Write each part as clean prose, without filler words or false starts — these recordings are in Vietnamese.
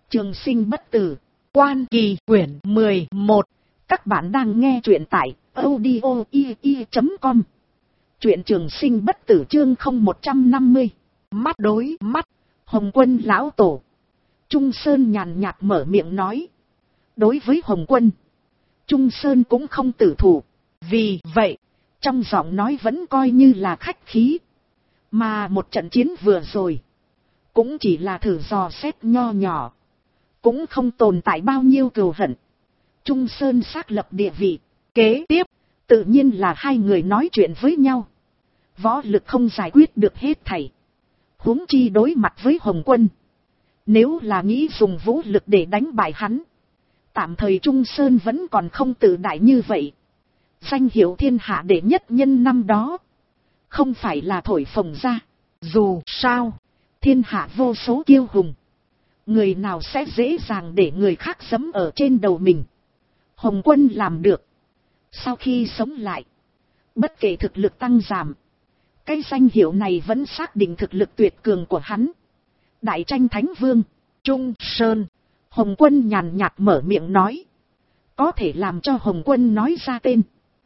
Trường sinh bất tử, Quan Kỳ quyển 11. Các bạn đang nghe truyện tại audio.com. Truyện trường sinh bất tử chương 0150. Mắt đối mắt, Hồng Quân lão tổ. Trung Sơn nhàn nhạt mở miệng nói. Đối với Hồng Quân, Trung Sơn cũng không tử thủ. Vì vậy, trong giọng nói vẫn coi như là khách khí. Mà một trận chiến vừa rồi, cũng chỉ là thử dò xét nho nhỏ, cũng không tồn tại bao nhiêu cừu hận. Trung Sơn xác lập địa vị, kế tiếp, tự nhiên là hai người nói chuyện với nhau. Võ lực không giải quyết được hết thảy, huống chi đối mặt với Hồng Quân. Nếu là nghĩ dùng vũ lực để đánh bại hắn, tạm thời Trung Sơn vẫn còn không tự đại như vậy. Danh hiệu thiên hạ đệ nhất nhân năm đó, không phải là thổi phồng ra. Dù sao, thiên hạ vô số kiêu hùng, người nào sẽ dễ dàng để người khác giẫm ở trên đầu mình. Hồng Quân làm được. Sau khi sống lại, bất kể thực lực tăng giảm, cái danh hiệu này vẫn xác định thực lực tuyệt cường của hắn. Đại tranh thánh vương, Trung Sơn. Hồng Quân nhàn nhạt mở miệng nói. Có thể làm cho Hồng Quân nói ra tên.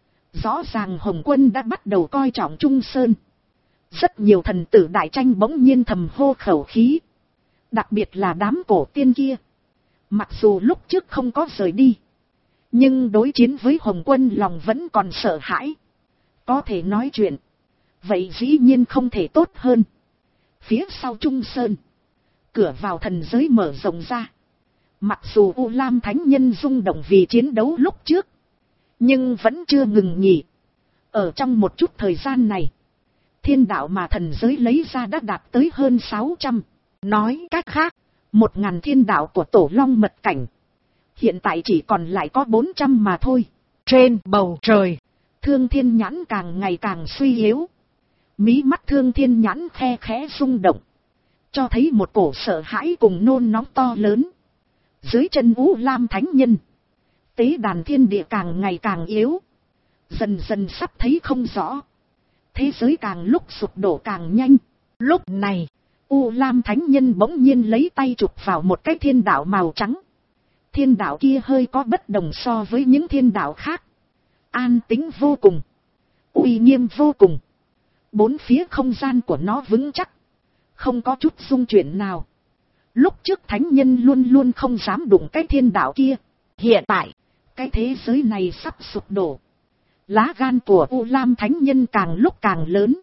Rõ ràng Hồng Quân đã bắt đầu coi trọng Trung Sơn. Rất nhiều thần tử đại tranh bỗng nhiên thầm hô khẩu khí. Đặc biệt là đám cổ tiên kia. Mặc dù lúc trước không có rời đi, nhưng đối chiến với Hồng Quân lòng vẫn còn sợ hãi. Có thể nói chuyện, vậy dĩ nhiên không thể tốt hơn. Phía sau Trung Sơn, cửa vào thần giới mở rộng ra. Mặc dù U Lam Thánh Nhân rung động vì chiến đấu lúc trước, nhưng vẫn chưa ngừng nghỉ. Ở trong một chút thời gian này, thiên đạo mà thần giới lấy ra đã đạt tới hơn 600. Nói cách khác, 1000 thiên đạo của Tổ Long mật cảnh, hiện tại chỉ còn lại có 400 mà thôi. Trên bầu trời, Thương Thiên Nhãn càng ngày càng suy yếu. Mí mắt Thương Thiên Nhãn khe khẽ rung động, cho thấy một cổ sợ hãi cùng nôn nóng to lớn. Dưới chân U Lam Thánh Nhân, tế đàn thiên địa càng ngày càng yếu, dần dần sắp thấy không rõ. Thế giới càng lúc sụp đổ càng nhanh. Lúc này, U Lam Thánh Nhân bỗng nhiên lấy tay chụp vào một cái thiên đạo màu trắng. Thiên đạo kia hơi có bất đồng so với những thiên đạo khác. An tĩnh vô cùng, uy nghiêm vô cùng. Bốn phía không gian của nó vững chắc, không có chút rung chuyển nào. Lúc trước Thánh Nhân luôn luôn không dám đụng cái thiên đạo kia. Hiện tại, cái thế giới này sắp sụp đổ. Lá gan của U Lam Thánh Nhân càng lúc càng lớn,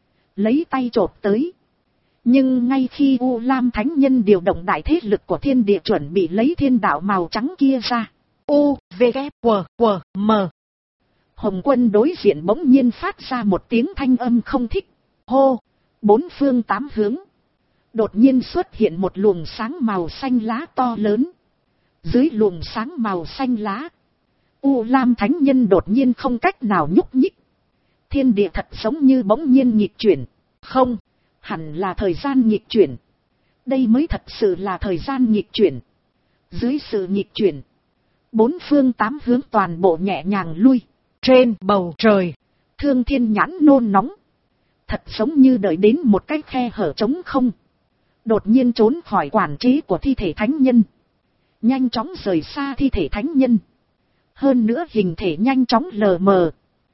lấy tay chộp tới. Nhưng ngay khi U Lam Thánh Nhân điều động đại thế lực của thiên địa chuẩn bị lấy thiên đạo màu trắng kia ra, U, V, K, W, M, Hồng Quân đối diện bỗng nhiên phát ra một tiếng thanh âm không thích. Hô! Bốn phương tám hướng, đột nhiên xuất hiện một luồng sáng màu xanh lá to lớn. Dưới luồng sáng màu xanh lá, U Lam Thánh Nhân đột nhiên không cách nào nhúc nhích. Thiên địa thật giống như bỗng nhiên nghịch chuyển. Không, hẳn là thời gian nghịch chuyển. Đây mới thật sự là thời gian nghịch chuyển. Dưới sự nghịch chuyển, bốn phương tám hướng toàn bộ nhẹ nhàng lui. Trên bầu trời, Thương Thiên Nhãn nôn nóng, thật giống như đợi đến một cái khe hở trống không. Đột nhiên trốn khỏi quản chế của thi thể thánh nhân, nhanh chóng rời xa thi thể thánh nhân. Hơn nữa hình thể nhanh chóng lờ mờ.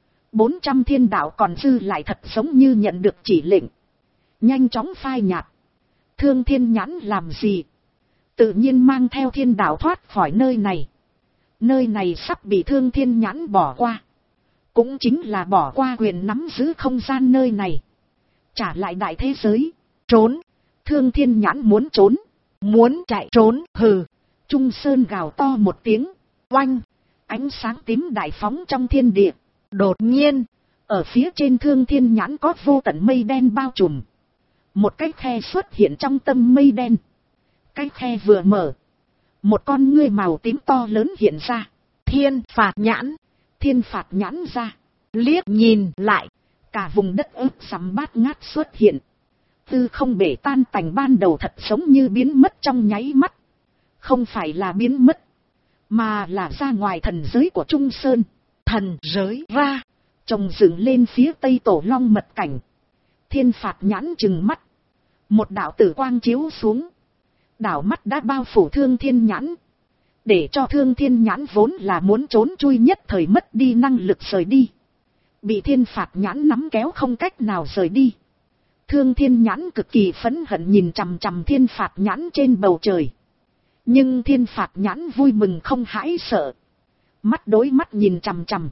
400 thiên đạo còn dư lại thật giống như nhận được chỉ lệnh, nhanh chóng phai nhạt. Thương Thiên Nhãn làm gì? Tự nhiên mang theo thiên đạo thoát khỏi nơi này. Nơi này sắp bị Thương Thiên Nhãn bỏ qua, cũng chính là bỏ qua quyền nắm giữ không gian nơi này, trả lại đại thế giới. Trốn! Thương Thiên Nhãn muốn trốn, muốn chạy trốn. Hừ! Trung Sơn gào to một tiếng. Oanh! Ánh sáng tím đại phóng trong thiên địa. Đột nhiên, ở phía trên Thương Thiên Nhãn có vô tận mây đen bao trùm. Một cái khe xuất hiện trong tâm mây đen. Cái khe vừa mở, một con ngươi màu tím to lớn hiện ra. Thiên Phạt Nhãn. Thiên Phạt Nhãn ra, liếc nhìn lại, cả vùng đất ướt sắm bát ngát xuất hiện. Tư không bể tan tành ban đầu thật giống như biến mất trong nháy mắt. Không phải là biến mất, mà là ra ngoài thần giới của Trung Sơn. Thần giới ra, trồng dựng lên phía tây Tổ Long mật cảnh. Thiên Phạt Nhãn trừng mắt, một đạo tử quang chiếu xuống, đảo mắt đã bao phủ Thương Thiên Nhãn. Để cho Thương Thiên Nhãn vốn là muốn trốn chui nhất thời mất đi năng lực rời đi. Bị Thiên Phạt Nhãn nắm kéo không cách nào rời đi. Thương Thiên Nhãn cực kỳ phẫn hận nhìn chằm chằm Thiên Phạt Nhãn trên bầu trời. Nhưng Thiên Phạt Nhãn vui mừng không hãi sợ. Mắt đối mắt nhìn chằm chằm.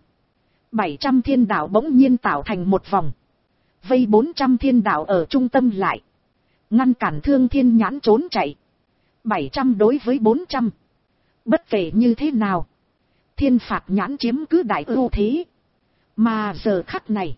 700 thiên đạo bỗng nhiên tạo thành một vòng. Vây 400 thiên đạo ở trung tâm lại. Ngăn cản Thương Thiên Nhãn trốn chạy. 700 đối với 400. Bất kể như thế nào. Thiên Phạt Nhãn chiếm cứ đại ưu thế. Mà giờ khắc này.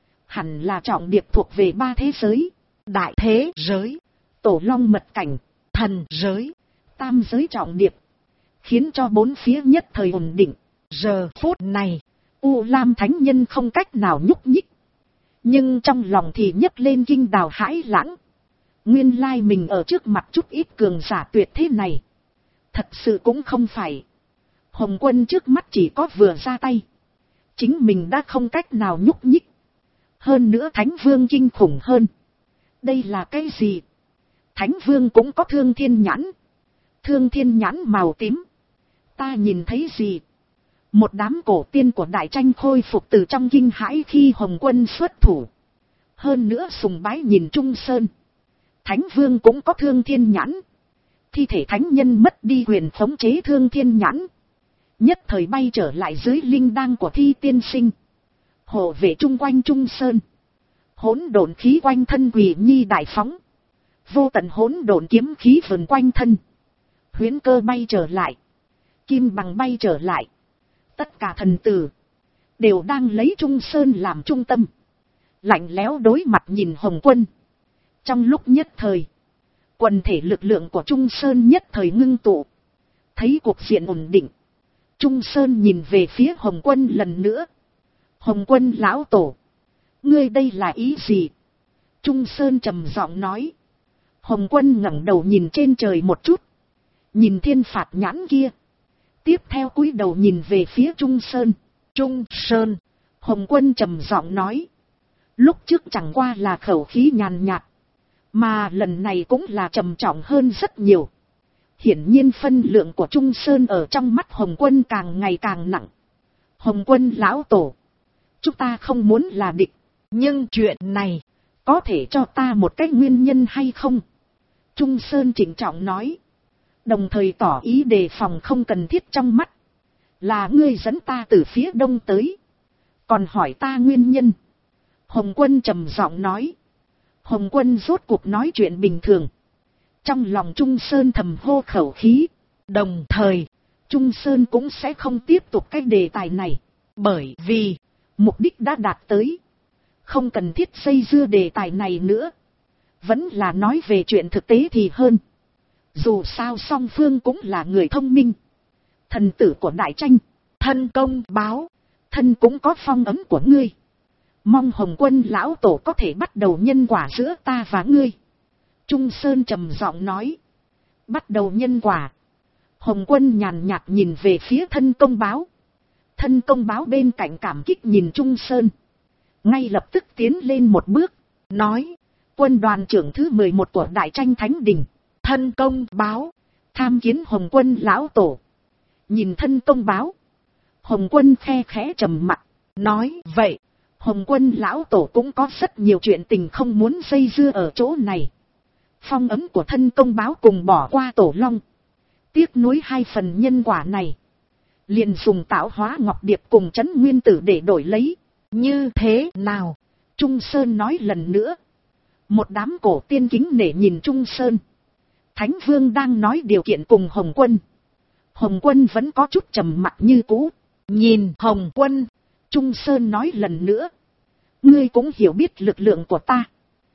Hẳn là trọng điệp thuộc về 3 thế giới. Đại thế giới. Tổ Long mật cảnh. Thần giới. Tam giới trọng điệp. Khiến cho 4 phía nhất thời ổn định. Giờ phút này. U Lam Thánh Nhân không cách nào nhúc nhích. Nhưng trong lòng thì nhấc lên kinh đào hãi lãng. Nguyên lai mình ở trước mặt chút ít cường giả tuyệt thế này. Thật sự cũng không phải. Hồng Quân trước mắt chỉ có vừa ra tay. Chính mình đã không cách nào nhúc nhích. Hơn nữa Thánh Vương kinh khủng hơn. Đây là cái gì? Thánh Vương cũng có Thương Thiên Nhãn. Thương Thiên Nhãn màu tím. Ta nhìn thấy gì? Một đám cổ tiên của đại tranh khôi phục từ trong kinh hãi khi Hồng Quân xuất thủ. Hơn nữa sùng bái nhìn Trung Sơn. Thánh Vương cũng có Thương Thiên Nhãn. Thi thể thánh nhân mất đi quyền khống chế Thương Thiên Nhãn. Nhất thời bay trở lại dưới linh đăng của Thi Tiên Sinh. Hộ vệ chung quanh Trung Sơn. Hỗn độn khí quanh thân Quỷ Nhi đại phóng. Vô tận hỗn độn kiếm khí vần quanh thân. Huyễn Cơ bay trở lại. Kim Bằng bay trở lại. Tất cả thần tử đều đang lấy Trung Sơn làm trung tâm. Lạnh lẽo đối mặt nhìn Hồng Quân. Trong lúc nhất thời, quần thể lực lượng của Trung Sơn nhất thời ngưng tụ. Thấy cuộc diện ổn định. Trung Sơn nhìn về phía Hồng Quân lần nữa. Hồng Quân lão tổ. Ngươi đây là ý gì? Trung Sơn trầm giọng nói. Hồng Quân ngẩng đầu nhìn trên trời một chút. Nhìn Thiên Phạt Nhãn kia. Tiếp theo cúi đầu nhìn về phía Trung Sơn. Trung Sơn. Hồng Quân trầm giọng nói. Lúc trước chẳng qua là khẩu khí nhàn nhạt. Mà lần này cũng là trầm trọng hơn rất nhiều. Hiển nhiên phân lượng của Trung Sơn ở trong mắt Hồng Quân càng ngày càng nặng. Hồng Quân lão tổ. Chúng ta không muốn là địch. Nhưng chuyện này có thể cho ta một cái nguyên nhân hay không? Trung Sơn trịnh trọng nói. Đồng thời tỏ ý đề phòng không cần thiết trong mắt. Là ngươi dẫn ta từ phía đông tới. Còn hỏi ta nguyên nhân. Hồng Quân trầm giọng nói. Hồng Quân rốt cuộc nói chuyện bình thường. Trong lòng Trung Sơn thầm hô khẩu khí. Đồng thời, Trung Sơn cũng sẽ không tiếp tục cái đề tài này. Bởi vì, mục đích đã đạt tới. Không cần thiết xây dưa đề tài này nữa. Vẫn là nói về chuyện thực tế thì hơn. Dù sao song phương cũng là người thông minh. Thần tử của đại tranh, thân công báo, thân cũng có phong ấn của ngươi. Mong Hồng Quân lão tổ có thể bắt đầu nhân quả giữa ta và ngươi. Trung Sơn trầm giọng nói. Bắt đầu nhân quả. Hồng Quân nhàn nhạt nhìn về phía thân công báo. Thân công báo bên cạnh cảm kích nhìn Trung Sơn. Ngay lập tức tiến lên một bước. Nói. Quân đoàn trưởng thứ 11 của đại tranh Thánh Đình. Thân công báo. Tham kiến Hồng Quân lão tổ. Nhìn thân công báo. Hồng Quân khe khẽ trầm mặt. Nói vậy. Hồng Quân lão tổ cũng có rất nhiều chuyện tình không muốn dây dưa ở chỗ này. Phong ấn của thân công báo cùng bỏ qua tổ long. Tiếc nuối 2 phần nhân quả này. Liền dùng tạo hóa ngọc điệp cùng trấn nguyên tử để đổi lấy. Như thế nào? Trung Sơn nói lần nữa. Một đám cổ tiên kính nể nhìn Trung Sơn. Thánh Vương đang nói điều kiện cùng Hồng Quân. Hồng Quân vẫn có chút trầm mặc như cũ. Nhìn Hồng Quân. Trung Sơn nói lần nữa. Ngươi cũng hiểu biết lực lượng của ta.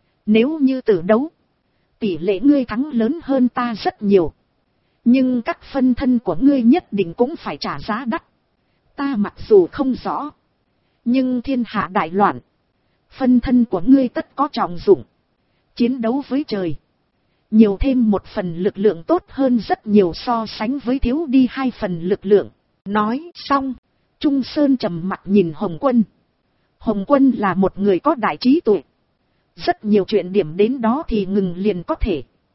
Nếu như tử đấu. Tỷ lệ ngươi thắng lớn hơn ta rất nhiều. Nhưng các phân thân của ngươi nhất định cũng phải trả giá đắt. Ta mặc dù không rõ. Nhưng thiên hạ đại loạn. Phân thân của ngươi tất có trọng dụng. Chiến đấu với trời. Nhiều thêm 1 phần lực lượng tốt hơn rất nhiều so sánh với thiếu đi 2 phần lực lượng. Nói xong. Trung Sơn trầm mặt nhìn Hồng Quân. Hồng Quân là một người có đại trí tuệ. Rất nhiều chuyện điểm đến đó thì ngừng liền có thể.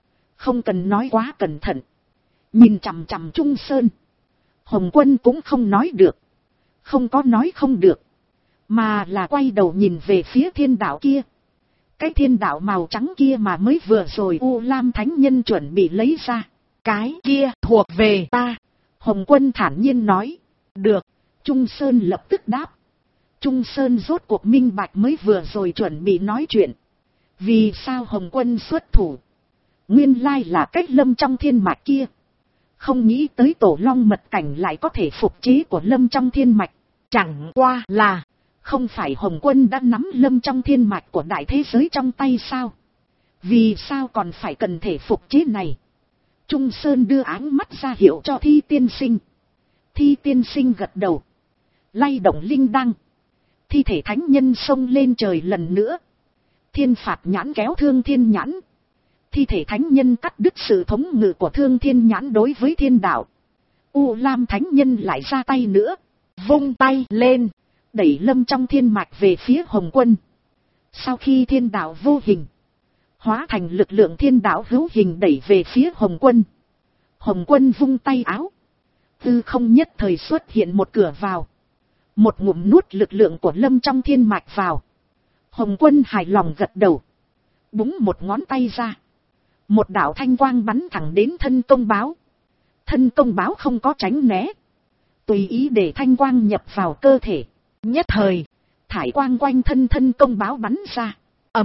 Không cần nói quá cẩn thận. Nhìn chằm chằm Trung Sơn. Hồng Quân cũng không nói được. Không có nói không được. Mà là quay đầu nhìn về phía thiên đạo kia. Cái thiên đạo màu trắng kia mà mới vừa rồi U Lam Thánh Nhân chuẩn bị lấy ra. Cái kia thuộc về ta. Hồng Quân thản nhiên nói. Được. Trung Sơn lập tức đáp. Trung Sơn rốt cuộc minh bạch mới vừa rồi chuẩn bị nói chuyện. Vì sao Hồng Quân xuất thủ? Nguyên lai là cách Lâm trong thiên mạch kia. Không nghĩ tới Tổ Long mật cảnh lại có thể phục chế của Lâm trong thiên mạch. Chẳng qua là, không phải Hồng Quân đã nắm Lâm trong thiên mạch của đại thế giới trong tay sao? Vì sao còn phải cần thể phục chế này? Trung Sơn đưa áng mắt ra hiệu cho Thi tiên sinh. Thi tiên sinh gật đầu. Lay động linh đăng. Thi thể thánh nhân xông lên trời lần nữa. Thiên phạt nhãn kéo thương thiên nhãn. Thi thể thánh nhân cắt đứt sự thống ngự của thương thiên nhãn đối với thiên đạo. U Lam thánh nhân lại ra tay nữa. Vung tay lên. Đẩy Lâm trong thiên mạch về phía Hồng Quân. Sau khi thiên đạo vô hình. Hóa thành lực lượng thiên đạo hữu hình đẩy về phía Hồng Quân. Hồng Quân vung tay áo. Tư không nhất thời xuất hiện một cửa vào. Một ngụm nuốt lực lượng của Lâm trong thiên mạch vào. Hồng Quân hài lòng gật đầu. Búng một ngón tay ra. Một đạo thanh quang bắn thẳng đến thân công báo. Thân công báo không có tránh né. Tùy ý để thanh quang nhập vào cơ thể. Nhất thời, thải quang quanh thân công báo bắn ra.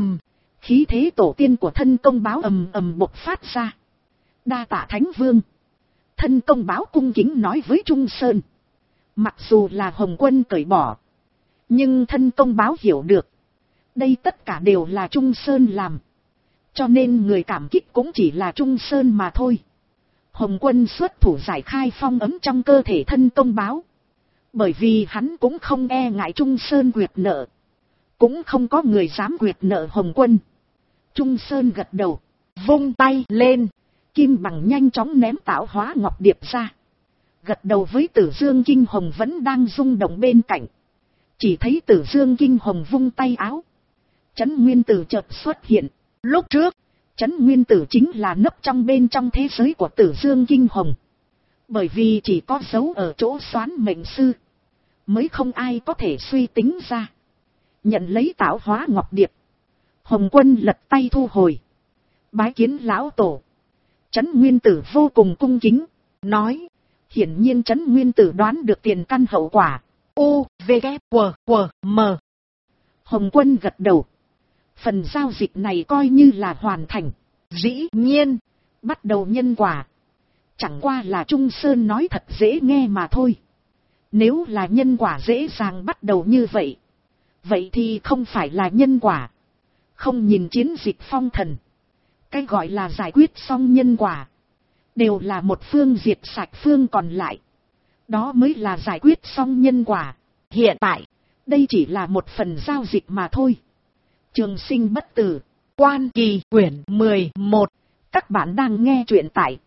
Khí thế tổ tiên của thân công báo bộc phát ra. Đa tạ Thánh Vương. Thân công báo cung kính nói với Trung Sơn. Mặc dù là Hồng Quân cởi bỏ. Nhưng thân công báo hiểu được. Đây tất cả đều là Trung Sơn làm. Cho nên người cảm kích cũng chỉ là Trung Sơn mà thôi. Hồng Quân xuất thủ giải khai phong ấm trong cơ thể thân công báo. Bởi vì hắn cũng không e ngại Trung Sơn quyệt nợ. Cũng không có người dám quyệt nợ Hồng Quân. Trung Sơn gật đầu. Vung tay lên. Kim bằng nhanh chóng ném tạo hóa ngọc điệp ra. Gật đầu với Tử Dương Kinh Hồng vẫn đang rung động bên cạnh. Chỉ thấy Tử Dương Kinh Hồng vung tay áo. Chấn Nguyên Tử chợt xuất hiện. Lúc trước, Chấn Nguyên Tử chính là nấp trong bên trong thế giới của Tử Dương Kinh Hồng. Bởi vì chỉ có dấu ở chỗ Xoán Mệnh Sư. Mới không ai có thể suy tính ra. Nhận lấy tạo hóa ngọc điệp. Hồng Quân lật tay thu hồi. Bái kiến lão tổ. Chấn Nguyên Tử vô cùng cung kính. Nói. Hiển nhiên Chấn Nguyên Tử đoán được tiền căn hậu quả. U, V, K, W, M. Hồng Quân gật đầu. Phần giao dịch này coi như là hoàn thành. Dĩ nhiên. Bắt đầu nhân quả. Chẳng qua là Trung Sơn nói thật dễ nghe mà thôi. Nếu là nhân quả dễ dàng bắt đầu như vậy. Vậy thì không phải là nhân quả. Không nhìn chiến dịch phong thần. Cái gọi là giải quyết xong nhân quả. Đều là một phương diệt sạch phương còn lại. Đó mới là giải quyết xong nhân quả. Hiện tại, đây chỉ là một phần giao dịch mà thôi. Trường Sinh Bất Tử, Quan Kỳ, quyển 11. Các bạn đang nghe truyện tại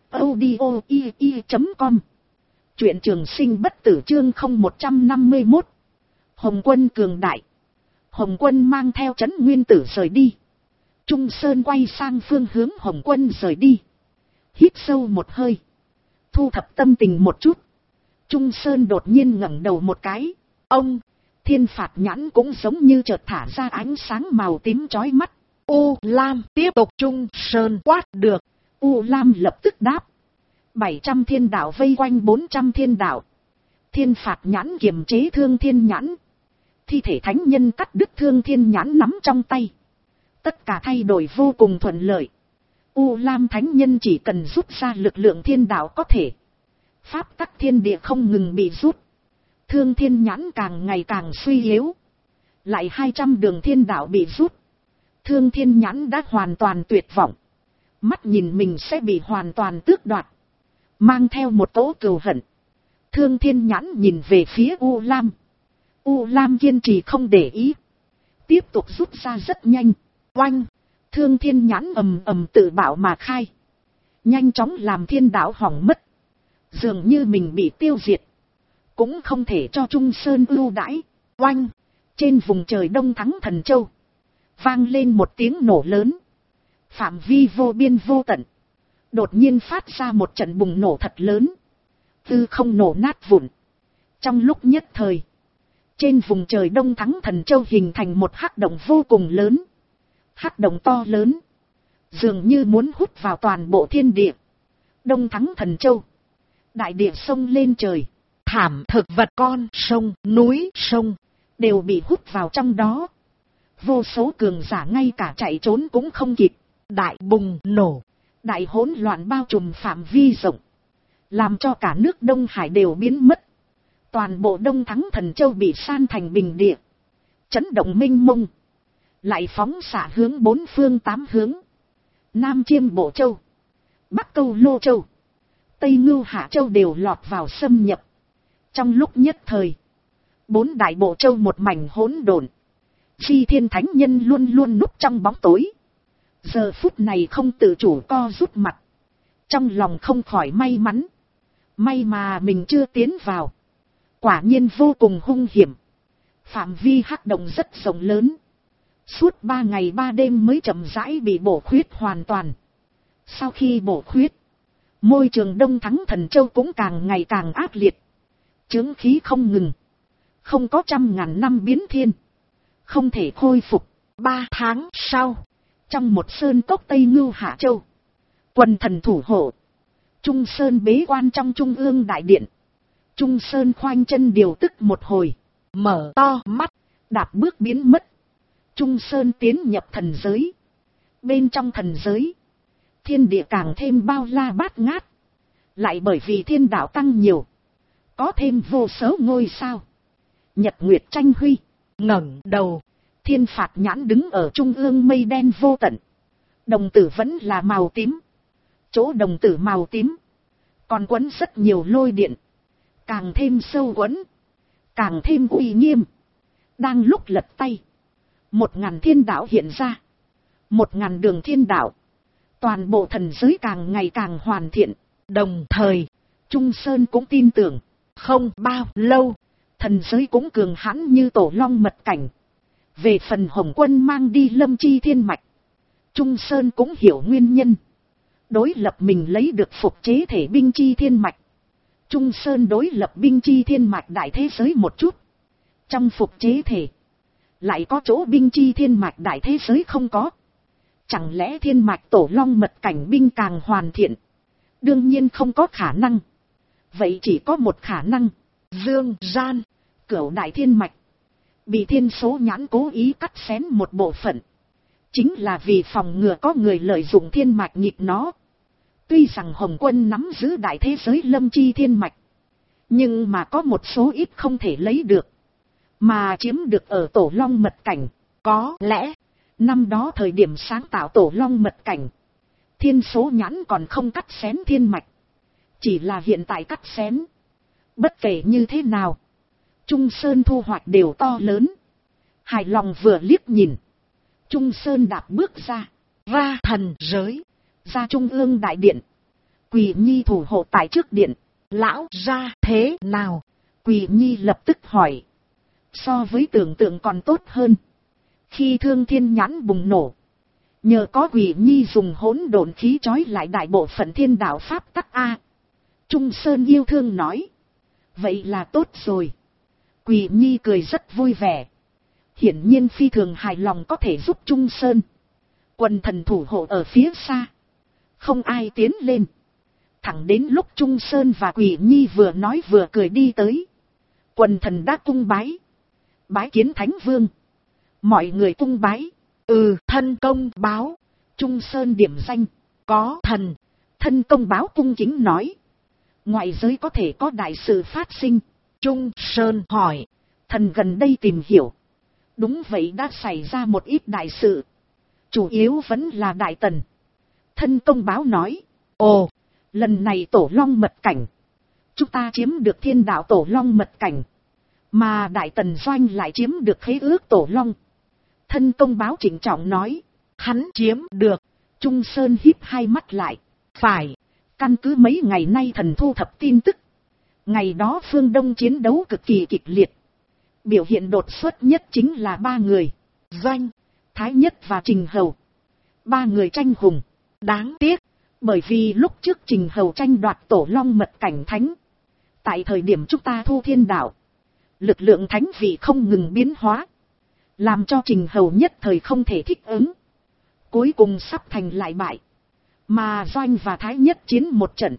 audio.com. Truyện Trường Sinh Bất Tử chương 0151. Hồng Quân cường đại. Hồng Quân mang theo Chấn Nguyên Tử rời đi. Trung Sơn quay sang phương hướng Hồng Quân rời đi. Hít sâu một hơi. Thu thập tâm tình một chút. Trung Sơn đột nhiên ngẩng đầu một cái. Ông, thiên phạt nhãn cũng giống như chợt thả ra ánh sáng màu tím chói mắt. U Lam tiếp tục. Trung Sơn quát được. U Lam lập tức đáp. 700 thiên đạo vây quanh 400 thiên đạo. Thiên phạt nhãn kiềm chế thương thiên nhãn. Thi thể thánh nhân cắt đứt thương thiên nhãn nắm trong tay. Tất cả thay đổi vô cùng thuận lợi. U Lam thánh nhân chỉ cần rút ra lực lượng thiên đạo có thể. Pháp tắc thiên địa không ngừng bị rút. Thương thiên nhãn càng ngày càng suy yếu. Lại 200 đường thiên đạo bị rút. Thương thiên nhãn đã hoàn toàn tuyệt vọng. Mắt nhìn mình sẽ bị hoàn toàn tước đoạt. Mang theo một cỗ cừu hận. Thương thiên nhãn nhìn về phía U Lam. U Lam kiên trì không để ý. Tiếp tục rút ra rất nhanh. Oanh! Thương thiên nhãn ầm tự bạo mà khai. Nhanh chóng làm thiên đạo hỏng mất. Dường như mình bị tiêu diệt. Cũng không thể cho Trung Sơn ưu đãi. Oanh! Trên vùng trời Đông Thắng Thần Châu. Vang lên một tiếng nổ lớn. Phạm vi vô biên vô tận. Đột nhiên phát ra một trận bùng nổ thật lớn. Tư không nổ nát vụn. Trong lúc nhất thời, trên vùng trời Đông Thắng Thần Châu hình thành một hắc động vô cùng lớn. Hắc động to lớn, dường như muốn hút vào toàn bộ thiên địa. Đông Thắng Thần Châu, đại địa sông lên trời, thảm thực vật con sông, núi sông, đều bị hút vào trong đó. Vô số cường giả ngay cả chạy trốn cũng không kịp. Đại bùng nổ, đại hỗn loạn bao trùm phạm vi rộng, làm cho cả nước Đông Hải đều biến mất. Toàn bộ Đông Thắng Thần Châu bị san thành bình địa. Chấn động mênh mông, lại phóng xạ hướng bốn phương tám hướng. Nam Chiêm Bộ Châu, Bắc Câu Lô Châu, Tây Ngưu Hạ Châu đều lọt vào xâm nhập. Trong lúc nhất thời, 4 đại bộ châu một mảnh hỗn độn. Di Thiên Thánh Nhân luôn luôn núp trong bóng tối, giờ phút này không tự chủ co rút mặt. Trong lòng không khỏi may mắn. May mà mình chưa tiến vào. Quả nhiên vô cùng hung hiểm. Phạm vi hắc động rất rộng lớn. Suốt 3 ngày 3 đêm mới chậm rãi bị bổ khuyết hoàn toàn. Sau khi bổ khuyết, môi trường Đông Thắng Thần Châu cũng càng ngày càng ác liệt. Chướng khí không ngừng. Không có 100.000 năm biến thiên, không thể khôi phục. 3 tháng sau, trong một sơn cốc Tây Ngưu Hạ Châu, quần thần thủ hộ, Trung Sơn bế quan trong Trung ương đại điện. Trung Sơn khoanh chân điều tức một hồi, mở to mắt, đạp bước biến mất. Trung Sơn tiến nhập thần giới. Bên trong thần giới, thiên địa càng thêm bao la bát ngát. Lại bởi vì thiên đạo tăng nhiều, có thêm vô số ngôi sao, nhật nguyệt tranh huy. Ngẩng đầu, Thiên Phạt Nhãn đứng ở trung ương mây đen vô tận. Đồng tử vẫn là màu tím. Chỗ đồng tử màu tím, còn quấn rất nhiều lôi điện, càng thêm sâu quấn, càng thêm uy nghiêm. Đang lúc lật tay, 1000 thiên đạo hiện ra. 1000 đường thiên đạo. Toàn bộ thần giới càng ngày càng hoàn thiện. Đồng thời, Trung Sơn cũng tin tưởng, không bao lâu, thần giới cũng cường hãn như tổ long mật cảnh. Về phần Hồng Quân mang đi Lâm Chi Thiên Mạch, Trung Sơn cũng hiểu nguyên nhân. Đối lập mình lấy được phục chế thể binh chi thiên mạch, Trung Sơn đối lập binh chi thiên mạch đại thế giới một chút. Trong phục chế thể, lại có chỗ binh chi thiên mạch đại thế giới không có. Chẳng lẽ thiên mạch tổ long mật cảnh binh càng hoàn thiện? Đương nhiên không có khả năng. Vậy chỉ có một khả năng. Dương gian, Cửu đại thiên mạch, bị Thiên Số Nhãn cố ý cắt xén một bộ phận. Chính là vì phòng ngừa có người lợi dụng thiên mạch nhịp nó. Tuy rằng Hồng Quân nắm giữ đại thế giới Lâm Chi thiên mạch, nhưng mà có một số ít không thể lấy được, mà chiếm được ở tổ long mật cảnh. Có lẽ, năm đó thời điểm sáng tạo tổ long mật cảnh, Thiên Số Nhãn còn không cắt xén thiên mạch. Chỉ là hiện tại cắt xén. Bất kể như thế nào, Trung Sơn thu hoạch đều to lớn. Hài lòng vừa liếc nhìn, Trung Sơn đạp bước ra thần giới, ra trung ương đại điện. Quỳ Nhi thủ hộ tại trước điện. Lão ra thế nào? Quỳ Nhi lập tức hỏi. So với tưởng tượng còn tốt hơn. Khi Thương Thiên Nhãn bùng nổ, nhờ có Quỳ Nhi dùng hỗn độn khí trói lại đại bộ phận thiên đạo pháp tắc A. Trung Sơn yêu thương nói. Vậy là tốt rồi. Quỳ Nhi cười rất vui vẻ. Hiển nhiên phi thường hài lòng có thể giúp Trung Sơn. Quần thần thủ hộ ở phía xa, không ai tiến lên. Thẳng đến lúc Trung Sơn và Quỳ Nhi vừa nói vừa cười đi tới, quần thần đã cung bái. Bái kiến Thánh Vương. Mọi người cung bái. Thân công báo. Trung Sơn điểm danh. Có thần. Thân công báo cung kính nói. Ngoại giới có thể có đại sự phát sinh. Trung Sơn hỏi. Thần gần đây tìm hiểu. Đúng vậy, đã xảy ra một ít đại sự. Chủ yếu vẫn là Đại Tần. Thân công báo nói. Ồ, lần này tổ long mật cảnh, chúng ta chiếm được thiên đạo tổ long mật cảnh, mà Đại Tần doanh lại chiếm được khế ước tổ long. Thân công báo chỉnh trọng nói. Hắn chiếm được. Trung Sơn híp hai mắt lại. Phải, căn cứ mấy ngày nay thần thu thập tin tức, ngày đó phương Đông chiến đấu cực kỳ kịch liệt. Biểu hiện đột xuất nhất chính là 3 người. Doanh, Thái Nhất và Trình Hầu. 3 người tranh hùng. Đáng tiếc, Bởi vì lúc trước Trình Hầu tranh đoạt Tổ Long mật cảnh thánh. Tại thời điểm chúng ta thu thiên đạo, lực lượng thánh vị không ngừng biến hóa, làm cho Trình Hầu nhất thời không thể thích ứng. Cuối cùng sắp thành lại bại. Mà Doanh và Thái nhất chiến một trận.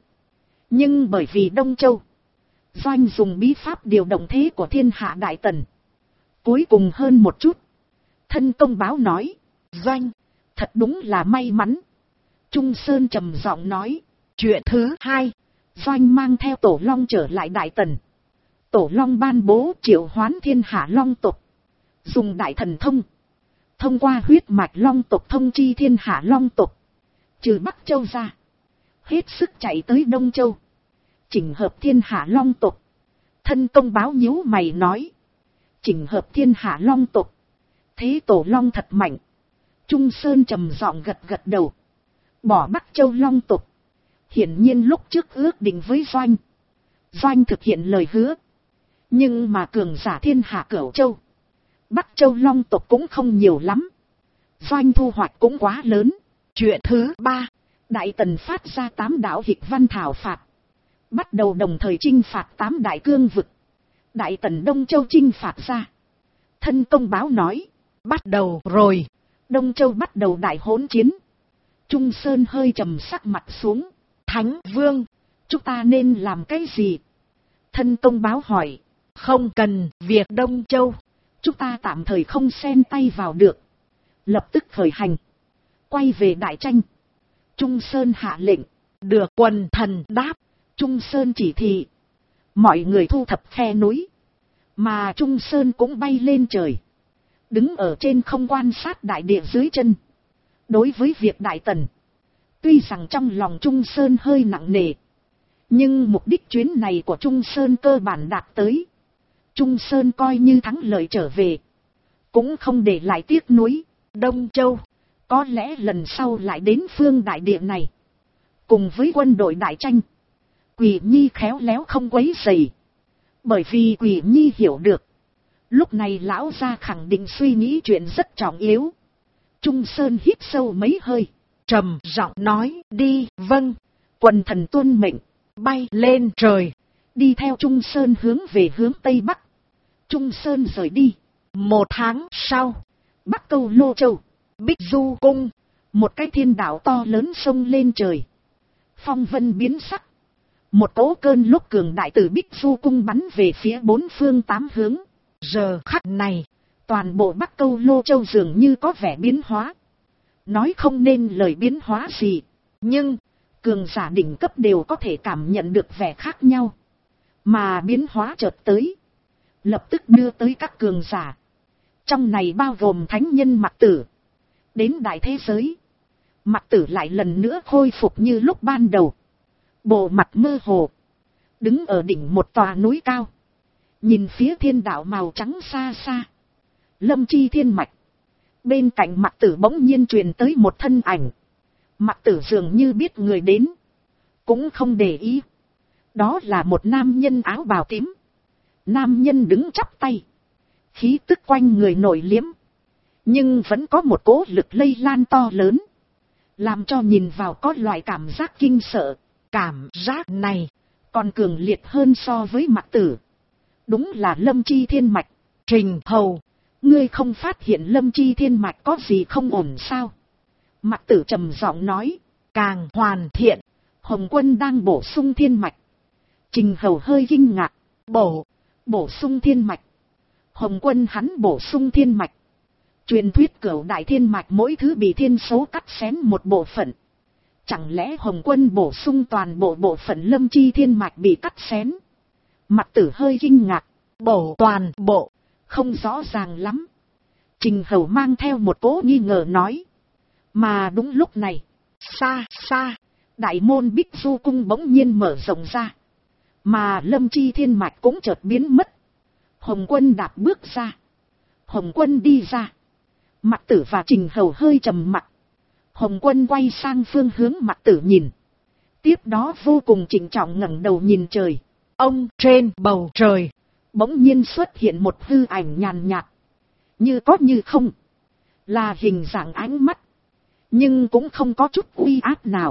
Nhưng bởi vì Đông Châu, Doanh dùng bí pháp điều động thế của thiên hạ đại tần. Cuối cùng hơn một chút. Thân công báo nói, Doanh, thật đúng là may mắn. Trung Sơn trầm giọng nói, chuyện thứ hai, Doanh mang theo Tổ Long trở lại đại tần. Tổ Long ban bố triệu hoán thiên hạ long tộc. Dùng đại thần thông. Thông qua huyết mạch long tộc thông chi thiên hạ long tộc. Trừ Bắc Châu ra. Hết sức chạy tới Đông Châu. Chỉnh hợp thiên hạ long tộc. Thân công báo nhíu mày nói. Chỉnh hợp thiên hạ long tộc. Thế Tổ Long thật mạnh. Trung Sơn trầm giọng gật gật đầu. Bỏ Bắc Châu long tộc. Hiển nhiên lúc trước ước định với Doanh. Doanh thực hiện lời hứa. Nhưng mà cường giả thiên hạ Cửu Châu. Bắc Châu long tộc cũng không nhiều lắm. Doanh thu hoạch cũng quá lớn. Chuyện thứ ba, Đại Tần phát ra 8 đạo hịch văn thảo phạt. Bắt đầu đồng thời chinh phạt 8 đại cương vực. Đại Tần Đông Châu chinh phạt ra. Thân công báo nói, bắt đầu rồi. Đông Châu bắt đầu đại hỗn chiến. Trung Sơn hơi trầm sắc mặt xuống. Thánh Vương, chúng ta nên làm cái gì? Thân công báo hỏi, không cần, việc Đông Châu chúng ta tạm thời không xen tay vào được. Lập tức khởi hành. Quay về đại tranh. Trung Sơn hạ lệnh. Được. Quần thần đáp. Trung Sơn chỉ thị. Mọi người thu thập khe núi. Mà Trung Sơn cũng bay lên trời. Đứng ở trên không quan sát đại địa dưới chân. Đối với việc Đại Tần, tuy rằng trong lòng Trung Sơn hơi nặng nề, nhưng mục đích chuyến này của Trung Sơn cơ bản đạt tới. Trung Sơn coi như thắng lợi trở về, cũng không để lại tiếc nuối. Đông Châu, có lẽ lần sau lại đến phương đại địa này. Cùng với quân đội đại tranh, Quỷ Nhi khéo léo không quấy rầy. Bởi vì Quỷ Nhi hiểu được, lúc này lão gia khẳng định suy nghĩ chuyện rất trọng yếu. Trung Sơn hít sâu mấy hơi, trầm giọng nói, đi. Vâng. Quần thần tuân mệnh, bay lên trời. Đi theo Trung Sơn hướng về hướng Tây Bắc. Trung Sơn rời đi. 1 tháng sau, Bắc Câu Lô Châu, Bích Du Cung, một cái thiên đạo to lớn sông lên trời. Phong vân biến sắc. Một cỗ cơn lốc cường đại từ Bích Du Cung bắn về phía 4 phương 8 hướng. Giờ khắc này, toàn bộ Bắc Câu Lô Châu dường như có vẻ biến hóa. Nói không nên lời biến hóa gì, nhưng cường giả đỉnh cấp đều có thể cảm nhận được vẻ khác nhau. Mà biến hóa chợt tới, lập tức đưa tới các cường giả. Trong này bao gồm thánh nhân Mặc Tử. Đến đại thế giới, Mặc Tử lại lần nữa khôi phục như lúc ban đầu. Bộ mặt mơ hồ, đứng ở đỉnh một tòa núi cao. Nhìn phía thiên đạo màu trắng xa xa. Lâm Chi Thiên Mạch. Bên cạnh Mặc Tử bỗng nhiên truyền tới một thân ảnh. Mặc Tử dường như biết người đến, cũng không để ý. Đó là một nam nhân áo bào tím. Nam nhân đứng chắp tay, khí tức quanh người nổi liếm, nhưng vẫn có một cỗ lực lây lan to lớn, làm cho nhìn vào có loại cảm giác kinh sợ. Cảm giác này còn cường liệt hơn so với Mặc Tử. Đúng là Lâm Chi Thiên Mạch. Trình Hầu, ngươi không phát hiện Lâm Chi Thiên Mạch có gì không ổn sao? Mặc Tử trầm giọng nói, càng hoàn thiện. Hồng Quân đang bổ sung thiên mạch. Trình Hầu hơi kinh ngạc. Bổ sung thiên mạch. Hồng Quân hắn bổ sung thiên mạch. Truyền thuyết Cửu đại thiên mạch mỗi thứ bị thiên số cắt xén một bộ phận. Chẳng lẽ Hồng Quân bổ sung toàn bộ bộ phận Lâm Chi Thiên Mạch bị cắt xén? Mặc Tử hơi kinh ngạc. Bổ toàn bộ, không rõ ràng lắm. Trình Hầu mang theo một cỗ nghi ngờ nói. Mà đúng lúc này, xa xa, đại môn Bích Du Cung bỗng nhiên mở rộng ra. Mà Lâm Chi Thiên Mạch cũng chợt biến mất. Hồng Quân đạp bước ra. Hồng Quân đi ra. Mặc Tử và Trình Hầu hơi trầm mặc. Hồng Quân quay sang phương hướng Mặc Tử nhìn. Tiếp đó vô cùng trịnh trọng ngẩng đầu nhìn trời. Ông trên bầu trời, bỗng nhiên xuất hiện một hư ảnh nhàn nhạt. Như có như không. Là hình dạng ánh mắt, nhưng cũng không có chút uy áp nào.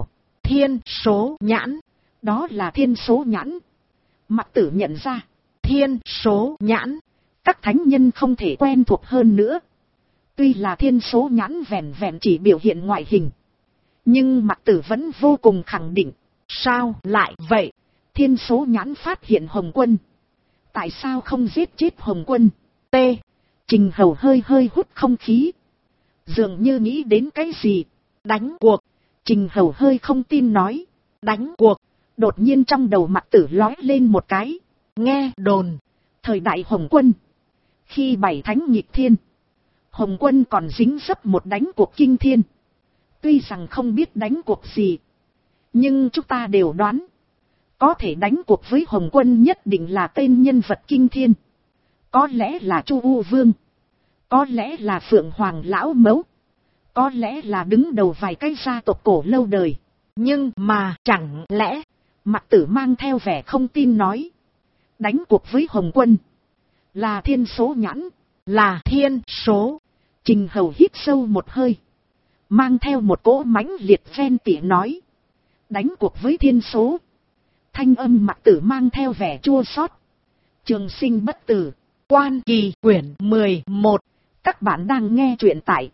thiên số nhãn. Đó là thiên số nhãn. Mặc Tử nhận ra, Thiên số nhãn. các thánh nhân không thể quen thuộc hơn nữa. Tuy là thiên số nhãn vẹn vẹn chỉ biểu hiện ngoại hình, nhưng Mặc Tử vẫn vô cùng khẳng định. Sao lại vậy? Thiên số nhãn phát hiện Hồng Quân. Tại sao không giết chết Hồng Quân? T. Trình Hầu hơi hút không khí, dường như nghĩ đến cái gì. Đánh cuộc. Trình Hầu hơi không tin nói. Đánh cuộc. Đột nhiên trong đầu Mặc Tử lói lên một cái. Nghe đồn, thời đại Hồng Quân, khi 7 thánh nghịch thiên, Hồng Quân còn dính dấp một đánh cuộc kinh thiên. Tuy rằng không biết đánh cuộc gì, nhưng chúng ta đều đoán, có thể đánh cuộc với Hồng Quân nhất định là tên nhân vật kinh thiên. Có lẽ là Chu U Vương, có lẽ là Phượng Hoàng Lão Mẫu, có lẽ là đứng đầu vài cái gia tộc cổ lâu đời. Nhưng mà chẳng lẽ... Mặc Tử mang theo vẻ không tin nói. Đánh cuộc với Hồng Quân là thiên số nhãn. Là thiên số. Trình Hầu hít sâu một hơi, mang theo một cỗ mãnh liệt ghen tị nói. Đánh cuộc với thiên số. Thanh âm Mặc Tử mang theo vẻ chua xót. Trường Sinh Bất Tử, Quan Kỳ quyển 11. Các bạn đang nghe truyện tại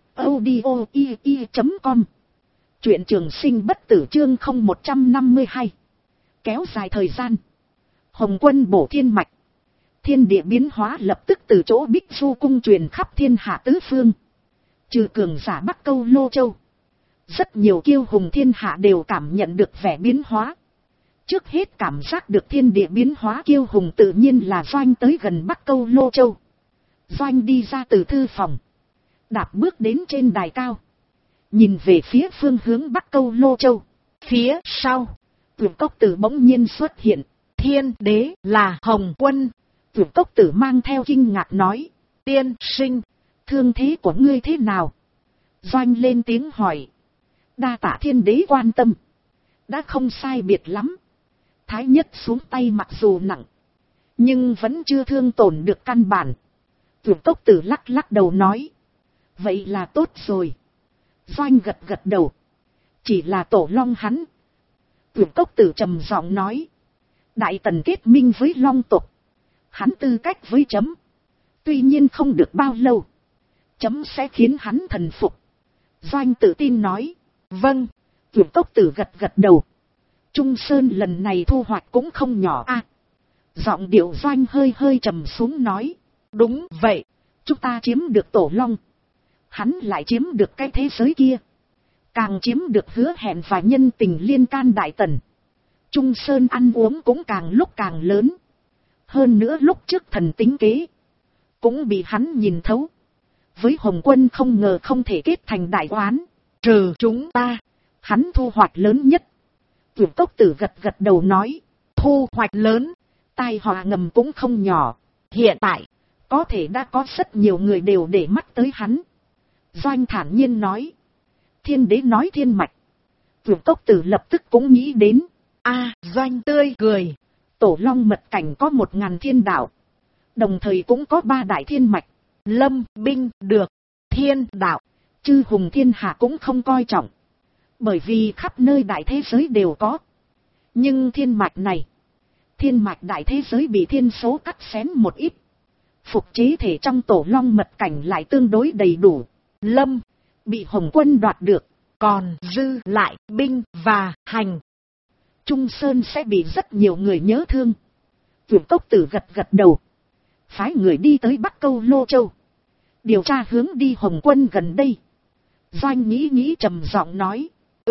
audio.com. Truyện Trường Sinh Bất Tử chương 0152. Kéo dài thời gian. Hồng Quân bổ thiên mạch. Thiên địa biến hóa lập tức từ chỗ Bích Du cung truyền khắp thiên hạ tứ phương. Trừ cường giả Bắc Câu Lô Châu, rất nhiều kiêu hùng thiên hạ đều cảm nhận được vẻ biến hóa. Trước hết cảm giác được thiên địa biến hóa kiêu hùng tự nhiên là Doanh tới gần Bắc Câu Lô Châu. Doanh đi ra từ thư phòng, đạp bước đến trên đài cao, nhìn về phía phương hướng Bắc Câu Lô Châu. Phía sau, Tuyệt Cốc Tử bỗng nhiên xuất hiện. Thiên đế là Hồng Quân. Tuyệt Cốc Tử mang theo kinh ngạc nói. Tiên sinh, thương thế của ngươi thế nào? Doanh lên tiếng hỏi. Đa tạ thiên đế quan tâm, đã không sai biệt lắm. Thái nhất xuống tay mặc dù nặng, nhưng vẫn chưa thương tổn được căn bản. Tuyệt Cốc Tử lắc lắc đầu nói. Vậy là tốt rồi. Doanh gật đầu. Chỉ là Tổ Long hắn. Tuyệt Cốc Tử trầm giọng nói. Đại Tần kết minh với Long tộc, hắn tư cách với chấm. Tuy nhiên không được bao lâu, chấm sẽ khiến hắn thần phục. Doanh tự tin nói. Vâng. Tuyệt Cốc Tử gật đầu. Trung Sơn lần này thu hoạch cũng không nhỏ a. Giọng điệu Doanh hơi trầm xuống nói. Đúng vậy. Chúng ta chiếm được Tổ Long, hắn lại chiếm được cái thế giới kia, càng chiếm được hứa hẹn và nhân tình liên can Đại Tần. Trung Sơn ăn uống cũng càng lúc càng lớn. Hơn nữa lúc trước thần tính kế cũng bị hắn nhìn thấu. Với Hồng Quân không ngờ không thể kết thành đại oán. Trừ chúng ta, hắn thu hoạch lớn nhất. Tuyệt Cốc Tử gật đầu nói. Thu hoạch lớn, tai họa ngầm cũng không nhỏ. Hiện tại, có thể đã có rất nhiều người đều để mắt tới hắn. Doanh thản nhiên nói. Thiên đế nói thiên mạch. Tuyệt Cốc Tử lập tức cũng nghĩ đến. Doanh tươi cười. Tổ Long mật cảnh có 1000 thiên đạo, đồng thời cũng có 3 đại thiên mạch. Lâm binh được thiên đạo, chư hùng thiên hạ cũng không coi trọng, bởi vì khắp nơi đại thế giới đều có. Nhưng thiên mạch này, thiên mạch đại thế giới bị thiên số cắt xén một ít. Phục chế thể trong Tổ Long mật cảnh lại tương đối đầy đủ. Lâm bị Hồng Quân đoạt được, còn dư lại binh và hành. Trung Sơn sẽ bị rất nhiều người nhớ thương. Tuyệt Cốc Tử gật đầu. Phái người đi tới Bắc Câu Lô Châu, điều tra hướng đi Hồng Quân gần đây. Doanh nghĩ trầm giọng nói.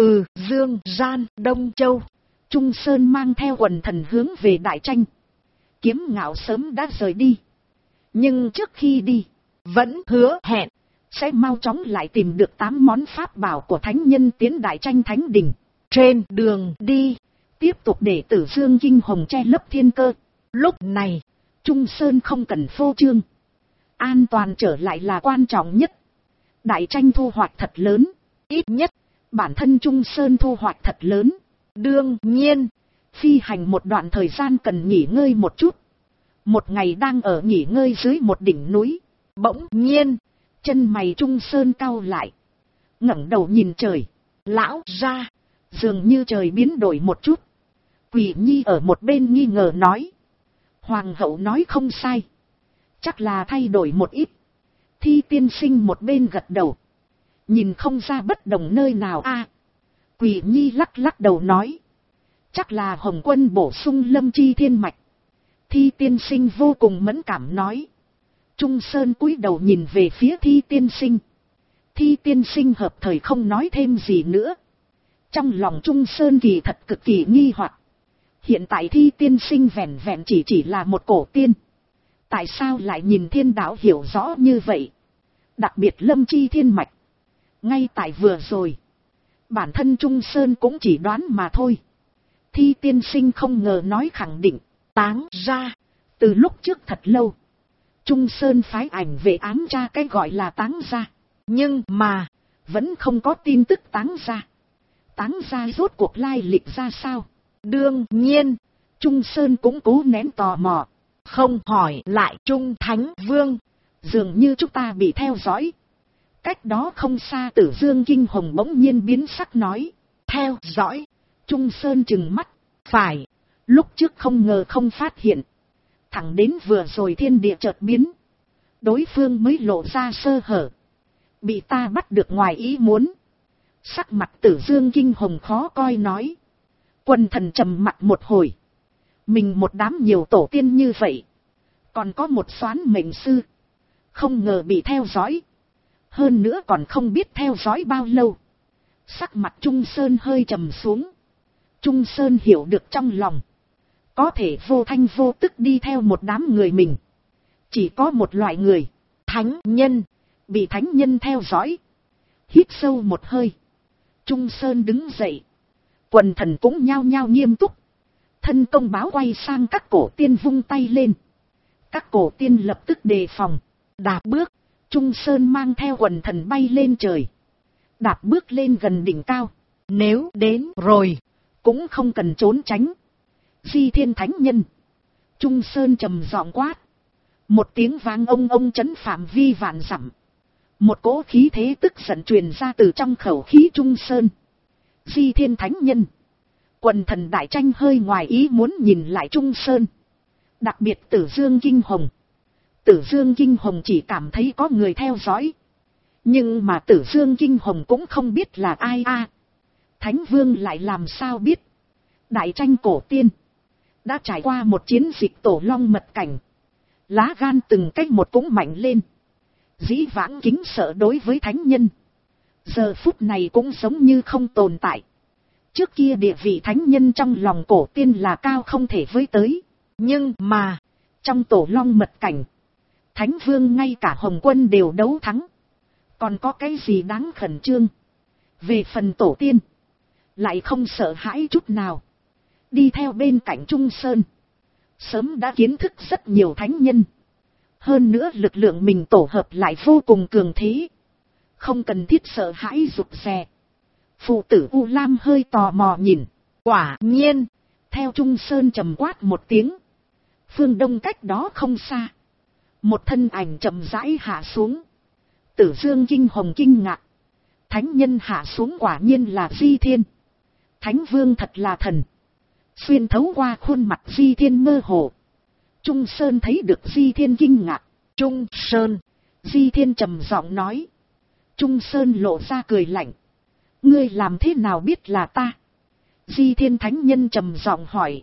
Dương Gian Đông Châu. Trung Sơn mang theo quần thần hướng về Đại Tranh. Kiếm Ngạo sớm đã rời đi, nhưng trước khi đi vẫn hứa hẹn sẽ mau chóng lại tìm được 8 món pháp bảo của thánh nhân tiến Đại Tranh Thánh Đình. Trên đường đi, tiếp tục để Tử Dương Kinh Hồng che lấp thiên cơ. Lúc này, Trung Sơn không cần phô trương, an toàn trở lại là quan trọng nhất. Đại Tranh thu hoạch thật lớn, ít nhất bản thân Trung Sơn thu hoạch thật lớn. Đương nhiên, phi hành một đoạn thời gian cần nghỉ ngơi một chút. Một ngày đang ở nghỉ ngơi dưới một đỉnh núi, bỗng nhiên chân mày Trung Sơn cau lại, ngẩng đầu nhìn trời. Lão ra, Dường như trời biến đổi một chút. Quỷ nhi ở một bên nghi ngờ nói. Hoàng hậu nói không sai. Chắc là thay đổi một ít. Thi tiên sinh một bên gật đầu. Nhìn không ra bất đồng nơi nào a. Quỷ nhi lắc lắc đầu nói. Chắc là Hồng Quân bổ sung Lâm Chi thiên mạch. Thi tiên sinh vô cùng mẫn cảm nói. Trung Sơn cúi đầu nhìn về phía Thi tiên sinh. Thi tiên sinh hợp thời không nói thêm gì nữa. Trong lòng Trung Sơn kỳ thật cực kỳ nghi hoặc. Hiện tại Thi tiên sinh vẹn vẹn chỉ là một cổ tiên. Tại sao lại nhìn thiên đạo hiểu rõ như vậy? Đặc biệt Lâm Chi thiên mạch. Ngay tại vừa rồi. Bản thân Trung Sơn cũng chỉ đoán mà thôi. Thi tiên sinh không ngờ nói khẳng định. Táng ra. Từ lúc trước thật lâu. Trung Sơn phái ảnh về ám tra cái gọi là táng ra. Nhưng mà. Vẫn không có tin tức táng ra. Táng ra rốt cuộc lai lịch ra sao? Đương nhiên. Trung Sơn cũng cố nén tò mò. Không hỏi lại Trung Thánh Vương. Dường như chúng ta bị theo dõi. Cách đó không xa Tử Dương Kinh Hồng bỗng nhiên biến sắc nói. Theo dõi. Trung Sơn trừng mắt. Phải. Lúc trước không ngờ không phát hiện. Thẳng đến vừa rồi thiên địa chợt biến. Đối phương mới lộ ra sơ hở. Bị ta bắt được ngoài ý muốn. Sắc mặt Tử Dương Kinh Hồng khó coi nói. Quần thần trầm mặt một hồi. Mình một đám nhiều tổ tiên như vậy. Còn có một soán mệnh sư. Không ngờ bị theo dõi. Hơn nữa còn không biết theo dõi bao lâu. Sắc mặt Trung Sơn hơi trầm xuống. Trung Sơn hiểu được trong lòng. Có thể vô thanh vô tức đi theo một đám người mình. Chỉ có một loại người. Thánh nhân. Bị thánh nhân theo dõi. Hít sâu một hơi. Trung Sơn đứng dậy. Quần thần cũng nhao nhao nghiêm túc. Thân công báo quay sang các cổ tiên vung tay lên. Các cổ tiên lập tức đề phòng. Đạp bước. Trung Sơn mang theo quần thần bay lên trời. Đạp bước lên gần đỉnh cao. Nếu đến rồi. Cũng không cần trốn tránh. Di Thiên Thánh Nhân. Trung Sơn trầm giọng quát. Một tiếng vang ông chấn phạm vi vạn dặm. Một cỗ khí thế tức giận truyền ra từ trong khẩu khí Trung Sơn. Di Thiên Thánh Nhân. Quần thần đại tranh hơi ngoài ý muốn nhìn lại Trung Sơn. Đặc biệt Tử Dương Kinh Hồng. Tử Dương Kinh Hồng chỉ cảm thấy có người theo dõi. Nhưng mà Tử Dương Kinh Hồng cũng không biết là ai a. Thánh Vương lại làm sao biết. Đại tranh cổ tiên. Đã trải qua một chiến dịch tổ long mật cảnh. Lá gan từng cách một cũng mạnh lên. Dĩ vãng kính sợ đối với thánh nhân. Giờ phút này cũng giống như không tồn tại. Trước kia địa vị thánh nhân trong lòng cổ tiên là cao không thể với tới. Nhưng mà, trong tổ long mật cảnh, Thánh Vương ngay cả Hồng Quân đều đấu thắng. Còn có cái gì đáng khẩn trương? Về phần tổ tiên, lại không sợ hãi chút nào. Đi theo bên cạnh Trung Sơn. Sớm đã kiến thức rất nhiều thánh nhân. Hơn nữa lực lượng mình tổ hợp lại vô cùng cường thế. Không cần thiết sợ hãi rụt rè. Phụ tử U Lam hơi tò mò nhìn. Quả nhiên. Theo Trung Sơn trầm quát một tiếng. Phương đông cách đó không xa. Một thân ảnh chậm rãi hạ xuống. Tử Dương Kinh Hồng kinh ngạc. Thánh nhân hạ xuống quả nhiên là Di Thiên. Thánh Vương thật là thần. Xuyên thấu qua khuôn mặt Di Thiên mơ hồ. Trung Sơn thấy được Di Thiên kinh ngạc. Trung Sơn. Di Thiên trầm giọng nói. Trung Sơn lộ ra cười lạnh. Ngươi làm thế nào biết là ta? Di Thiên Thánh Nhân trầm giọng hỏi.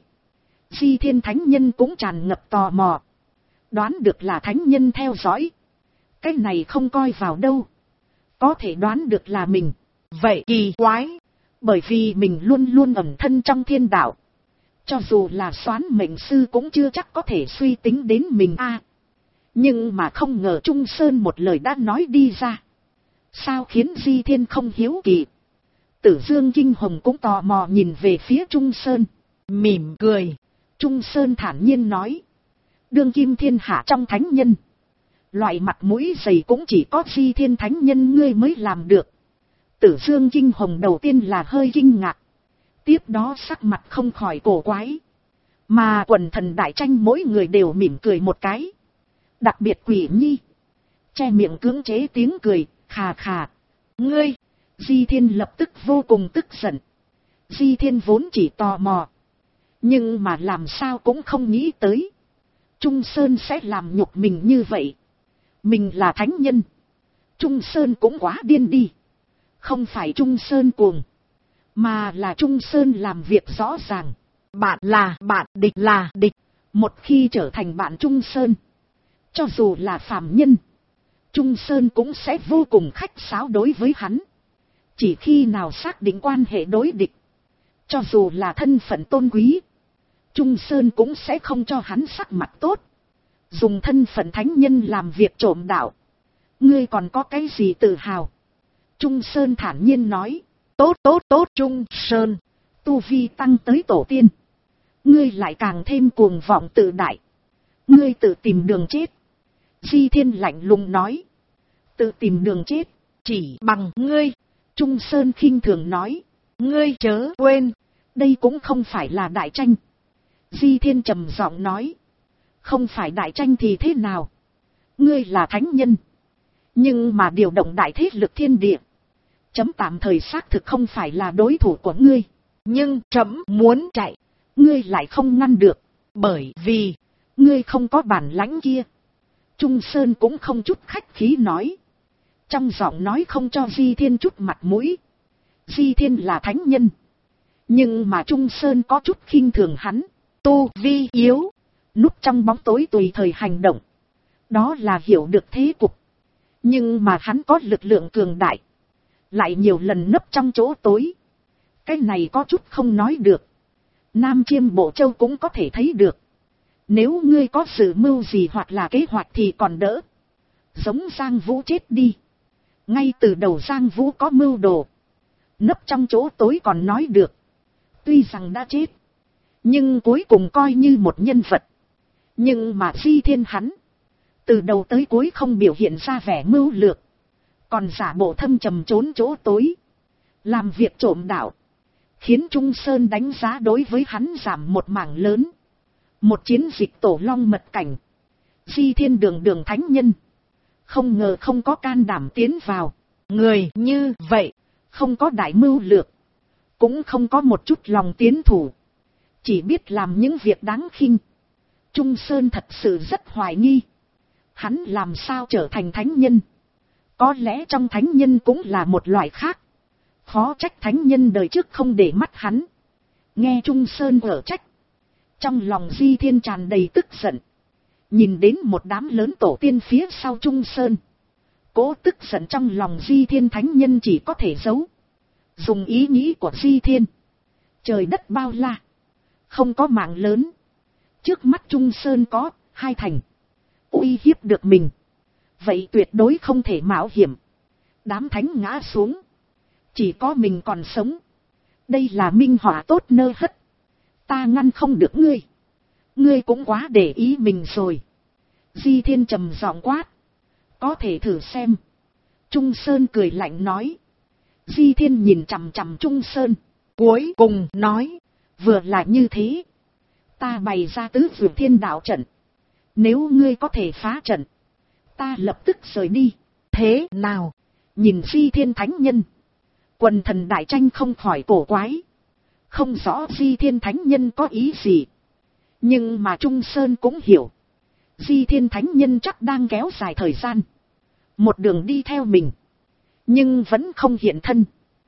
Di Thiên Thánh Nhân cũng tràn ngập tò mò. Đoán được là Thánh Nhân theo dõi. Cái này không coi vào đâu. Có thể đoán được là mình. Vậy kỳ quái. Bởi vì mình luôn luôn ẩn thân trong thiên đạo. Cho dù là soán mệnh sư cũng chưa chắc có thể suy tính đến mình a. Nhưng mà không ngờ Trung Sơn một lời đã nói đi ra. Sao khiến Di Thiên không hiếu kỳ? Tử Dương Kinh Hồng cũng tò mò nhìn về phía Trung Sơn. Mỉm cười. Trung Sơn thản nhiên nói. Đương kim thiên hạ trong thánh nhân. Loại mặt mũi dày cũng chỉ có Di Thiên Thánh Nhân ngươi mới làm được. Tử Dương Kinh Hồng đầu tiên là hơi kinh ngạc. Tiếp đó sắc mặt không khỏi cổ quái. Mà quần thần đại tranh mỗi người đều mỉm cười một cái. Đặc biệt Quỷ Nhi. Che miệng cưỡng chế tiếng cười, khà khà. Ngươi! Di Thiên lập tức vô cùng tức giận. Di Thiên vốn chỉ tò mò. Nhưng mà làm sao cũng không nghĩ tới. Trung Sơn sẽ làm nhục mình như vậy. Mình là thánh nhân. Trung Sơn cũng quá điên đi. Không phải Trung Sơn cuồng. Mà là Trung Sơn làm việc rõ ràng. Bạn là bạn, địch là địch. Một khi trở thành bạn Trung Sơn, cho dù là phàm nhân, Trung Sơn cũng sẽ vô cùng khách sáo đối với hắn. Chỉ khi nào xác định quan hệ đối địch, cho dù là thân phận tôn quý, Trung Sơn cũng sẽ không cho hắn sắc mặt tốt. Dùng thân phận thánh nhân làm việc trộm đạo. Ngươi còn có cái gì tự hào? Trung Sơn thản nhiên nói. Tốt Trung Sơn. Tu vi tăng tới tổ tiên. Ngươi lại càng thêm cuồng vọng tự đại. Ngươi tự tìm đường chết. Di Thiên lạnh lùng nói. Tự tìm đường chết. Chỉ bằng ngươi. Trung Sơn khinh thường nói. Ngươi chớ quên. Đây cũng không phải là đại tranh. Di Thiên trầm giọng nói. Không phải đại tranh thì thế nào? Ngươi là thánh nhân. Nhưng mà điều động đại thế lực thiên địa. Chấm tạm thời xác thực không phải là đối thủ của ngươi. Nhưng chấm muốn chạy. Ngươi lại không ngăn được. Bởi vì ngươi không có bản lãnh kia. Trung Sơn cũng không chút khách khí nói. Trong giọng nói không cho Di Thiên chút mặt mũi. Di Thiên là thánh nhân. Nhưng mà Trung Sơn có chút khinh thường hắn. Tu vi yếu. Núp trong bóng tối tùy thời hành động. Đó là hiểu được thế cục. Nhưng mà hắn có lực lượng cường đại. Lại nhiều lần nấp trong chỗ tối. Cái này có chút không nói được. Nam Chiêm Bộ Châu cũng có thể thấy được. Nếu ngươi có dự mưu gì hoặc là kế hoạch thì còn đỡ. Giống Giang Vũ chết đi. Ngay từ đầu Giang Vũ có mưu đồ. Nấp trong chỗ tối còn nói được. Tuy rằng đã chết. Nhưng cuối cùng coi như một nhân vật. Nhưng mà Di Thiên hắn. Từ đầu tới cuối không biểu hiện ra vẻ mưu lược. Còn giả bộ thâm trầm trốn chỗ tối. Làm việc trộm đạo. Khiến Trung Sơn đánh giá đối với hắn giảm một mảng lớn. Một chiến dịch tổ long mật cảnh. Di Thiên đường thánh nhân. Không ngờ không có can đảm tiến vào. Người như vậy. Không có đại mưu lược. Cũng không có một chút lòng tiến thủ. Chỉ biết làm những việc đáng khinh. Trung Sơn thật sự rất hoài nghi. Hắn làm sao trở thành thánh nhân. Có lẽ trong thánh nhân cũng là một loại khác. Khó trách thánh nhân đời trước không để mắt hắn. Nghe Trung Sơn ở trách. Trong lòng Di Thiên tràn đầy tức giận. Nhìn đến một đám lớn tổ tiên phía sau Trung Sơn. Cố tức giận trong lòng Di Thiên thánh nhân chỉ có thể giấu. Dùng ý nghĩ của Di Thiên. Trời đất bao la. Không có mạng lớn. Trước mắt Trung Sơn có 2 thành. Uy hiếp được mình. Vậy tuyệt đối không thể mạo hiểm. Đám thánh ngã xuống. Chỉ có mình còn sống. Đây là minh họa tốt nơ hất. Ta ngăn không được ngươi. Ngươi cũng quá để ý mình rồi. Di Thiên trầm giọng quát. Có thể thử xem. Trung Sơn cười lạnh nói. Di Thiên nhìn chằm chằm Trung Sơn. Cuối cùng nói. Vừa là như thế. Ta bày ra tứ vượt thiên đạo trận. Nếu ngươi có thể phá trận. Ta lập tức rời đi. Thế nào? Nhìn Di Thiên thánh nhân. Quần thần đại tranh không khỏi cổ quái. Không rõ Di Thiên thánh nhân có ý gì. Nhưng mà Trung Sơn cũng hiểu. Di Thiên thánh nhân chắc đang kéo dài thời gian. Một đường đi theo mình. Nhưng vẫn không hiện thân.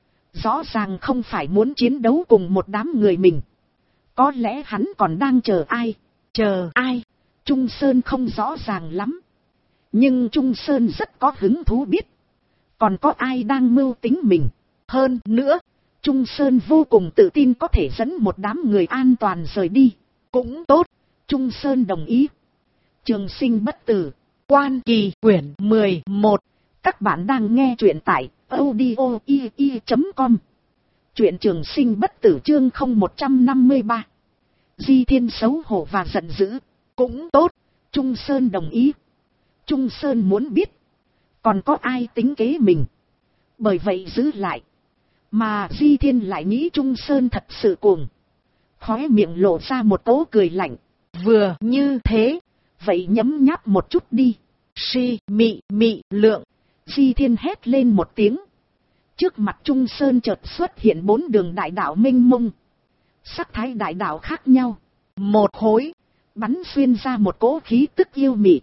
Rõ ràng không phải muốn chiến đấu cùng một đám người mình. Có lẽ hắn còn đang chờ ai. Chờ ai? Trung Sơn không rõ ràng lắm. Nhưng Trung Sơn rất có hứng thú biết. Còn có ai đang mưu tính mình. Hơn nữa, Trung Sơn vô cùng tự tin có thể dẫn một đám người an toàn rời đi. Cũng tốt, Trung Sơn đồng ý. Trường Sinh Bất Tử, Quan Kỳ quyển 11. Các bạn đang nghe truyện tại audio.com. Truyện Trường Sinh Bất Tử chương 0153. Di Thiên xấu hổ và giận dữ. Cũng tốt, Trung Sơn đồng ý. Trung Sơn muốn biết. Còn có ai tính kế mình. Bởi vậy giữ lại. Mà Di Thiên lại nghĩ Trung Sơn thật sự cuồng. Khóe miệng lộ ra một cỗ cười lạnh. Vừa như thế. Vậy nhấm nháp một chút đi. Si mị lượng. Di Thiên hét lên một tiếng. Trước mặt Trung Sơn chợt xuất hiện 4 đường đại đạo mênh mông. Sắc thái đại đạo khác nhau. Một khối, bắn xuyên ra một cỗ khí tức yêu mị.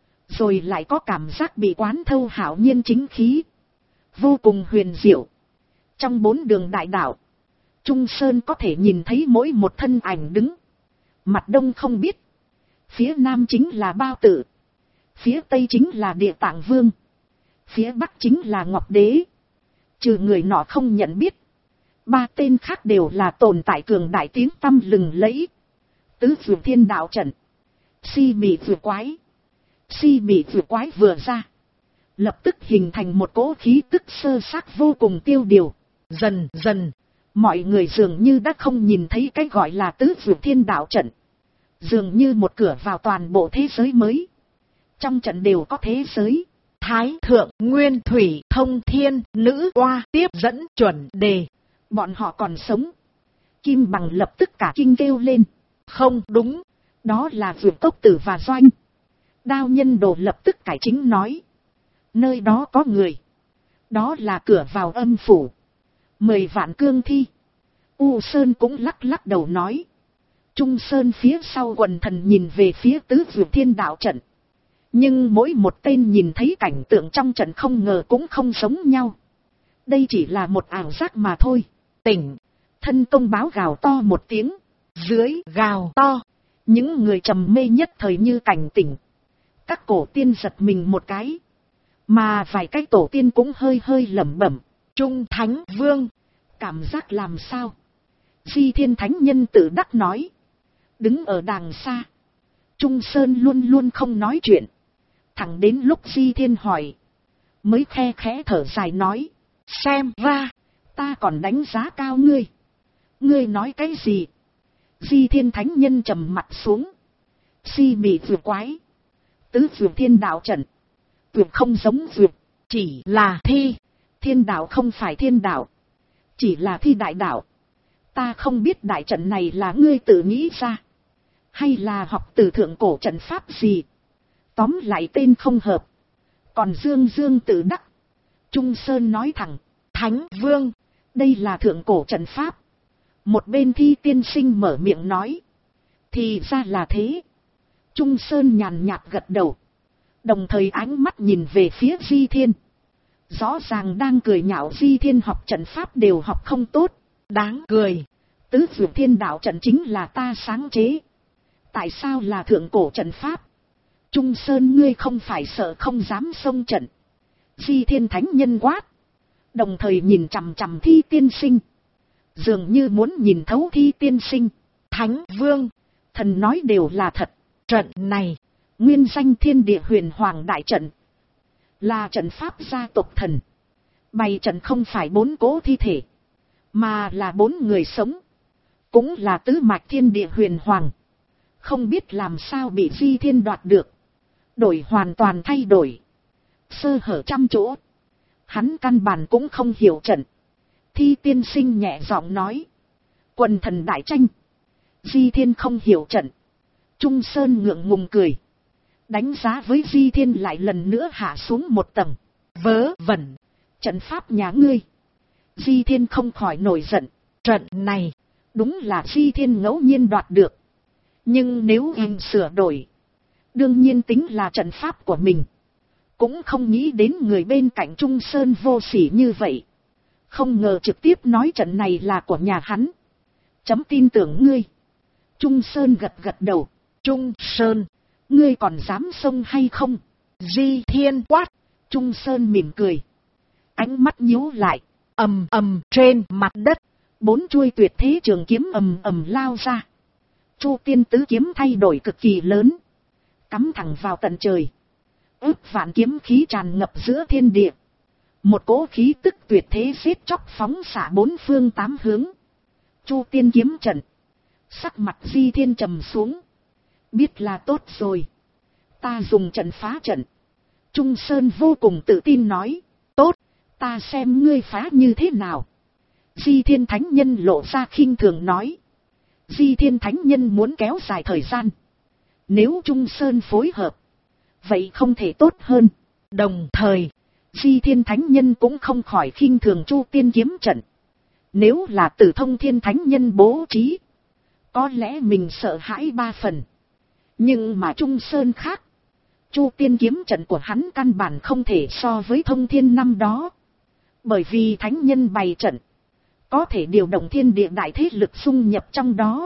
Rồi lại có cảm giác bị quán thâu hảo nhiên chính khí. Vô cùng huyền diệu. Trong 4 đường đại đạo, Trung Sơn có thể nhìn thấy mỗi một thân ảnh đứng. Mặt đông không biết. Phía nam chính là Bao Tử. Phía tây chính là Địa Tạng Vương. Phía bắc chính là Ngọc Đế. Trừ người nọ không nhận biết. 3 tên khác đều là tồn tại cường đại tiếng tăm lừng lẫy. Tứ Dược Thiên Đạo Trận. Si Mị Dược Quái. Si Mị Dược Quái vừa ra, lập tức hình thành một cỗ khí tức sơ xác vô cùng tiêu điều. Dần dần, mọi người dường như đã không nhìn thấy cái gọi là Tứ Dược Thiên Đạo Trận. Dường như một cửa vào toàn bộ thế giới mới. Trong trận đều có thế giới. Thái thượng, nguyên thủy, thông thiên, nữ oa, tiếp dẫn, chuẩn đề. Bọn họ còn sống. Kim Bằng lập tức cả kinh kêu lên. Không đúng, đó là Dược Cốc Tử và Doanh. Đao Nhân Đồ lập tức cải chính nói. Nơi đó có người. Đó là cửa vào âm phủ. 10 vạn cương thi. U Sơn cũng lắc lắc đầu nói. Trung Sơn phía sau quần thần nhìn về phía Tứ Dược Thiên Đạo Trận. Nhưng mỗi một tên nhìn thấy cảnh tượng trong trận không ngờ cũng không giống nhau. Đây chỉ là một ảo giác mà thôi. Tỉnh. Thân công báo gào to một tiếng. Dưới gào to, những người trầm mê nhất thời như cảnh tỉnh. Các cổ tiên giật mình một cái. Mà vài cái tổ tiên cũng hơi hơi lẩm bẩm. Trung Thánh Vương. Cảm giác làm sao? Di Thiên Thánh Nhân tự đắc nói. Đứng ở đàng xa. Trung Sơn luôn luôn không nói chuyện. Thẳng đến lúc Di Thiên hỏi. Mới khe khẽ thở dài nói. Xem ra, ta còn đánh giá cao ngươi. Ngươi nói cái gì? Di Thiên Thánh Nhân trầm mặt xuống. Si Mị Dược Quái. Tứ Dược Thiên Đạo Trận. Dược không giống dược. Chỉ là thi. Thiên đạo không phải thiên đạo. Chỉ là thi đại đạo. Ta không biết đại trận này là ngươi tự nghĩ ra. Hay là học từ thượng cổ trận pháp gì. Tóm lại tên không hợp. Còn Dương Dương tự đắc. Trung Sơn nói thẳng. Thánh Vương. Đây là thượng cổ trận pháp. Một bên Thi Tiên Sinh mở miệng nói. Thì ra là thế. Trung Sơn nhàn nhạt gật đầu. Đồng thời ánh mắt nhìn về phía Di Thiên. Rõ ràng đang cười nhạo Di Thiên học trận pháp đều học không tốt. Đáng cười. Tứ Dược Thiên Đạo Trận chính là ta sáng chế. Tại sao là thượng cổ trận pháp? Trung Sơn ngươi không phải sợ không dám xông trận. Di Thiên Thánh Nhân quát. Đồng thời nhìn chằm chằm Thi Tiên Sinh. Dường như muốn nhìn thấu Thi Tiên Sinh. Thánh Vương. Thần nói đều là thật. Trận này. Nguyên danh Thiên Địa Huyền Hoàng Đại Trận. Là trận pháp gia tộc thần. Bày trận không phải 4 cỗ thi thể. Mà là 4 người sống. Cũng là tứ mạch Thiên Địa Huyền Hoàng. Không biết làm sao bị Di Thiên đoạt được. Đổi hoàn toàn thay đổi. Sơ hở trăm chỗ. Hắn căn bản cũng không hiểu trận. Thi Tiên Sinh nhẹ giọng nói. Quần thần đại tranh. Di Thiên không hiểu trận. Trung Sơn ngượng ngùng cười. Đánh giá với Di Thiên lại lần nữa hạ xuống một tầng. Vớ vẩn. Trận pháp nhà ngươi. Di Thiên không khỏi nổi giận. Trận này. Đúng là Di Thiên ngẫu nhiên đoạt được. Nhưng nếu em sửa đổi. Đương nhiên tính là trận pháp của mình. Cũng không nghĩ đến người bên cạnh Trung Sơn vô sỉ như vậy. Không ngờ trực tiếp nói trận này là của nhà hắn. Chấm tin tưởng ngươi. Trung Sơn gật gật đầu. Trung Sơn. Ngươi còn dám xông hay không? Di Thiên quát. Trung Sơn mỉm cười. Ánh mắt nhíu lại. Ầm ầm trên mặt đất. 4 chuôi tuyệt thế trường kiếm ầm ầm lao ra. Chu Tiên tứ kiếm thay đổi cực kỳ lớn. Cắm thẳng vào tận trời. Ước vạn kiếm khí tràn ngập giữa thiên địa. Một cỗ khí tức tuyệt thế giết chóc phóng xạ 4 phương 8 hướng. Chu Tiên kiếm trận. Sắc mặt Di Thiên trầm xuống. Biết là tốt rồi. Ta dùng trận phá trận. Trung Sơn vô cùng tự tin nói. Tốt, ta xem ngươi phá như thế nào. Di Thiên Thánh Nhân lộ ra khinh thường nói. Di Thiên Thánh Nhân muốn kéo dài thời gian. Nếu Trung Sơn phối hợp. Vậy không thể tốt hơn. Đồng thời, Di Thiên Thánh Nhân cũng không khỏi khinh thường Chu Tiên kiếm trận. Nếu là Tử Thông Thiên Thánh Nhân bố trí, có lẽ mình sợ hãi 3 phần. Nhưng mà Trung Sơn khác. Chu Tiên kiếm trận của hắn căn bản không thể so với Thông Thiên năm đó. Bởi vì Thánh Nhân bày trận, có thể điều động thiên địa đại thế lực xung nhập trong đó.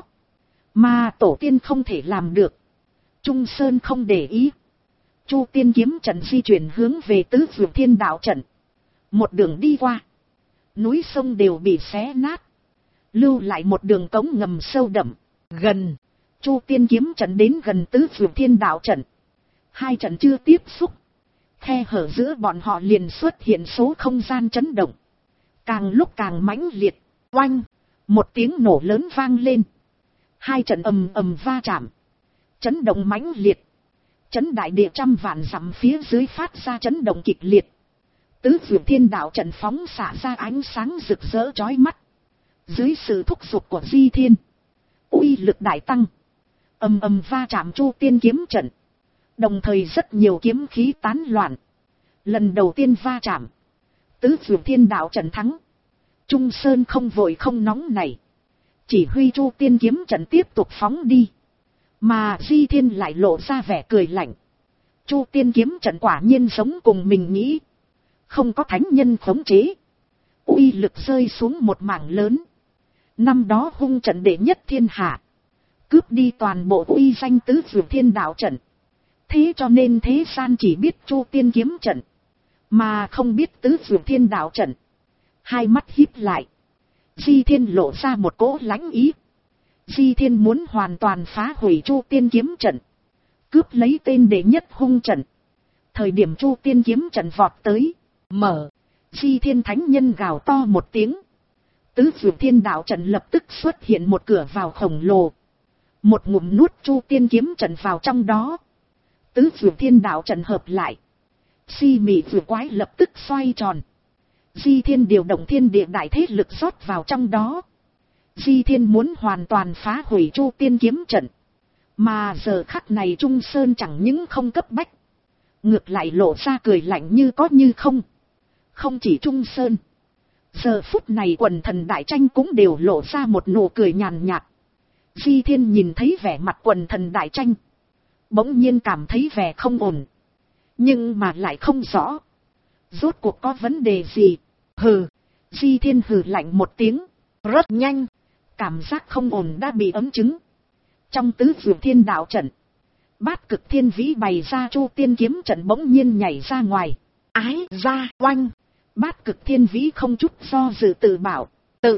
Mà Tổ Tiên không thể làm được. Trung Sơn không để ý. Chu Tiên kiếm trận di chuyển hướng về Tứ Vượt Thiên Đạo trận. Một đường đi qua, núi sông đều bị xé nát, lưu lại một đường cống ngầm sâu đậm. Gần, Chu Tiên kiếm trận đến gần Tứ Vượt Thiên Đạo trận. Hai trận chưa tiếp xúc, khe hở giữa bọn họ liền xuất hiện số không gian chấn động. Càng lúc càng mãnh liệt, oanh, một tiếng nổ lớn vang lên. Hai trận ầm ầm va chạm, chấn động mãnh liệt. Chấn đại địa trăm vạn dặm phía dưới phát ra chấn động kịch liệt. Tứ Vượt Thiên Đạo trận phóng xạ ra ánh sáng rực rỡ chói mắt. Dưới sự thúc giục của Di Thiên, uy lực đại tăng. Ầm ầm va chạm Chu Tiên kiếm trận. Đồng thời rất nhiều kiếm khí tán loạn. Lần đầu tiên va chạm, Tứ Vượt Thiên Đạo trận thắng. Trung Sơn không vội không nóng này, chỉ huy Chu Tiên kiếm trận tiếp tục phóng đi. Mà Di Thiên lại lộ ra vẻ cười lạnh. Chu Tiên kiếm trận quả nhiên giống cùng mình nghĩ. Không có thánh nhân khống chế, uy lực rơi xuống một mảng lớn. Năm đó hung trận đệ nhất thiên hạ, cướp đi toàn bộ uy danh Tứ Vượt Thiên Đạo trận. Thế cho nên thế gian chỉ biết Chu Tiên kiếm trận, mà không biết Tứ Vượt Thiên Đạo trận. Hai mắt híp lại, Di Thiên lộ ra một cỗ lãnh ý. Di Thiên muốn hoàn toàn phá hủy Chu Tiên kiếm trận, cướp lấy tên đệ nhất hung trận. Thời điểm Chu Tiên kiếm trận vọt tới, mở, Di Thiên Thánh Nhân gào to một tiếng. Tứ Vượt Thiên Đạo trận lập tức xuất hiện một cửa vào khổng lồ. Một ngụm nuốt Chu Tiên kiếm trận vào trong đó. Tứ Vượt Thiên Đạo trận hợp lại. Si mị vượt quái lập tức xoay tròn. Di Thiên điều động thiên địa đại thế lực rót vào trong đó. Di Thiên muốn hoàn toàn phá hủy Chu Tiên kiếm trận. Mà giờ khắc này Trung Sơn chẳng những không cấp bách, ngược lại lộ ra cười lạnh như có như không. Không chỉ Trung Sơn, giờ phút này quần thần đại tranh cũng đều lộ ra một nụ cười nhàn nhạt. Di Thiên nhìn thấy vẻ mặt quần thần đại tranh, bỗng nhiên cảm thấy vẻ không ổn. Nhưng mà lại không rõ, rốt cuộc có vấn đề gì. Hừ, Di Thiên hừ lạnh một tiếng. Rất nhanh, cảm giác không ổn đã bị ấm chứng. Trong Tứ Vượt Thiên Đạo trận, Bát Cực Thiên Vĩ bày ra Chu Tiên kiếm trận bỗng nhiên nhảy ra ngoài. Ái ra oanh, Bát Cực Thiên Vĩ không chút do dự tự bảo.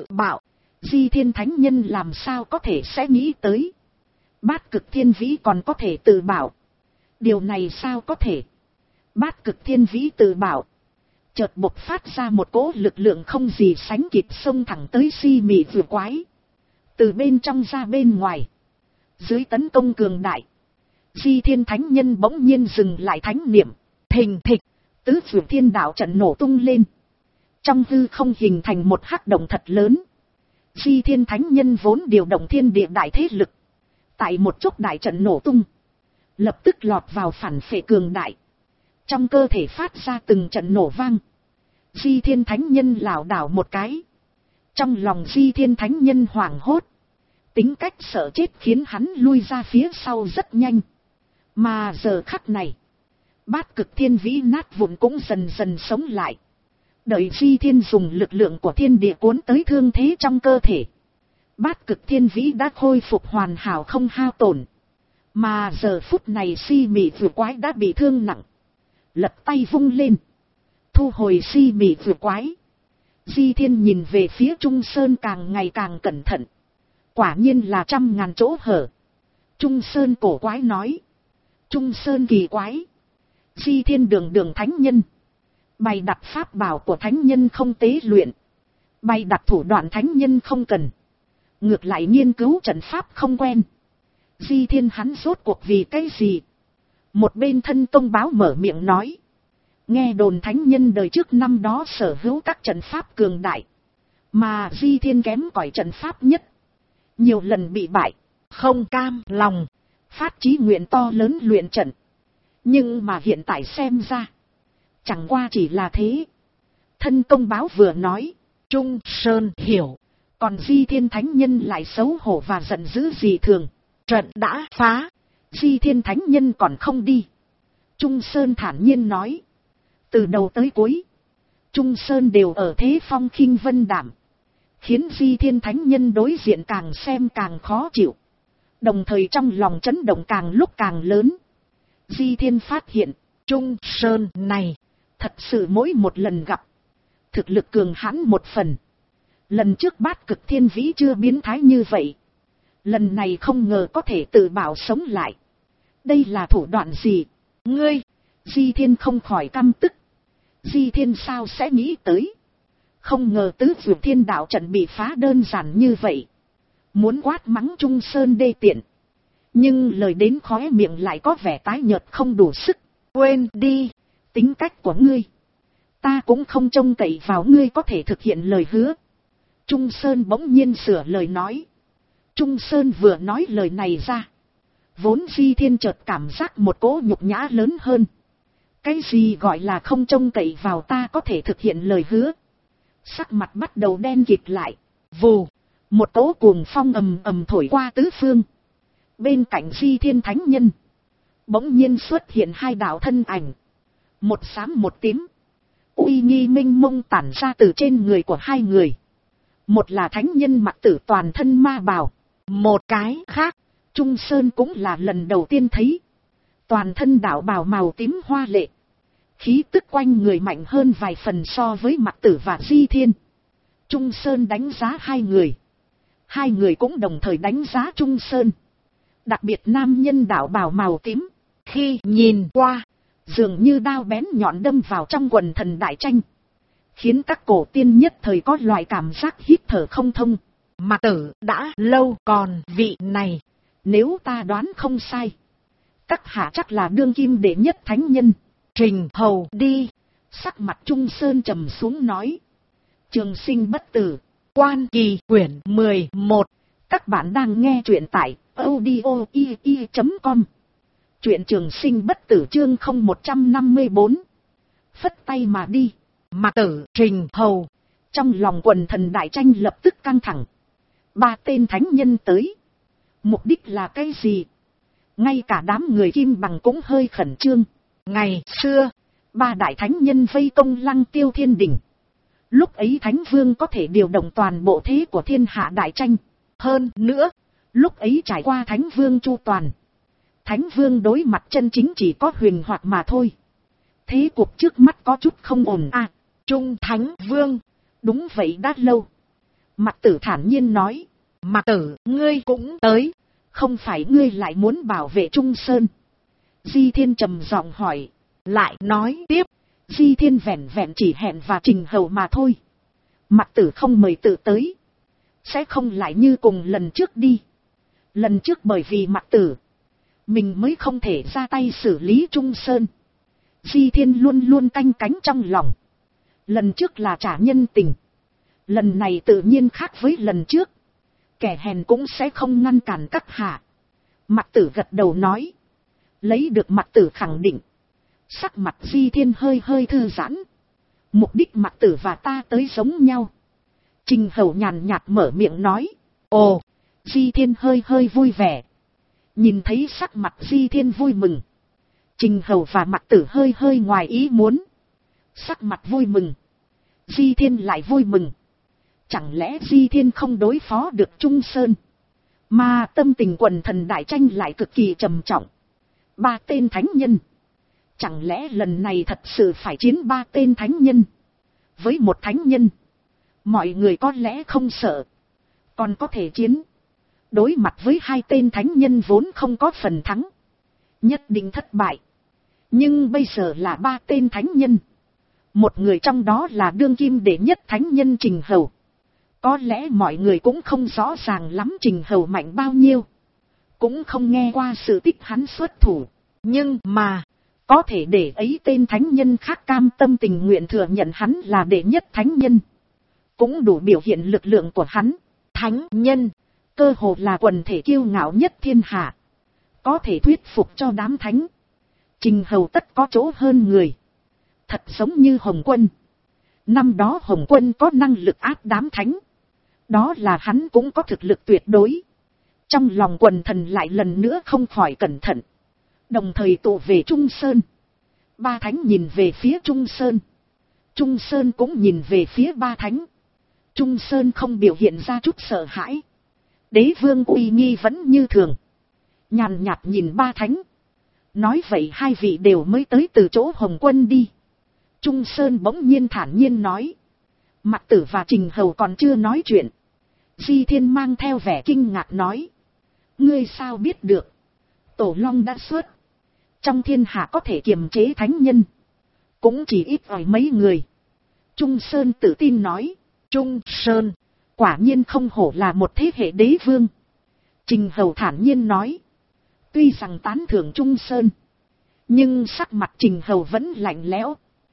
Di Thiên Thánh Nhân làm sao có thể sẽ nghĩ tới Bát Cực Thiên Vĩ còn có thể tự bảo. Điều này sao có thể? Bát Cực Thiên Vĩ tự bảo, chợt bộc phát ra một cỗ lực lượng không gì sánh kịp xông thẳng tới si mị vượt quái. Từ bên trong ra bên ngoài, dưới tấn công cường đại, Di Thiên Thánh Nhân bỗng nhiên dừng lại thánh niệm. Thình thịch, Tứ Vượt Thiên Đạo trận nổ tung lên. Trong hư không hình thành một hắc động thật lớn. Di Thiên Thánh Nhân vốn điều động thiên địa đại thế lực, tại một chốc đại trận nổ tung, lập tức lọt vào phản phệ cường đại. Trong cơ thể phát ra từng trận nổ vang. Di Thiên Thánh Nhân lảo đảo một cái. Trong lòng Di Thiên Thánh Nhân hoảng hốt. Tính cách sợ chết khiến hắn lui ra phía sau rất nhanh. Mà giờ khắc này, Bát Cực Thiên Vĩ nát vụn cũng dần dần sống lại. Đợi Di Thiên dùng lực lượng của thiên địa cuốn tới thương thế trong cơ thể, Bát Cực Thiên Vĩ đã khôi phục hoàn hảo không hao tổn. Mà giờ phút này si mị vượt quái đã bị thương nặng. Lật tay vung lên, thu hồi si mị vượt quái. Di Thiên nhìn về phía Trung Sơn càng ngày càng cẩn thận. Quả nhiên là trăm ngàn chỗ hở. Trung Sơn cổ quái nói. Trung Sơn kỳ quái. Di Thiên đường đường thánh nhân, bày đặt pháp bảo của thánh nhân không tế luyện, bày đặt thủ đoạn thánh nhân không cần, ngược lại nghiên cứu trận pháp không quen. Di Thiên hắn rốt cuộc vì cái gì? Một bên thân công báo mở miệng nói. Nghe đồn thánh nhân đời trước năm đó sở hữu các trận pháp cường đại, mà Di Thiên kém cỏi trận pháp nhất, nhiều lần bị bại, không cam lòng, phát chí nguyện to lớn luyện trận. Nhưng mà hiện tại xem ra, Chẳng qua chỉ là thế. Thân công báo vừa nói, Trung Sơn hiểu. còn Di Thiên Thánh Nhân lại xấu hổ và giận dữ dị thường. Trận đã phá. Di Thiên Thánh Nhân còn không đi. Trung Sơn thản nhiên nói. Từ đầu tới cuối, Trung Sơn đều ở thế phong khinh vân đạm, khiến Di Thiên Thánh Nhân đối diện càng xem càng khó chịu. Đồng thời trong lòng chấn động càng lúc càng lớn. Di Thiên phát hiện, Trung Sơn này, thật sự mỗi một lần gặp, thực lực cường hãn một phần. Lần trước Bát Cực Thiên Vĩ chưa biến thái như vậy. Lần này không ngờ có thể tự bảo sống lại. Đây là thủ đoạn gì? Ngươi! Di Thiên không khỏi căm tức. Di Thiên sao sẽ nghĩ tới? Không ngờ tứ dược thiên đạo trận bị phá đơn giản như vậy. Muốn quát mắng Trung Sơn đê tiện. Nhưng lời đến khóe miệng lại có vẻ tái nhợt không đủ sức. Quên đi! Tính cách của ngươi, ta cũng không trông cậy vào ngươi có thể thực hiện lời hứa. Trung Sơn bỗng nhiên sửa lời nói. Trung Sơn vừa nói lời này ra, vốn Di Thiên chợt cảm giác một cỗ nhục nhã lớn hơn. Cái gì gọi là không trông cậy vào ta có thể thực hiện lời hứa? Sắc mặt bắt đầu đen kịt lại. Vù, một cỗ cuồng phong ầm ầm thổi qua tứ phương. Bên cạnh Di Thiên Thánh Nhân, bỗng nhiên xuất hiện hai đạo thân ảnh, một xám một tím. Uy nghi minh mông tản ra từ trên người của hai người. Một là thánh nhân mặc tử toàn thân ma bào, một cái khác, Trung Sơn cũng là lần đầu tiên thấy. Toàn thân đạo bào màu tím hoa lệ, khí tức quanh người mạnh hơn vài phần so với mặc tử và Di Thiên. Trung Sơn đánh giá hai người. Hai người cũng đồng thời đánh giá Trung Sơn. Đặc biệt nam nhân đạo bào màu tím, khi nhìn qua, dường như đao bén nhọn đâm vào trong quần thần đại tranh, khiến các cổ tiên nhất thời có loại cảm giác hít thở không thông. Mặc tử đã lâu còn vị này, nếu ta đoán không sai, các hạ chắc là đương kim đệ nhất thánh nhân. Trình hầu đi. Sắc mặt Trung Sơn trầm xuống nói. Trường sinh bất tử. Quan Kỳ quyển 11. Các bạn đang nghe truyện tại audio.com. Truyện Trường Sinh Bất Tử chương 0154. Phất tay mà đi. Mặc tử, Trình hầu. Trong lòng quần thần đại tranh lập tức căng thẳng. Ba tên thánh nhân tới, mục đích là cái gì? Ngay cả đám người Kim Bằng cũng hơi khẩn trương. Ngày xưa, ba đại thánh nhân vây công Lăng Tiêu Thiên Đỉnh. Lúc ấy Thánh Vương có thể điều động toàn bộ thế của thiên hạ đại tranh. Hơn nữa, lúc ấy trải qua Thánh Vương chu toàn. Thánh Vương đối mặt chân chính chỉ có huyền hoạt mà thôi. Thế cuộc trước mắt có chút không ổn à. Trung Thánh Vương. Đúng vậy, đã lâu. Mặc tử thản nhiên nói. Mặc tử, ngươi cũng tới. Không phải ngươi lại muốn bảo vệ Trung Sơn? Di Thiên trầm giọng hỏi. Lại nói tiếp. Di Thiên vẹn vẹn chỉ hẹn và trình hầu mà thôi. Mặc tử không mời tự tới, sẽ không lại như cùng lần trước đi. Lần trước bởi vì mặc tử, mình mới không thể ra tay xử lý Trung Sơn. Di Thiên luôn luôn canh cánh trong lòng. Lần trước là trả nhân tình, lần này tự nhiên khác với lần trước. Kẻ hèn cũng sẽ không ngăn cản các hạ. Mặc tử gật đầu nói. Lấy được mặc tử khẳng định, sắc mặt Di Thiên hơi hơi thư giãn. Mục đích mặc tử và ta tới giống nhau. Trình hầu nhàn nhạt mở miệng nói. Ồ, Di Thiên hơi hơi vui vẻ. Nhìn thấy sắc mặt Di Thiên vui mừng, Trình hầu và mặc tử hơi hơi ngoài ý muốn. Sắc mặt vui mừng, Di Thiên lại vui mừng. Chẳng lẽ Di Thiên không đối phó được Trung Sơn? Mà tâm tình quần thần đại tranh lại cực kỳ trầm trọng. Ba tên thánh nhân, chẳng lẽ lần này thật sự phải chiến ba tên thánh nhân? Với một thánh nhân, mọi người có lẽ không sợ, còn có thể chiến. Đối mặt với hai tên thánh nhân vốn không có phần thắng, nhất định thất bại. Nhưng bây giờ là ba tên thánh nhân. Một người trong đó là đương kim đệ nhất thánh nhân Trình hầu. Có lẽ mọi người cũng không rõ ràng lắm Trình hầu mạnh bao nhiêu, cũng không nghe qua sự tích hắn xuất thủ. Nhưng mà, có thể để ấy tên thánh nhân khác cam tâm tình nguyện thừa nhận hắn là đệ nhất thánh nhân, cũng đủ biểu hiện lực lượng của hắn. Thánh nhân, cơ hồ là quần thể kiêu ngạo nhất thiên hạ. Có thể thuyết phục cho đám thánh, Trình hầu tất có chỗ hơn người. Thật giống như Hồng Quân. Năm đó Hồng Quân có năng lực áp đám thánh. Đó là hắn cũng có thực lực tuyệt đối. Trong lòng quần thần lại lần nữa không khỏi cẩn thận. Đồng thời tụ về Trung Sơn. Ba thánh nhìn về phía Trung Sơn. Trung Sơn cũng nhìn về phía ba thánh. Trung Sơn không biểu hiện ra chút sợ hãi. Đế vương uy nghi vẫn như thường. Nhàn nhạt nhìn ba thánh. Nói vậy hai vị đều mới tới từ chỗ Hồng Quân đi. Trung Sơn bỗng nhiên thản nhiên nói. Mạc Tử và Trình Hầu còn chưa nói chuyện. Di Thiên mang theo vẻ kinh ngạc nói. Ngươi sao biết được? Tổ Long đã xuất. Trong thiên hạ có thể kiềm chế thánh nhân. Cũng chỉ ít ỏi mấy người. Trung Sơn tự tin nói. Trung Sơn, quả nhiên không hổ là một thế hệ đế vương. Trình Hầu thản nhiên nói. Tuy rằng tán thưởng Trung Sơn. Nhưng sắc mặt Trình Hầu vẫn lạnh lẽo.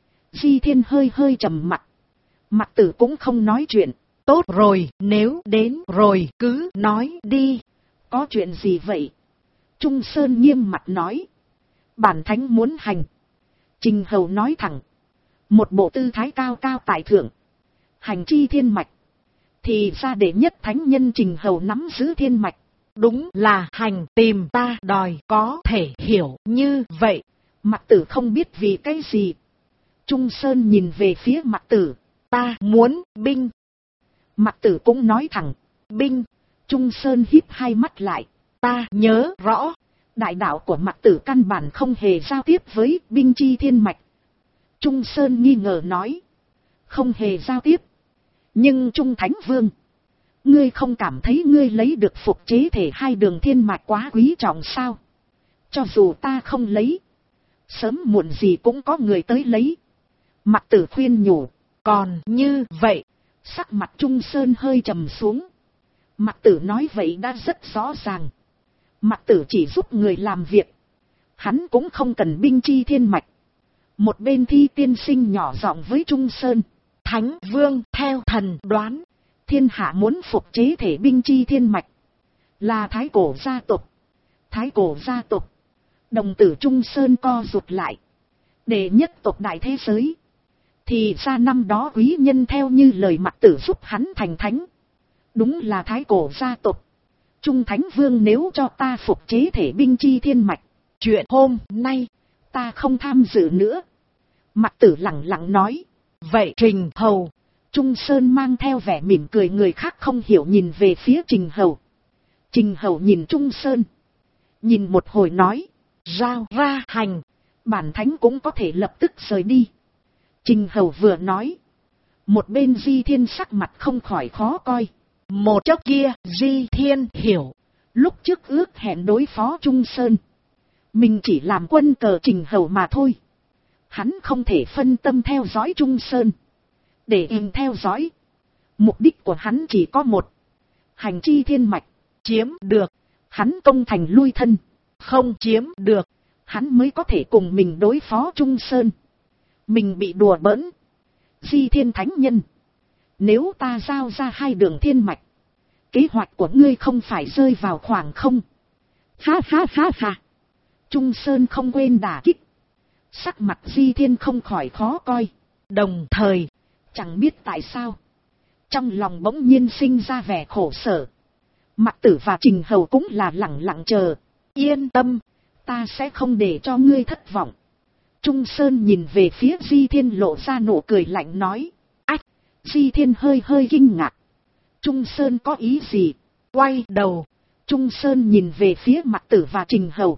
Di Thiên hơi hơi trầm mặt. Mạc Tử cũng không nói chuyện. Tốt rồi, nếu đến rồi cứ nói đi. Có chuyện gì vậy? Trung Sơn nghiêm mặt nói. Bản thánh muốn hành. Trình Hầu nói thẳng. Một bộ tư thái cao cao tại thượng. Hành chi thiên mạch. Thì ra đệ nhất thánh nhân Trình Hầu nắm giữ thiên mạch. Đúng là hành tìm ta đòi có thể hiểu như vậy. Mạc Tử không biết vì cái gì. Trung Sơn nhìn về phía Mạc Tử. Ta muốn binh. Mạc Tử cũng nói thẳng. Binh. Trung Sơn híp hai mắt lại. Ta nhớ rõ. Đại đạo của Mạc Tử căn bản không hề giao tiếp với binh chi thiên mạch. Trung Sơn nghi ngờ nói. Không hề giao tiếp. Nhưng Trung Thánh Vương. Ngươi không cảm thấy ngươi lấy được phục chế thể hai đường thiên mạch quá quý trọng sao? Cho dù ta không lấy. Sớm muộn gì cũng có người tới lấy. Mạc Tử khuyên nhủ. Còn như vậy. Sắc mặt Trung Sơn hơi trầm xuống. Mạc Tử nói vậy đã rất rõ ràng. Mạc Tử chỉ giúp người làm việc. Hắn cũng không cần binh chi thiên mạch. Một bên Thi tiên sinh nhỏ giọng với Trung Sơn. Thánh Vương theo thần đoán. Thiên hạ muốn phục chế thể binh chi thiên mạch. Là Thái Cổ gia tộc. Thái Cổ gia tộc. Đồng tử Trung Sơn co rụt lại. Đệ nhất tộc đại thế giới. Thì ra năm đó quý nhân theo như lời Mạc Tử giúp hắn thành thánh. Đúng là Thái Cổ gia tộc. Trung Thánh Vương nếu cho ta phục chế thể binh chi thiên mạch. Chuyện hôm nay ta không tham dự nữa. Mạc Tử lẳng lặng nói. Vậy Trình Hầu. Trung Sơn mang theo vẻ mỉm cười, người khác không hiểu nhìn về phía Trình Hầu. Trình Hầu nhìn Trung Sơn. Nhìn một hồi nói. Giao ra hành. Bản thánh cũng có thể lập tức rời đi. Trình Hầu vừa nói. Một bên Di Thiên sắc mặt không khỏi khó coi. Một chốc kia Di Thiên hiểu. Lúc trước ước hẹn đối phó Trung Sơn. Mình chỉ làm quân cờ Trình Hầu mà thôi. Hắn không thể phân tâm theo dõi Trung Sơn. Để im theo dõi. Mục đích của hắn chỉ có một. Hành chi thiên mạch. Chiếm được. Hắn công thành lui thân. Không chiếm được. Hắn mới có thể cùng mình đối phó Trung Sơn. Mình bị đùa bỡn. Di Thiên Thánh Nhân. Nếu ta giao ra hai đường thiên mạch. Kế hoạch của ngươi không phải rơi vào khoảng không. Ha ha ha ha. Trung Sơn không quên đả kích. Sắc mặt Di Thiên không khỏi khó coi. Đồng thời. Chẳng biết tại sao. Trong lòng bỗng nhiên sinh ra vẻ khổ sở. Mạc Tử và Trình Hầu cũng là lẳng lặng chờ. Yên tâm. Ta sẽ không để cho ngươi thất vọng. Trung Sơn nhìn về phía Di Thiên lộ ra nụ cười lạnh nói. Ách. Di Thiên hơi hơi kinh ngạc. Trung Sơn có ý gì? Quay đầu. Trung Sơn nhìn về phía Mạc Tử và Trình Hầu.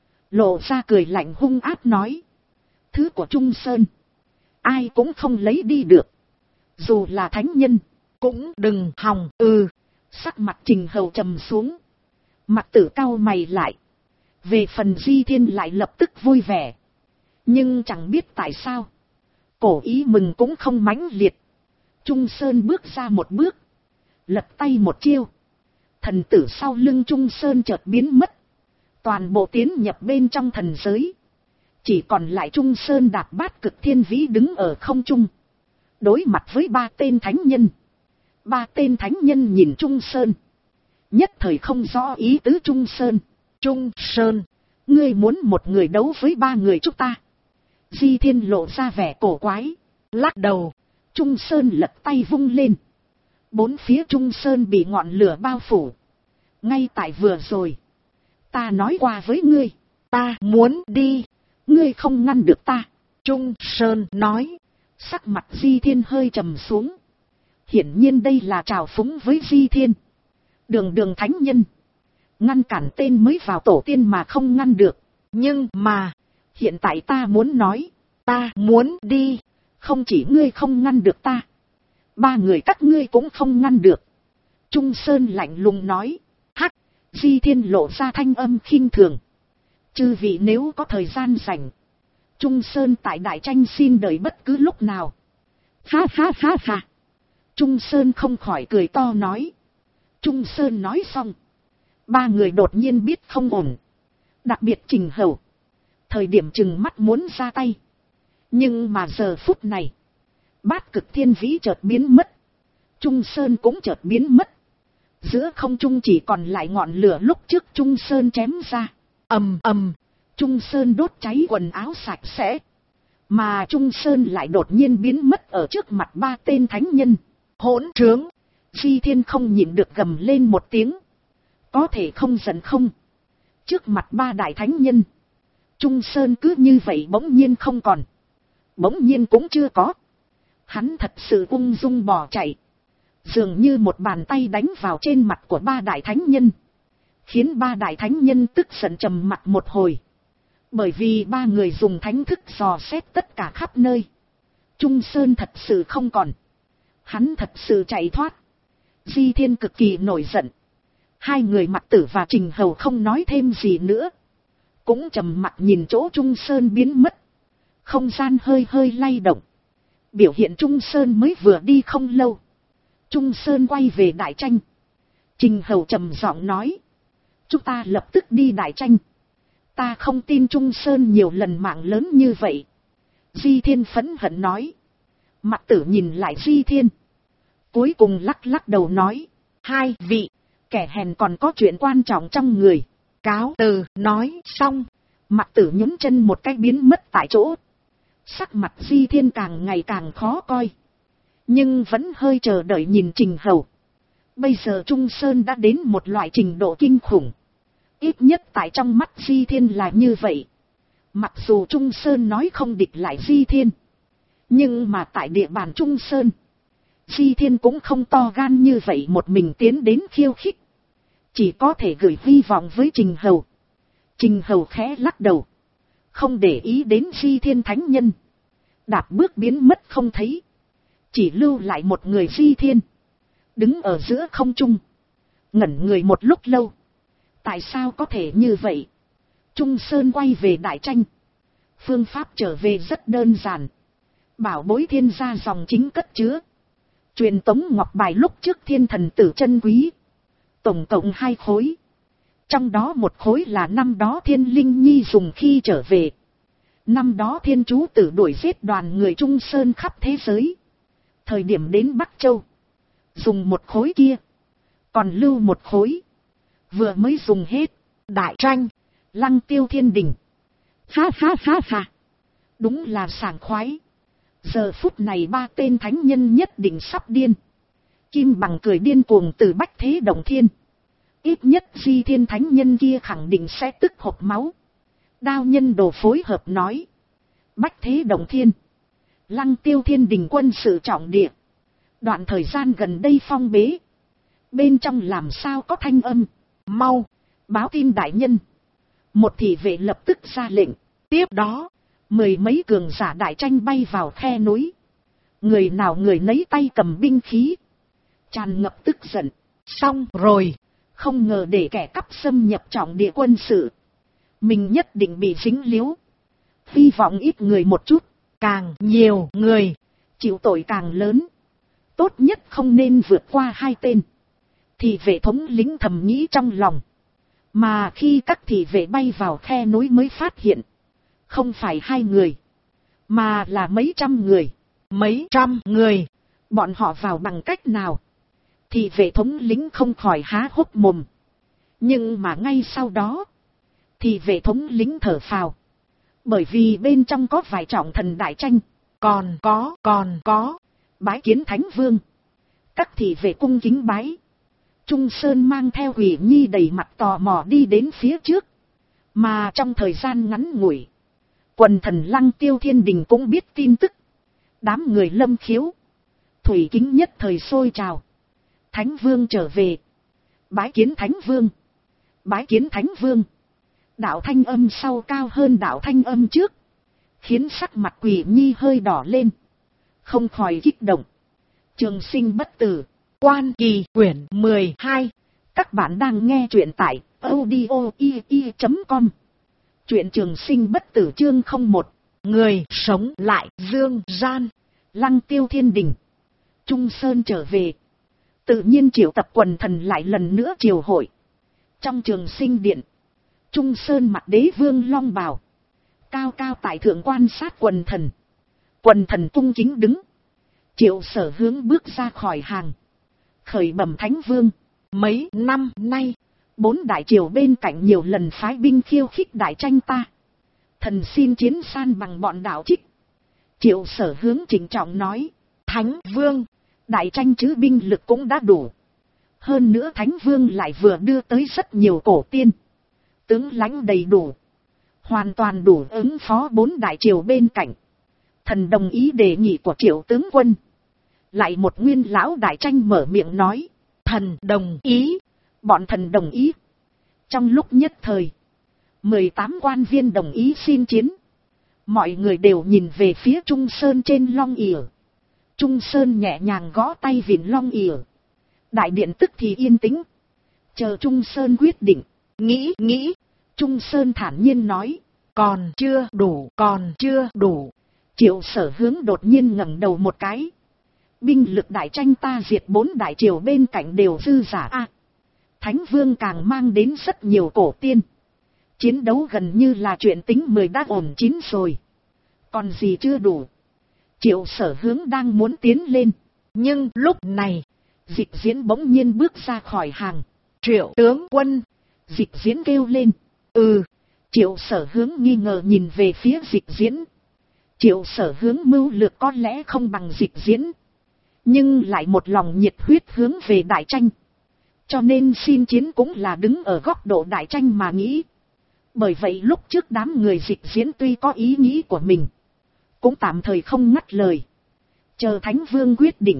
Lộ ra cười lạnh hung ác nói. Thứ của Trung Sơn. Ai cũng không lấy đi được. Dù là thánh nhân. Cũng đừng hòng. Sắc mặt Trình Hầu trầm xuống. Mạc Tử cau mày lại. Về phần Di Thiên lại lập tức vui vẻ. Nhưng chẳng biết tại sao. Cổ ý mừng cũng không mãnh liệt. Trung Sơn bước ra một bước. Lật tay một chiêu. Thần tử sau lưng Trung Sơn chợt biến mất. Toàn bộ tiến nhập bên trong thần giới. Chỉ còn lại Trung Sơn đạp bát cực thiên vĩ đứng ở không trung. Đối mặt với ba tên thánh nhân. Ba tên thánh nhân nhìn Trung Sơn. Nhất thời không rõ ý tứ Trung Sơn. Trung Sơn, ngươi muốn một người đấu với ba người chúng ta. Di Thiên lộ ra vẻ cổ quái, lắc đầu. Trung Sơn lật tay vung lên. Bốn phía Trung Sơn bị ngọn lửa bao phủ. Ngay tại vừa rồi, ta nói qua với ngươi, Ta muốn đi. ngươi không ngăn được ta. Trung Sơn nói. Sắc mặt Di Thiên hơi trầm xuống. Hiển nhiên đây là trào phúng với Di Thiên. Đường thánh nhân, ngăn cản tên mới vào tổ tiên mà không ngăn được. Nhưng mà, hiện tại ta muốn nói, ta muốn đi. không chỉ ngươi không ngăn được ta, ba người các ngươi cũng không ngăn được. Trung Sơn lạnh lùng nói. Hắc. Di Thiên lộ ra thanh âm khinh thường. Chư vị nếu có thời gian rảnh, Trung Sơn tại đại tranh xin đợi bất cứ lúc nào. Ha ha ha ha. Trung Sơn không khỏi cười to nói. Trung Sơn nói xong, ba người đột nhiên biết không ổn. Đặc biệt Trình Hầu, thời điểm chừng mắt muốn ra tay. Nhưng mà giờ phút này, Bát Cực Thiên Vĩ chợt biến mất, Trung Sơn cũng chợt biến mất. Giữa không trung chỉ còn lại ngọn lửa lúc trước Trung Sơn chém ra. Ầm ầm. Trung Sơn đốt cháy quần áo sạch sẽ. Mà Trung Sơn lại đột nhiên biến mất ở trước mặt ba tên thánh nhân. Hỗn trướng. Di Thiên không nhịn được gầm lên một tiếng. Có thể không giận không? Trước mặt ba đại thánh nhân, Trung Sơn cứ như vậy bỗng nhiên không còn. Bỗng nhiên cũng chưa có. Hắn thật sự ung dung bỏ chạy. Dường như một bàn tay đánh vào trên mặt của ba đại thánh nhân. Khiến ba đại thánh nhân tức giận trầm mặt một hồi. Bởi vì ba người dùng thánh thức dò xét tất cả khắp nơi. Trung Sơn thật sự không còn. Hắn thật sự chạy thoát. Di Thiên cực kỳ nổi giận. Hai người Mặc Tử và Trình Hầu không nói thêm gì nữa. Cũng trầm mặt nhìn chỗ Trung Sơn biến mất. Không gian hơi hơi lay động. Biểu hiện Trung Sơn mới vừa đi không lâu. Trung Sơn quay về đại tranh. Trình Hầu trầm giọng nói. Chúng ta lập tức đi đại tranh. Ta không tin Trung Sơn nhiều lần mạng lớn như vậy. Di Thiên phẫn hận nói. Mặc Tử nhìn lại Di Thiên. Cuối cùng lắc lắc đầu nói. Hai vị, kẻ hèn còn có chuyện quan trọng trong người. Cáo từ. Nói xong, Mặc Tử nhún chân một cái biến mất tại chỗ. Sắc mặt Di Thiên càng ngày càng khó coi. Nhưng vẫn hơi chờ đợi nhìn Trình Hầu. Bây giờ Trung Sơn đã đến một loại trình độ kinh khủng. Ít nhất tại trong mắt Di Thiên là như vậy. Mặc dù Trung Sơn nói không địch lại Di Thiên. Nhưng mà tại địa bàn Trung Sơn, Di Thiên cũng không to gan như vậy một mình tiến đến khiêu khích. Chỉ có thể gửi hy vọng với Trình Hầu. Trình Hầu khẽ lắc đầu. Không để ý đến Di Thiên thánh nhân. Đạp bước biến mất không thấy. Chỉ lưu lại một người Di Thiên. Đứng ở giữa không trung. Ngẩn người một lúc lâu. Tại sao có thể như vậy? Trung Sơn quay về đại tranh. Phương pháp trở về rất đơn giản. Bảo bối thiên gia dòng chính cất chứa. Truyền tống ngọc bài lúc trước thiên thần tử chân quý. Tổng cộng 2 khối. Trong đó một khối là năm đó Thiên Linh Nhi dùng khi trở về. Năm đó Thiên Chú Tử đuổi giết đoàn người Trung Sơn khắp thế giới. Thời điểm đến Bắc Châu, dùng một khối kia. Còn lưu một khối. Vừa mới dùng hết. Đại tranh, Lăng Tiêu Thiên Đình. Ha ha ha ha. Đúng là sảng khoái. Giờ phút này ba tên thánh nhân nhất định sắp điên. Kim Bằng cười điên cuồng từ Bách Thế Động Thiên. Ít nhất Di Thiên thánh nhân kia khẳng định sẽ tức hộc máu. Đao Nhân Đồ phối hợp nói. Bách Thế Động Thiên, Lăng Tiêu Thiên Đình quân sự trọng địa. Đoạn thời gian gần đây phong bế. Bên trong làm sao có thanh âm. Mau, báo tin đại nhân. Một thị vệ lập tức ra lệnh. Tiếp đó, 10 mấy cường giả đại tranh bay vào khe núi. Người nào người nấy tay cầm binh khí. Tràn ngập tức giận. Xong rồi. Không ngờ để kẻ cắp xâm nhập trọng địa quân sự. Mình nhất định bị dính líu. Hy vọng ít người một chút. Càng nhiều người, chịu tội càng lớn. Tốt nhất không nên vượt qua 2 tên. Thị vệ thống lĩnh thầm nghĩ trong lòng. Mà khi các thị vệ bay vào khe núi mới phát hiện. Không phải 2 người. Mà là mấy trăm người. Mấy trăm người. Bọn họ vào bằng cách nào? Thị vệ thống lĩnh không khỏi há hốc mồm. Nhưng mà ngay sau đó, thị vệ thống lĩnh thở phào. Bởi vì bên trong có vài trọng thần đại tranh. Còn có. Bái kiến Thánh Vương. Các thị vệ cung kính bái. Trung Sơn mang theo Hủy Nhi đầy mặt tò mò đi đến phía trước. Mà trong thời gian ngắn ngủi, quần thần Lăng Tiêu Thiên Đình cũng biết tin tức. Đám người Lâm Khiếu, Thủy Kính nhất thời sôi trào. Thánh Vương trở về. Bái kiến Thánh Vương. Bái kiến Thánh Vương. Đạo thanh âm sau cao hơn đạo thanh âm trước, khiến sắc mặt Hủy Nhi hơi đỏ lên, không khỏi kích động. Trường Sinh Bất Tử, Quan Kỳ quyển 12. Các bạn đang nghe truyện tại audio.com. Truyện Trường Sinh Bất Tử chương 01. Người sống lại dương gian. Lăng Tiêu Thiên Đình, Trung Sơn trở về, tự nhiên triệu tập quần thần lại lần nữa triều hội. Trong Trường Sinh Điện, Trung Sơn mặc Đế Vương long bào, cao cao tại thượng quan sát quần thần. Quần thần cung kính đứng. Triệu Sở Hướng bước ra khỏi hàng, khởi bẩm Thánh Vương. Mấy năm nay, 4 đại triều bên cạnh nhiều lần phái binh khiêu khích đại tranh ta. Thần xin chiến san bằng bọn đạo trích. Triệu Sở Hướng trịnh trọng nói. Thánh Vương, đại tranh chứ binh lực cũng đã đủ. Hơn nữa Thánh Vương lại vừa đưa tới rất nhiều cổ tiên, tướng lãnh đầy đủ, hoàn toàn đủ ứng phó 4 đại triều bên cạnh. Thần đồng ý đề nghị của Triệu tướng quân. Lại một nguyên lão đại tranh mở miệng nói. thần đồng ý. Bọn thần đồng ý. Trong lúc nhất thời, 18 quan viên đồng ý xin chiến. Mọi người đều nhìn về phía Trung Sơn trên long ỉa. Trung Sơn nhẹ nhàng gõ tay vịn long ỉa. Đại điện tức thì yên tĩnh, chờ Trung Sơn quyết định. Nghĩ. Trung Sơn thản nhiên nói. Còn chưa đủ. Triệu Sở Hướng đột nhiên ngẩng đầu một cái. Binh lực đại tranh ta diệt 4 đại triều bên cạnh đều dư giả a. Thánh Vương càng mang đến rất nhiều cổ tiên. Chiến đấu gần như là chuyện tính 10 đã ổn chín rồi. Còn gì chưa đủ. Triệu Sở Hướng đang muốn tiến lên. Nhưng lúc này, Dịch Diễn bỗng nhiên bước ra khỏi hàng. Triệu tướng quân. Dịch Diễn kêu lên. Triệu Sở Hướng nghi ngờ nhìn về phía Dịch Diễn. Triệu Sở Hướng mưu lược có lẽ không bằng Dịch Diễn, nhưng lại một lòng nhiệt huyết hướng về đại tranh. Cho nên xin chiến cũng là đứng ở góc độ đại tranh mà nghĩ. Bởi vậy lúc trước đám người Dịch Diễn tuy có ý nghĩ của mình, cũng tạm thời không ngắt lời, chờ Thánh Vương quyết định.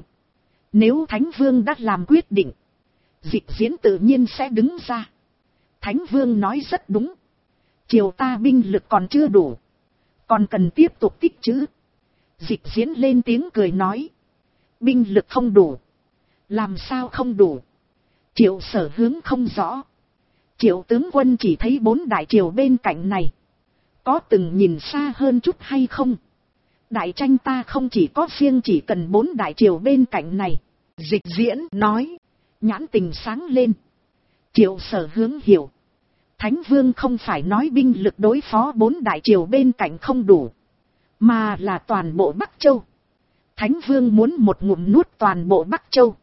Nếu Thánh Vương đã làm quyết định, Dịch Diễn tự nhiên sẽ đứng ra. Thánh Vương nói rất đúng. Triều ta binh lực còn chưa đủ, còn cần tiếp tục tích trữ. Dịch Diễn lên tiếng cười nói. Binh lực không đủ. Làm sao không đủ? Triệu Sở Hướng không rõ. Triệu tướng quân chỉ thấy 4 đại triều bên cạnh này, có từng nhìn xa hơn chút hay không? Đại tranh ta không chỉ có riêng chỉ cần 4 đại triều bên cạnh này. Dịch Diễn nói. Nhãn tình sáng lên. Triệu Sở Hướng hiểu. Thánh Vương không phải nói binh lực đối phó 4 đại triều bên cạnh không đủ, mà là toàn bộ Bắc Châu. Thánh Vương muốn một ngụm nuốt toàn bộ Bắc Châu.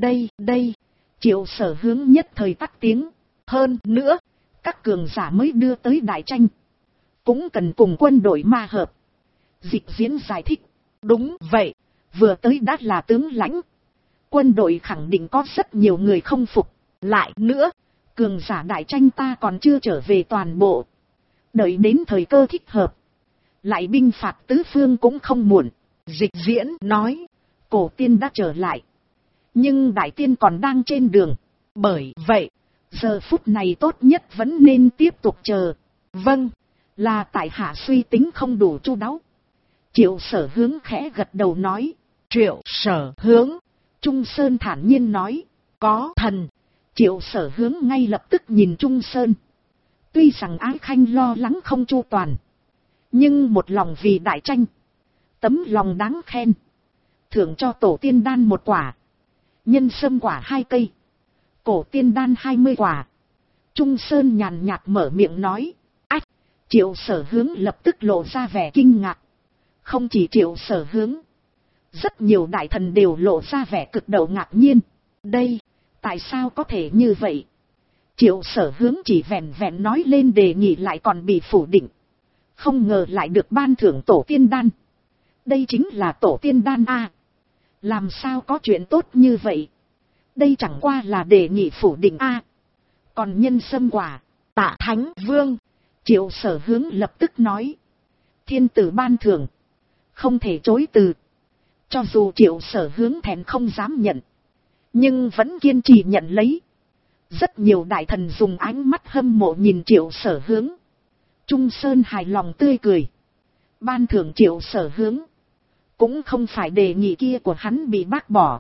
Đây. Triệu Sở Hướng nhất thời tắt tiếng. Hơn nữa, các cường giả mới đưa tới đại tranh, cũng cần cùng quân đội ma hợp. Dịch Diễn giải thích. Đúng vậy, vừa tới đã là tướng lãnh, quân đội khẳng định có rất nhiều người không phục. Lại nữa, cường giả đại tranh ta còn chưa trở về toàn bộ. Đợi đến thời cơ thích hợp, lại binh phạt tứ phương cũng không muộn. Dịch Diễn nói. Cổ tiên đã trở lại, nhưng đại tiên còn đang trên đường. Bởi vậy, giờ phút này tốt nhất vẫn nên tiếp tục chờ. Vâng, là tại hạ suy tính không đủ chu đáo. Triệu Sở Hướng khẽ gật đầu nói. Triệu Sở Hướng. Trung Sơn thản nhiên nói. Có thần. Triệu Sở Hướng ngay lập tức nhìn Trung Sơn. Tuy rằng Ái Khanh lo lắng không chu toàn, nhưng một lòng vì đại tranh, tấm lòng đáng khen. Thưởng cho tổ tiên đan 1 quả, nhân sâm quả 2 cây, cổ tiên đan 20 quả. Trung Sơn nhàn nhạt mở miệng nói. Ách! Triệu Sở Hướng lập tức lộ ra vẻ kinh ngạc. Không chỉ Triệu Sở Hướng, rất nhiều đại thần đều lộ ra vẻ cực độ ngạc nhiên. Đây, tại sao có thể như vậy? Triệu Sở Hướng chỉ vẹn vẹn nói lên đề nghị lại còn bị phủ định. Không ngờ lại được ban thưởng tổ tiên đan. Đây chính là tổ tiên đan a. Làm sao có chuyện tốt như vậy? Đây chẳng qua là đề nghị phủ định a. Còn nhân sâm quả, Tạ Thánh Vương. Triệu Sở Hướng lập tức nói. Thiên tử ban thưởng, không thể chối từ. Cho dù Triệu Sở Hướng thẹn không dám nhận, nhưng vẫn kiên trì nhận lấy. Rất nhiều đại thần dùng ánh mắt hâm mộ nhìn Triệu Sở Hướng. Trung Sơn hài lòng tươi cười. Ban thưởng Triệu Sở Hướng cũng không phải đề nghị kia của hắn bị bác bỏ,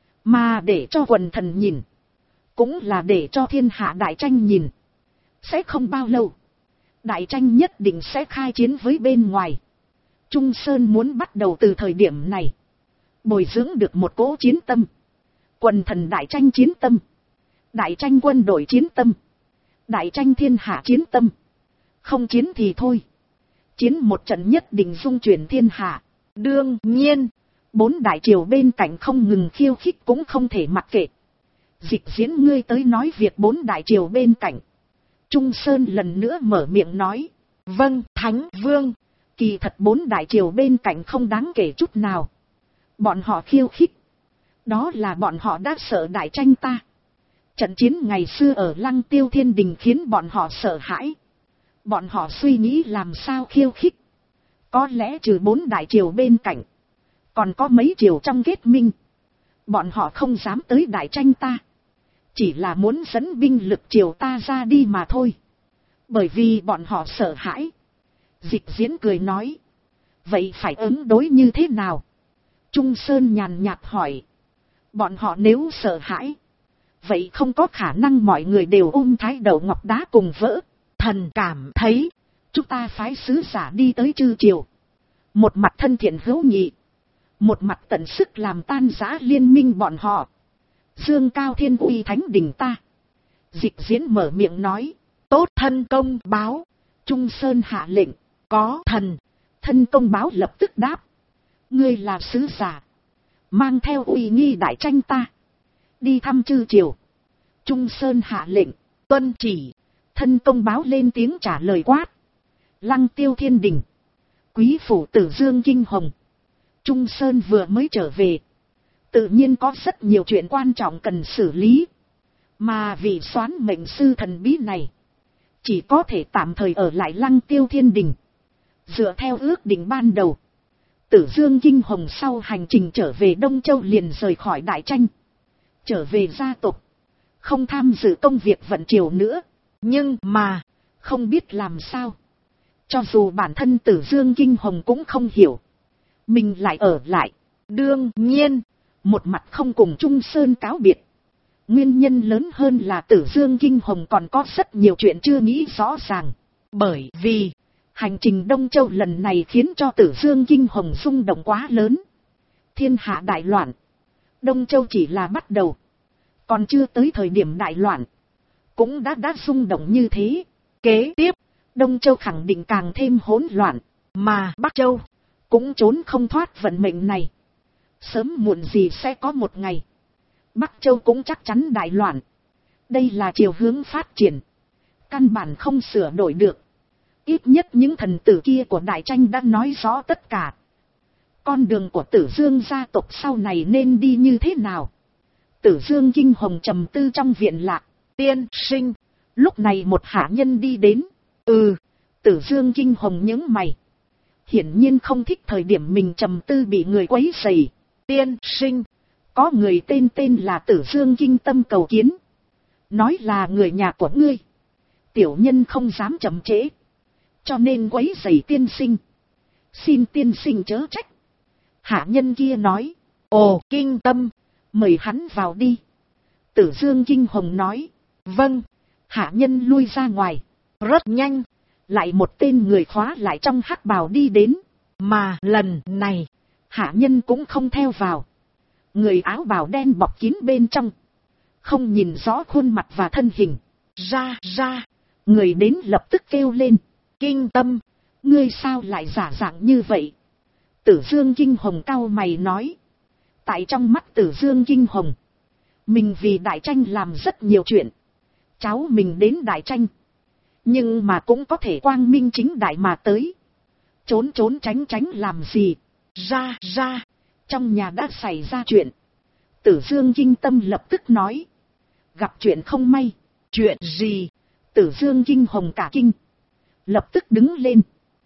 mà để cho quần thần nhìn, cũng là để cho thiên hạ đại tranh nhìn. Sẽ không bao lâu, đại tranh nhất định sẽ khai chiến với bên ngoài. Trung Sơn muốn bắt đầu từ thời điểm này, bồi dưỡng được một cỗ chiến tâm. Quần thần đại tranh chiến tâm, đại tranh quân đội chiến tâm, đại tranh thiên hạ chiến tâm. Không chiến thì thôi, chiến một trận nhất định dung chuyển thiên hạ. Đương nhiên, 4 đại triều bên cạnh không ngừng khiêu khích cũng không thể mặc kệ. Dịch Diễn, ngươi tới nói việc 4 đại triều bên cạnh. Trung Sơn lần nữa mở miệng nói. Vâng, Thánh Vương. Kỳ thật 4 đại triều bên cạnh không đáng kể chút nào. Bọn họ khiêu khích, đó là bọn họ đã sợ đại tranh ta. Trận chiến ngày xưa ở Lăng Tiêu Thiên Đình khiến bọn họ sợ hãi. Bọn họ suy nghĩ làm sao khiêu khích. Có lẽ trừ 4 đại triều bên cạnh, còn có mấy triều trong kết minh. Bọn họ không dám tới đại tranh ta, chỉ là muốn dẫn binh lực triều ta ra đi mà thôi. Bởi vì bọn họ sợ hãi. Dịch Diễn cười nói. Vậy phải ứng đối như thế nào? Trung Sơn nhàn nhạt hỏi. Bọn họ nếu sợ hãi, vậy không có khả năng mọi người đều thái đầu ngọc đá cùng vỡ. Thần cảm thấy, chúng ta phái sứ giả đi tới chư triều, một mặt thân thiện hữu nghị, một mặt tận sức làm tan rã liên minh bọn họ, dương cao thiên uy thánh đình ta. Dịch Diễn mở miệng nói. Tốt, thân công báo. Trung Sơn hạ lệnh. Có thần. Thân công báo lập tức đáp. Ngươi là sứ giả, mang theo uy nghi đại tranh ta, đi thăm chư triều. Trung Sơn hạ lệnh. Tuân chỉ. Thân công báo lên tiếng trả lời quát. Lăng Tiêu Thiên Đình, quý phủ Tử Dương Kinh Hồng. Trung Sơn vừa mới trở về, tự nhiên có rất nhiều chuyện quan trọng cần xử lý. Mà vị soán mệnh sư thần bí này, chỉ có thể tạm thời ở lại Lăng Tiêu Thiên Đình. Dựa theo ước định ban đầu, Tử Dương Kinh Hồng sau hành trình trở về Đông Châu liền rời khỏi đại tranh, trở về gia tộc, không tham dự công việc vận triều nữa. Nhưng mà, không biết làm sao, cho dù bản thân Tử Dương Kinh Hồng cũng không hiểu, mình lại ở lại. Đương nhiên, một mặt không cùng Trung Sơn cáo biệt. Nguyên nhân lớn hơn là Tử Dương Kinh Hồng còn có rất nhiều chuyện chưa nghĩ rõ ràng. Bởi vì, hành trình Đông Châu lần này khiến cho Tử Dương Kinh Hồng rung động quá lớn. Thiên hạ đại loạn, Đông Châu chỉ là bắt đầu, còn chưa tới thời điểm đại loạn, cũng đã rung động như thế. Kế tiếp, Đông Châu khẳng định càng thêm hỗn loạn, mà Bắc Châu cũng trốn không thoát vận mệnh này. Sớm muộn gì sẽ có một ngày, Bắc Châu cũng chắc chắn đại loạn. Đây là chiều hướng phát triển, căn bản không sửa đổi được. Ít nhất những thần tử kia của đại tranh đã nói rõ tất cả. Con đường của Tử Dương gia tộc sau này nên đi như thế nào? Tử Dương Kinh Hồng trầm tư trong viện lạc. Tiên sinh. Lúc này một hạ nhân đi đến. Tử Dương Kinh Hồng nhướng mày, hiển nhiên không thích thời điểm mình trầm tư bị người quấy rầy. Tiên sinh. Có người tên là Tử Dương Kinh Tâm cầu kiến, nói là người nhà của ngươi. Tiểu nhân không dám chậm trễ, cho nên quấy rầy tiên sinh. Xin tiên sinh chớ trách. Hạ nhân kia nói. Ồ, Kinh Tâm, mời hắn vào đi. Tử Dương Kinh Hồng nói. Vâng. Hạ nhân lui ra ngoài. Rất nhanh, lại một tên người khóa lại trong hắc bào đi đến. Mà lần này, hạ nhân cũng không theo vào. Người áo bào đen bọc kín bên trong, không nhìn rõ khuôn mặt và thân hình. Ra. Người đến lập tức kêu lên. Kinh Tâm, ngươi sao lại giả dạng như vậy? Tử Dương Kinh Hồng cau mày nói. Tại trong mắt Tử Dương Kinh Hồng, mình vì đại tranh làm rất nhiều chuyện. Cháu mình đến đại tranh, nhưng mà cũng có thể quang minh chính đại mà tới. Trốn trốn tránh tránh làm gì? Ra. Trong nhà đã xảy ra chuyện. Tử Dương Kinh Tâm lập tức nói. Gặp chuyện không may. Chuyện gì? Tử Dương Kinh Hồng cả kinh. Lập tức đứng lên.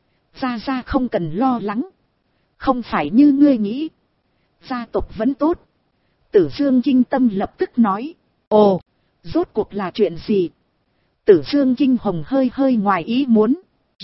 Ra không cần lo lắng. Không phải như ngươi nghĩ. Gia tộc vẫn tốt. Tử Dương Kinh Tâm lập tức nói. Ồ, rốt cuộc là chuyện gì? Tử Dương Kinh Hồng hơi ngoài ý muốn.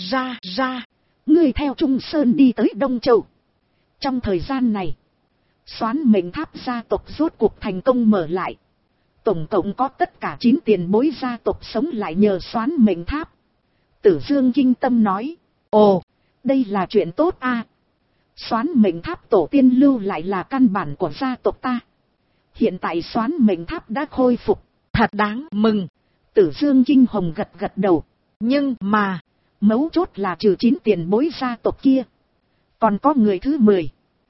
Ra. Ngươi theo Trung Sơn đi tới Đông Châu. Trong thời gian này, Soán Mệnh Tháp gia tộc rốt cuộc thành công mở lại. Tổng cộng có tất cả 9 tiền bối gia tộc sống lại nhờ Soán Mệnh Tháp. Tử Dương Kinh Tâm nói. Ồ, đây là chuyện tốt a. Soán Mệnh Tháp tổ tiên lưu lại là căn bản của gia tộc ta. Hiện tại Soán Mệnh Tháp đã khôi phục. Thật đáng mừng. Tử Dương Kinh Hồng gật đầu. Nhưng mà, mấu chốt là trừ 9 tiền bối gia tộc kia, còn có người thứ 10.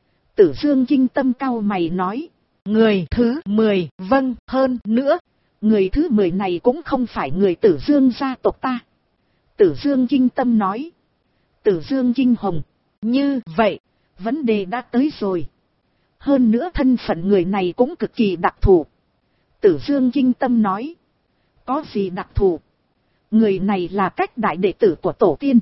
Tử Dương Kinh Tâm cau mày nói. Người thứ 10, vâng, hơn nữa. Người thứ 10 này cũng không phải người Tử Dương gia tộc ta. Tử Dương Kinh Tâm nói. Tử Dương Kinh Hồng. Như vậy, vấn đề đã tới rồi. Hơn nữa thân phận người này cũng cực kỳ đặc thù. Tử Dương Kinh Tâm nói. Có gì đặc thù? Người này là cách đại đệ tử của tổ tiên.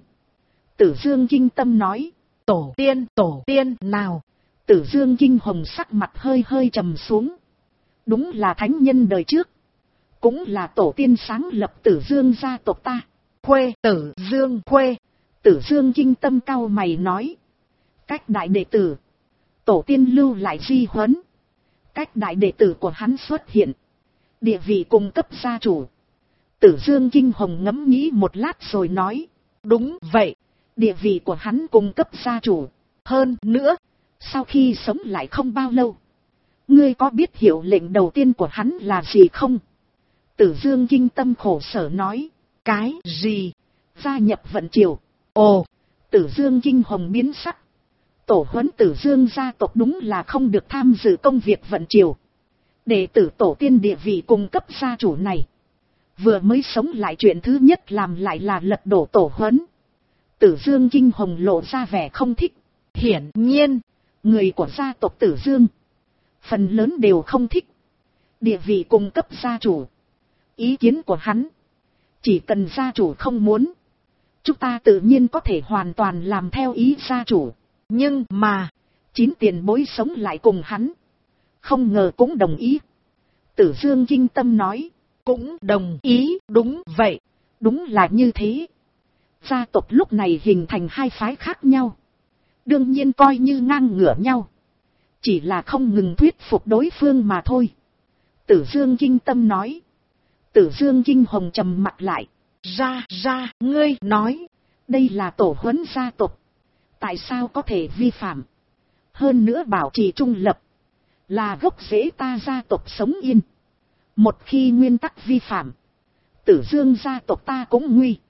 Tử Dương Kinh Tâm nói. Tổ tiên nào? Tử Dương Kinh Hồng sắc mặt hơi trầm xuống. Đúng là thánh nhân đời trước. Cũng là tổ tiên sáng lập Tử Dương gia tộc ta. Khuê, Tử Dương Khuê. Tử Dương Kinh Tâm cau mày nói. Cách đại đệ tử. Tổ tiên lưu lại di huấn. Cách đại đệ tử của hắn xuất hiện. Địa vị cung cấp gia chủ. Tử Dương Kinh Hồng ngẫm nghĩ một lát rồi nói. Đúng vậy. Địa vị của hắn cung cấp gia chủ. Hơn nữa, sau khi sống lại không bao lâu. Ngươi có biết hiệu lệnh đầu tiên của hắn là gì không? Tử Dương Kinh Tâm khổ sở nói. Cái gì? Gia nhập vận triều. Ồ! Tử Dương Kinh Hồng biến sắc. Tổ huấn Tử Dương gia tộc đúng là không được tham dự công việc vận triều. Đệ tử tổ tiên địa vị cung cấp gia chủ này. Vừa mới sống lại chuyện thứ nhất làm lại là lật đổ tổ huấn. Tử Dương Kinh Hồng lộ ra vẻ không thích. Hiển nhiên, người của gia tộc Tử Dương phần lớn đều không thích địa vị cung cấp gia chủ. Ý kiến của hắn, chỉ cần gia chủ không muốn, chúng ta tự nhiên có thể hoàn toàn làm theo ý gia chủ. Nhưng mà, 9 tiền bối sống lại cùng hắn, không ngờ cũng đồng ý. Tử Dương Kinh Tâm nói. Cũng đồng ý, đúng vậy. Đúng là như thế. Gia tộc lúc này hình thành 2 phái khác nhau. Đương nhiên coi như ngang ngửa nhau. Chỉ là không ngừng thuyết phục đối phương mà thôi. Tử Dương Kinh Tâm nói. Tử Dương Kinh Hồng trầm mặt lại. Ra, ngươi nói. Đây là tổ huấn gia tộc. Tại sao có thể vi phạm? Hơn nữa bảo trì trung lập. Là gốc rễ ta gia tộc sống yên. Một khi nguyên tắc vi phạm, Tử Dương gia tộc ta cũng nguy.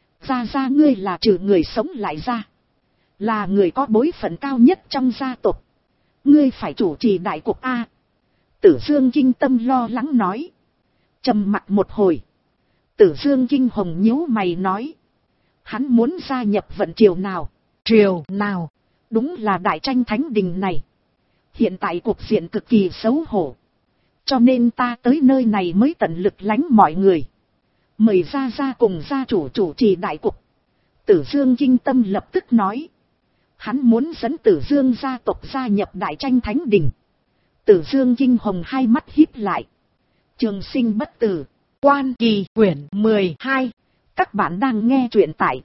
Ra ngươi là trừ người sống lại ra. Là người có bối phận cao nhất trong gia tộc. Ngươi phải chủ trì đại cục A. Tử Dương Kinh Tâm lo lắng nói. Trầm mặc một hồi. Tử Dương Kinh Hồng nhíu mày nói. Hắn muốn gia nhập vận triều nào? Triều nào? Đúng là Đại Tranh Thánh Đình này. Hiện tại cục diện cực kỳ xấu hổ. Cho nên ta tới nơi này mới tận lực lánh mọi người. Mời ra cùng gia chủ chủ trì đại cục. Tử Dương Kinh Tâm lập tức nói. Hắn muốn dẫn Tử Dương gia tộc gia nhập Đại Tranh Thánh Đình. Tử Dương Kinh Hồng hai mắt híp lại. Trường sinh bất tử. Quan Kỳ quyển 12. Các bạn đang nghe truyện tại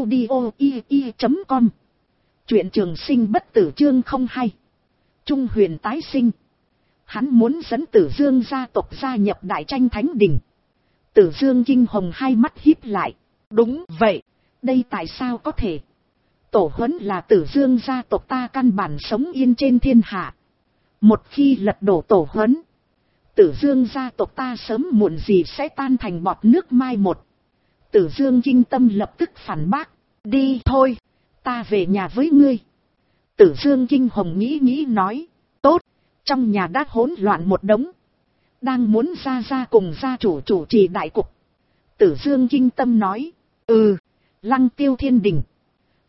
audio.com. Truyện Trường Sinh bất tử chương 02. Trung huyền tái sinh. Hắn muốn dẫn Tử Dương gia tộc gia nhập Đại Tranh Thánh Đình. Tử Dương Kinh Hồng hai mắt híp lại. Đúng vậy. Đây tại sao có thể? Tổ huấn là Tử Dương gia tộc ta căn bản sống yên trên thiên hạ. Một khi lật đổ tổ huấn, Tử Dương gia tộc ta sớm muộn gì sẽ tan thành bọt nước mai một. Tử Dương Kinh Tâm lập tức phản bác. Đi thôi, ta về nhà với ngươi. Tử Dương Kinh Hồng nghĩ nói. Tốt, trong nhà đã hỗn loạn một đống. Đang muốn ra cùng gia chủ chủ trì đại cục. Tử Dương Kinh Tâm nói. Lăng Tiêu Thiên Đình.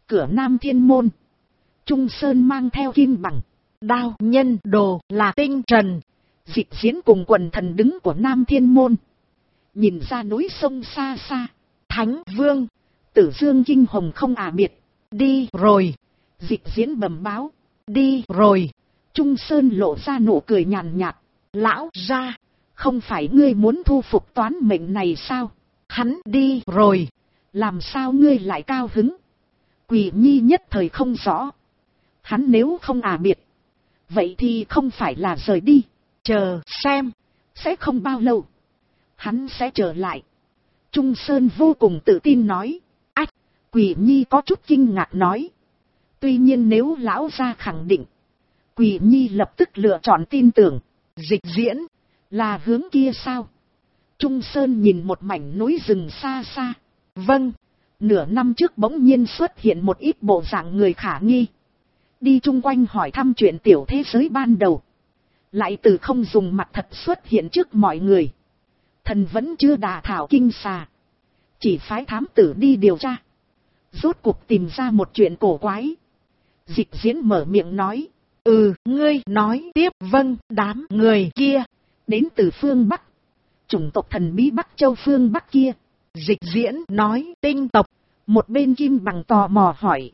Cửa Nam Thiên Môn, Trung Sơn mang theo kim bằng, đao nhân đồ là tinh trần. Dịch Diễn cùng quần thần đứng của Nam Thiên Môn, nhìn ra núi sông xa xa. Thánh Vương, Tử Dương kinh hồng không biệt. đi rồi. Dịch Diễn bẩm báo, đi rồi. Trung Sơn lộ ra nụ cười nhàn nhạt. Lão gia, không phải ngươi muốn thu phục toán mệnh này sao? hắn đi rồi. Làm sao ngươi lại cao hứng? Quỷ Nhi nhất thời không rõ. Hắn nếu không biệt, vậy thì không phải là rời đi. Chờ xem, sẽ không bao lâu hắn sẽ trở lại. Trung Sơn vô cùng tự tin nói. Ách, Quỷ Nhi có chút kinh ngạc nói. Tuy nhiên nếu lão gia khẳng định, Quỷ Nhi lập tức lựa chọn tin tưởng. Dịch Diễn, là hướng kia sao? Trung Sơn nhìn một mảnh núi rừng xa xa. Vâng. Nửa năm trước bỗng nhiên xuất hiện một ít bộ dạng người khả nghi, đi chung quanh hỏi thăm chuyện tiểu thế giới ban đầu, lại từ không dùng mặt thật xuất hiện trước mọi người. Thần vẫn chưa đả thảo kinh xà, chỉ phái thám tử đi điều tra, rốt cuộc tìm ra một chuyện cổ quái. Dịch Diễn mở miệng nói. Ngươi nói tiếp. Vâng, đám người kia đến từ phương Bắc, chủng tộc thần bí Bắc Châu phương Bắc kia. Dịch Diễn nói tinh tộc. Một bên kim bằng tò mò hỏi.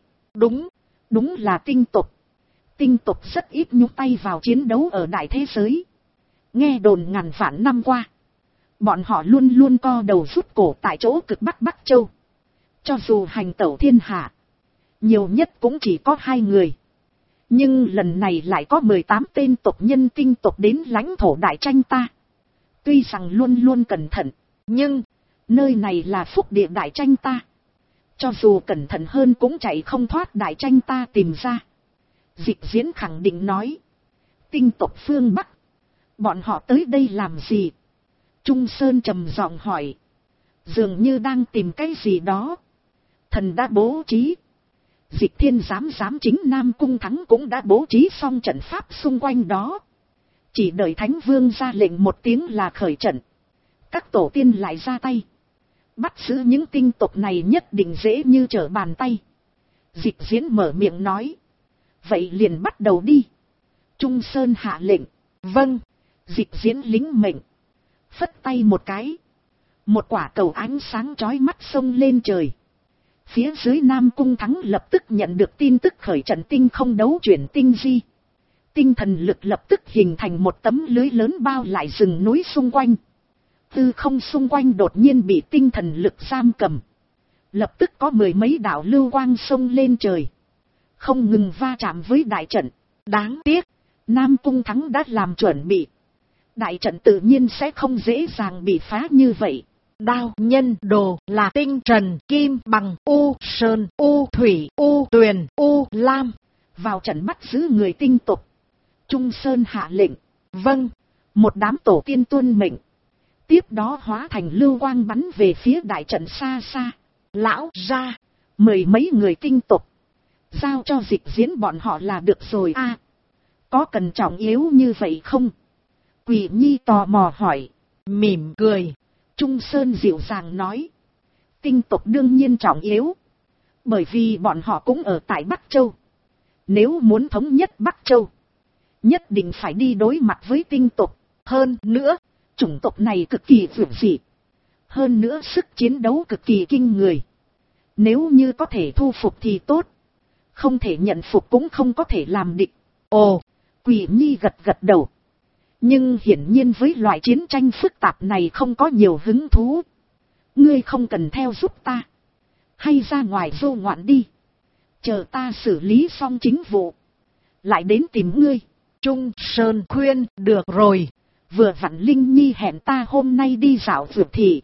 Đúng là tinh tộc. Tinh tộc rất ít nhúc tay vào chiến đấu ở đại thế giới. Nghe đồn ngàn vạn năm qua, bọn họ luôn luôn co đầu rút cổ tại chỗ cực Bắc Bắc Châu. Cho dù hành tẩu thiên hạ, nhiều nhất cũng chỉ có 2 người. Nhưng lần này lại có 18 tên tộc nhân tinh tộc đến lãnh thổ đại tranh ta. Tuy rằng luôn luôn cẩn thận, nhưng nơi này là phúc địa đại tranh ta. Cho dù cẩn thận hơn cũng chạy không thoát đại tranh ta tìm ra. Dịch Diễn khẳng định nói. Tinh tộc phương Bắc, bọn họ tới đây làm gì? Trung Sơn trầm giọng hỏi. Dường như đang tìm cái gì đó. Thần đã bố trí. Dịch Thiên giám chính Nam Cung Thắng cũng đã bố trí xong trận pháp xung quanh đó. Chỉ đợi Thánh Vương ra lệnh một tiếng là khởi trận. Các tổ tiên lại ra tay. Bắt giữ những tinh tộc này nhất định dễ như trở bàn tay. Dịch Diễn mở miệng nói. Vậy liền bắt đầu đi. Trung Sơn hạ lệnh. Vâng. Dịch Diễn lính mệnh. Phất tay một cái. Một quả cầu ánh sáng chói mắt xông lên trời. Phía dưới Nam Cung Thắng lập tức nhận được tin tức khởi trận tinh không đấu chuyển tinh di. Tinh thần lực lập tức hình thành một tấm lưới lớn bao lại rừng núi xung quanh. Tư không xung quanh đột nhiên bị tinh thần lực giam cầm. Lập tức có 10 mấy đạo lưu quang xông lên trời, không ngừng va chạm với đại trận. Đáng tiếc, Nam Cung Thắng đã làm chuẩn bị. Đại trận tự nhiên sẽ không dễ dàng bị phá như vậy. Đao nhân đồ là tinh trần kim bằng u sơn u thủy u tuyền u lam. Vào trận bắt giữ người tinh tộc. Trung Sơn hạ lệnh. Vâng. Một đám tổ tiên tuân mệnh. Tiếp đó hóa thành lưu quang bắn về phía đại trận xa xa. Lão gia, 10 mấy người tinh tộc, giao cho Dịch Diễn bọn họ là được rồi a. Có cần trọng yếu như vậy không? Quỷ Nhi tò mò hỏi. Mỉm cười. Trung Sơn dịu dàng nói. Tinh tộc đương nhiên trọng yếu. Bởi vì bọn họ cũng ở tại Bắc Châu. Nếu muốn thống nhất Bắc Châu, nhất định phải đi đối mặt với tinh tộc. Hơn nữa, chủng tộc này cực kỳ vượt dị. Hơn nữa sức chiến đấu cực kỳ kinh người. Nếu như có thể thu phục thì tốt. Không thể nhận phục cũng không có thể làm địch. Ồ, Quỷ Nhi gật gật đầu. Nhưng hiển nhiên với loại chiến tranh phức tạp này không có nhiều hứng thú. Ngươi không cần theo giúp ta. Hay ra ngoài vô ngoạn đi. Chờ ta xử lý xong chính vụ, lại đến tìm ngươi. Trung Sơn khuyên. Được rồi. Vừa vặn Linh Nhi hẹn ta hôm nay đi dạo vượt thị.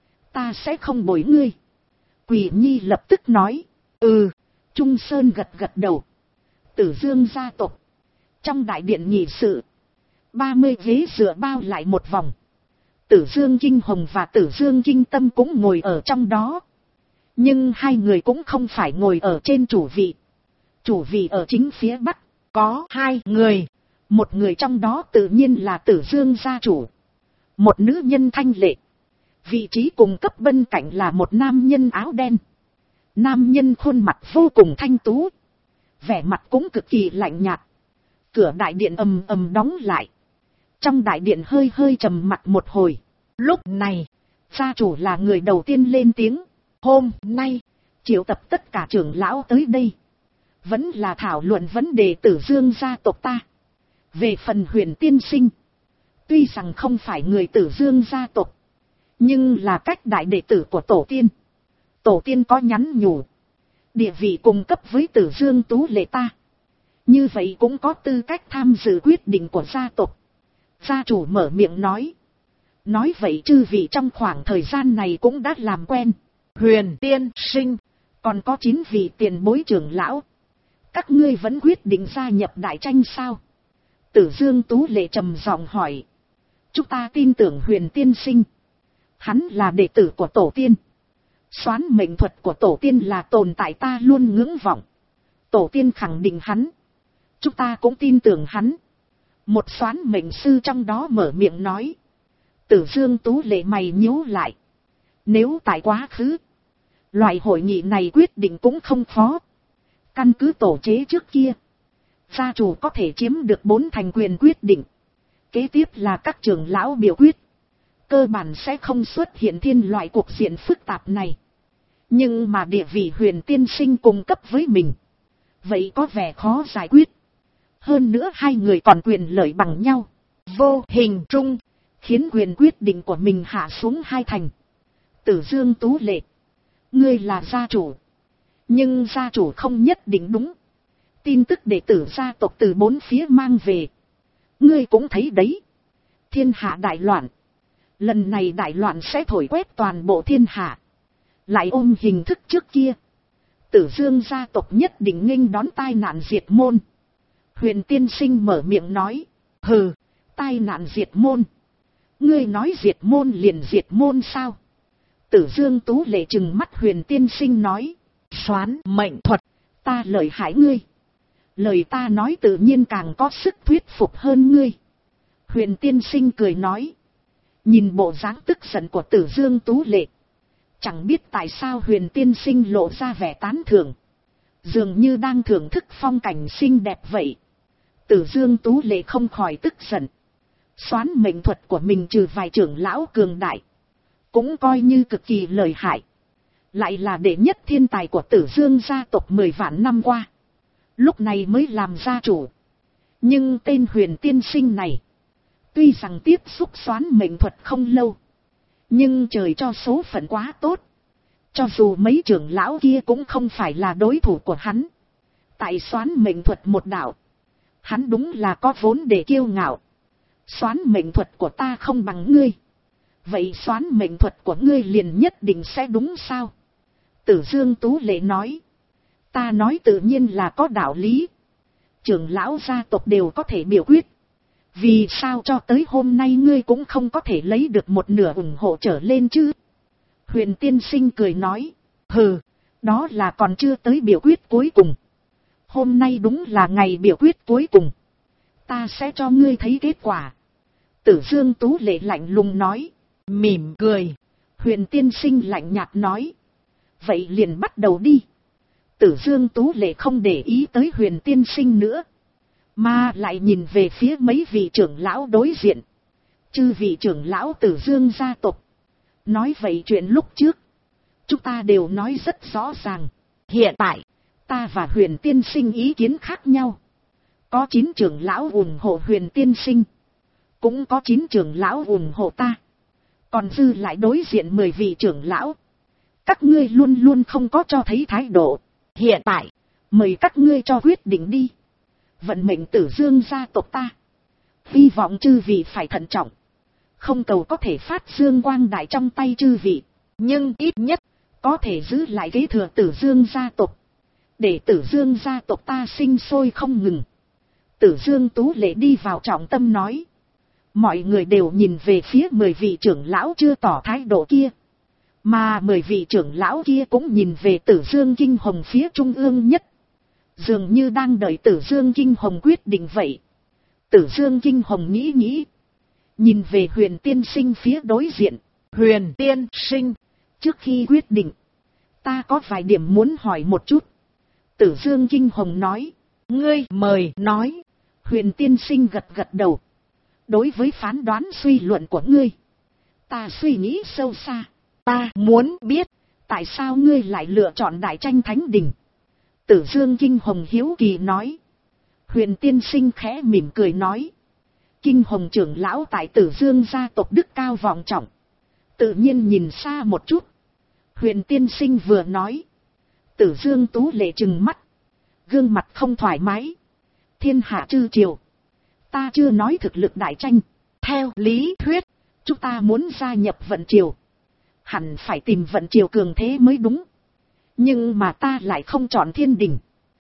Ta sẽ không bồi ngươi. Quỷ Nhi lập tức nói. Trung Sơn gật gật đầu. Tử Dương gia tộc. Trong đại điện nghị sự, 30 ghế dựa bao lại một vòng. Tử Dương Kinh Hồng và Tử Dương Kinh Tâm cũng ngồi ở trong đó. Nhưng 2 người cũng không phải ngồi ở trên chủ vị. Chủ vị ở chính phía Bắc. Có 2 người. Một người trong đó tự nhiên là Tử Dương gia chủ. Một nữ nhân thanh lệ. Vị trí cùng cấp bên cạnh là một nam nhân áo đen. Nam nhân khuôn mặt vô cùng thanh tú, vẻ mặt cũng cực kỳ lạnh nhạt. Cửa đại điện ầm ầm đóng lại. Trong đại điện hơi hơi trầm mặc một hồi. Lúc này, gia chủ là người đầu tiên lên tiếng. Hôm nay, triệu tập tất cả trưởng lão tới đây. Vẫn là thảo luận vấn đề Tử Dương gia tộc ta. Về phần Huyền tiên sinh, tuy rằng không phải người Tử Dương gia tộc, nhưng là cách đại đệ tử của tổ tiên. Tổ tiên có nhắn nhủ, địa vị cùng cấp với Tử Dương Tú Lệ ta, như vậy cũng có tư cách tham dự quyết định của gia tộc. Gia chủ mở miệng nói. Nói vậy chư vị trong khoảng thời gian này cũng đã làm quen. Huyền tiên sinh, còn có 9 vị tiền bối trưởng lão. Các ngươi vẫn quyết định gia nhập đại tranh sao? Tử Dương Tú Lệ trầm giọng hỏi. Chúng ta tin tưởng Huyền tiên sinh. Hắn là đệ tử của tổ tiên. Xoán mệnh thuật của tổ tiên là tồn tại ta luôn ngưỡng vọng. Tổ tiên khẳng định hắn. Chúng ta cũng tin tưởng hắn. Một xoán mệnh sư trong đó mở miệng nói. Tử Dương Tú Lệ mày nhíu lại. Nếu tại quá khứ, loại hội nghị này quyết định cũng không khó. Căn cứ tổ chế trước kia, gia chủ có thể chiếm được 4 thành quyền quyết định. Kế tiếp là các trưởng lão biểu quyết. Cơ bản sẽ không xuất hiện thiên loại cuộc diện phức tạp này. Nhưng mà địa vị Huyền tiên sinh cùng cấp với mình, vậy có vẻ khó giải quyết. Hơn nữa hai người còn quyền lợi bằng nhau. Vô hình trung, khiến quyền quyết định của mình hạ xuống 2 thành. Tử Dương Tú Lệ, ngươi là gia chủ. Nhưng gia chủ không nhất định đúng. Tin tức đệ tử gia tộc từ 4 phía mang về. Ngươi cũng thấy đấy. Thiên hạ đại loạn. Lần này đại loạn sẽ thổi quét toàn bộ thiên hạ. Lại ôm hình thức trước kia. Tử Dương gia tộc nhất định nghênh đón tai nạn diệt môn. Huyền tiên sinh mở miệng nói. Hừ, tai nạn diệt môn. Ngươi nói diệt môn liền diệt môn sao? Tử Dương Tú Lệ trừng mắt Huyền tiên sinh nói. Xoán mệnh thuật, ta lợi hại ngươi. Lời ta nói tự nhiên càng có sức thuyết phục hơn ngươi. Huyền tiên sinh cười nói. Nhìn bộ dáng tức giận của Tử Dương Tú Lệ, chẳng biết tại sao Huyền tiên sinh lộ ra vẻ tán thưởng, dường như đang thưởng thức phong cảnh xinh đẹp vậy. Tử Dương Tú Lệ không khỏi tức giận. Xoán mệnh thuật của mình trừ vài trưởng lão cường đại, cũng coi như cực kỳ lợi hại. Lại là đệ nhất thiên tài của Tử Dương gia tộc 10 vạn năm qua, lúc này mới làm gia chủ. Nhưng tên Huyền tiên sinh này, tuy rằng tiếp xúc xoán mệnh thuật không lâu, nhưng trời cho số phận quá tốt. Cho dù mấy trưởng lão kia cũng không phải là đối thủ của hắn. Tại xoán mệnh thuật một đạo, hắn đúng là có vốn để kiêu ngạo. Xoán mệnh thuật của ta không bằng ngươi, vậy xoán mệnh thuật của ngươi liền nhất định sẽ đúng sao? Tử Dương Tú Lệ nói. Ta nói tự nhiên là có đạo lý. Trưởng lão gia tộc đều có thể biểu quyết. Vì sao cho tới hôm nay ngươi cũng không có thể lấy được một nửa ủng hộ trở lên chứ? Huyền tiên sinh cười nói. Hừ, đó là còn chưa tới biểu quyết cuối cùng. Hôm nay đúng là ngày biểu quyết cuối cùng. Ta sẽ cho ngươi thấy kết quả. Tử Dương Tú Lệ lạnh lùng nói. Mỉm cười. Huyền tiên sinh lạnh nhạt nói. Vậy liền bắt đầu đi. Tử Dương Tú Lệ không để ý tới Huyền tiên sinh nữa, mà lại nhìn về phía mấy vị trưởng lão đối diện. Chư vị trưởng lão Tử Dương gia tộc, nói vậy chuyện lúc trước chúng ta đều nói rất rõ ràng. Hiện tại ta và Huyền tiên sinh ý kiến khác nhau. Có 9 trưởng lão ủng hộ Huyền tiên sinh, cũng có 9 trưởng lão ủng hộ ta. Còn dư lại đối diện 10 vị trưởng lão, các ngươi luôn luôn không có cho thấy thái độ. Hiện tại mời các ngươi cho quyết định đi. Vận mệnh Tử Dương gia tộc ta, hy vọng chư vị phải thận trọng, không cầu có thể phát dương quang đại trong tay chư vị, nhưng ít nhất có thể giữ lại kế thừa Tử Dương gia tộc, để Tử Dương gia tộc ta sinh sôi không ngừng. Tử Dương Tú Lệ đi vào trọng tâm nói. Mọi người đều nhìn về phía 10 vị trưởng lão chưa tỏ thái độ kia, mà 10 vị trưởng lão kia cũng nhìn về Tử Dương Kinh Hồng phía trung ương nhất, dường như đang đợi Tử Dương Kinh Hồng quyết định vậy. Tử Dương Kinh Hồng nghĩ nghĩ, nhìn về Huyền tiên sinh phía đối diện. Huyền tiên sinh, trước khi quyết định, Ta có vài điểm muốn hỏi một chút. Tử Dương kinh hồng nói. Ngươi mời nói. Huyền tiên sinh gật gật đầu. Đối với phán đoán suy luận của ngươi, ta suy nghĩ sâu xa. Ta muốn biết, tại sao ngươi lại lựa chọn Đại Tranh Thánh Đình? Tử Dương kinh hồng hiếu kỳ nói. Huyền tiên sinh khẽ mỉm cười nói. Kinh hồng trưởng lão tại Tử Dương gia tộc đức cao vọng trọng, tự nhiên nhìn xa một chút. Huyền tiên sinh vừa nói, Tử Dương tú lệ trừng mắt, gương mặt không thoải mái. Thiên hạ chư triều, ta chưa nói thực lực Đại Tranh. theo lý thuyết, chúng ta muốn gia nhập vận triều, hẳn phải tìm vận triều cường thế mới đúng. Nhưng mà ta lại không chọn Thiên Đình.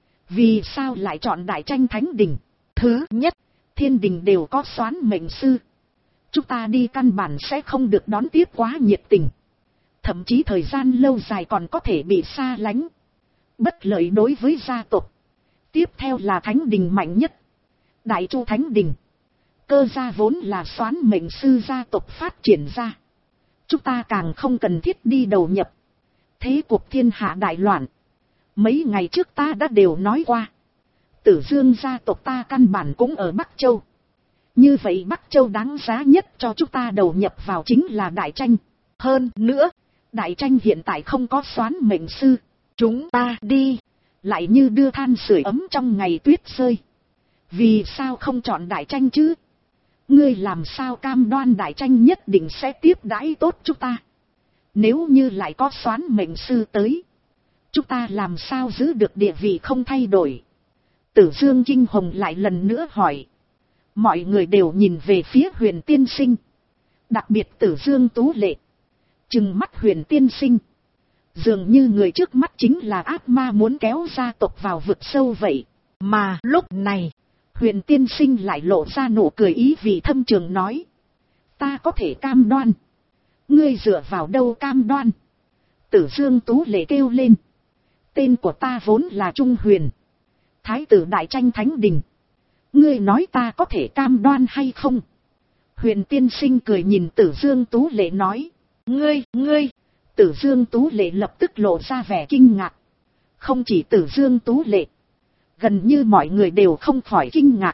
Vì sao lại chọn Đại Tranh Thánh Đình? thứ nhất, Thiên Đình đều có soán mệnh sư, chúng ta đi căn bản sẽ không được đón tiếp quá nhiệt tình, thậm chí thời gian lâu dài còn có thể bị xa lánh, bất lợi đối với gia tộc. Tiếp theo là Thánh Đình mạnh nhất, Đại Chu Thánh Đình. Cơ gia vốn là soán mệnh sư gia tộc phát triển ra, chúng ta càng không cần thiết đi đầu nhập. Thế cuộc thiên hạ đại loạn, mấy ngày trước ta đã đều nói qua, Tử Dương gia tộc ta căn bản cũng ở Bắc Châu. Như vậy Bắc Châu đáng giá nhất cho chúng ta đầu nhập vào chính là Đại Tranh. hơn nữa, Đại Tranh hiện tại không có soán mệnh sư, chúng ta đi, lại như đưa than sưởi ấm trong ngày tuyết rơi. Vì sao không chọn Đại Tranh chứ? Ngươi làm sao cam đoan Đại Tranh nhất định sẽ tiếp đãi tốt chúng ta? Nếu như lại có soán mệnh sư tới, chúng ta làm sao giữ được địa vị không thay đổi? Tử Dương kinh hồng lại lần nữa hỏi. Mọi người đều nhìn về phía Huyền tiên sinh, đặc biệt Tử Dương tú lệ, trừng mắt Huyền tiên sinh. Dường như người trước mắt chính là ác ma muốn kéo gia tộc vào vực sâu vậy. Mà lúc này, Huyền tiên sinh lại lộ ra nụ cười ý vị thâm trường nói. Ta có thể cam đoan. Ngươi dựa vào đâu cam đoan? Tử Dương tú lệ kêu lên. Tên của ta vốn là Trung Huyền, Thái tử Đại Tranh Thánh Đình. Ngươi nói ta có thể cam đoan hay không? Huyền tiên sinh cười nhìn Tử Dương tú lệ nói. Ngươi. Tử Dương tú lệ lập tức lộ ra vẻ kinh ngạc. Không chỉ Tử Dương tú lệ, gần như mọi người đều không khỏi kinh ngạc.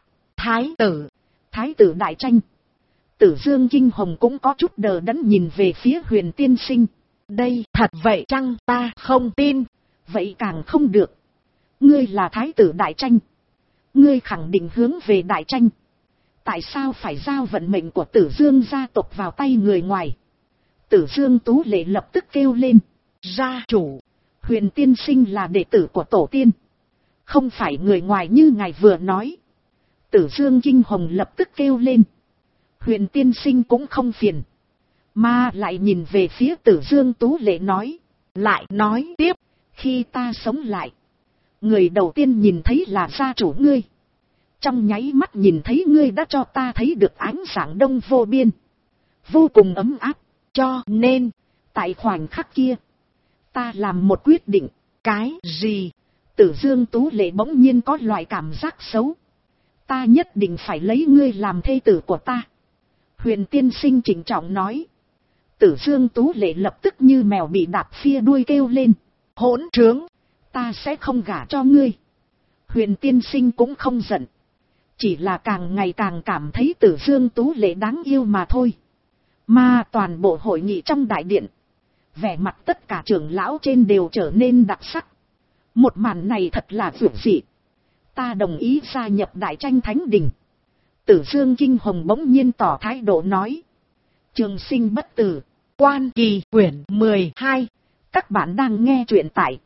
Thái tử Đại Tranh. Tử Dương kinh hồng cũng có chút đờ đẫn nhìn về phía Huyền tiên sinh. Đây thật vậy chăng? Ta không tin. Vậy càng không được. Ngươi là Thái tử Đại Tranh, ngươi khẳng định hướng về Đại Tranh. Tại sao phải giao vận mệnh của Tử Dương gia tộc vào tay người ngoài? Tử Dương tú lệ lập tức kêu lên. Gia chủ, Huyền tiên sinh là đệ tử của tổ tiên, không phải người ngoài như ngài vừa nói. Tử Dương kinh hồng lập tức kêu lên. Huyền tiên sinh cũng không phiền, mà lại nhìn về phía Tử Dương tú lệ nói. lại nói tiếp, khi ta sống lại, người đầu tiên nhìn thấy là gia chủ ngươi. Trong nháy mắt nhìn thấy ngươi đã cho ta thấy được ánh sáng đông vô biên, vô cùng ấm áp. cho nên, tại khoảnh khắc kia, ta làm một quyết định. Cái gì? Tử Dương tú lệ bỗng nhiên có loại cảm giác xấu. Ta nhất định phải lấy ngươi làm thê tử của ta. Huyền tiên sinh trịnh trọng nói. Tử Dương tú lệ lập tức như mèo bị đạp phia đuôi kêu lên. Hỗn trướng, ta sẽ không gả cho ngươi. Huyền tiên sinh cũng không giận, chỉ là càng ngày càng cảm thấy Tử Dương tú lệ đáng yêu mà thôi. Mà toàn bộ hội nghị trong đại điện, vẻ mặt tất cả trưởng lão trên đều trở nên đặc sắc. Một màn này thật là vượt dị. Ta đồng ý gia nhập Đại Tranh Thánh Đình. Tử Dương kinh hồng bỗng nhiên tỏ thái độ nói. Trường sinh bất tử. Quan Kỳ quyển 12. Các bạn đang nghe truyện tại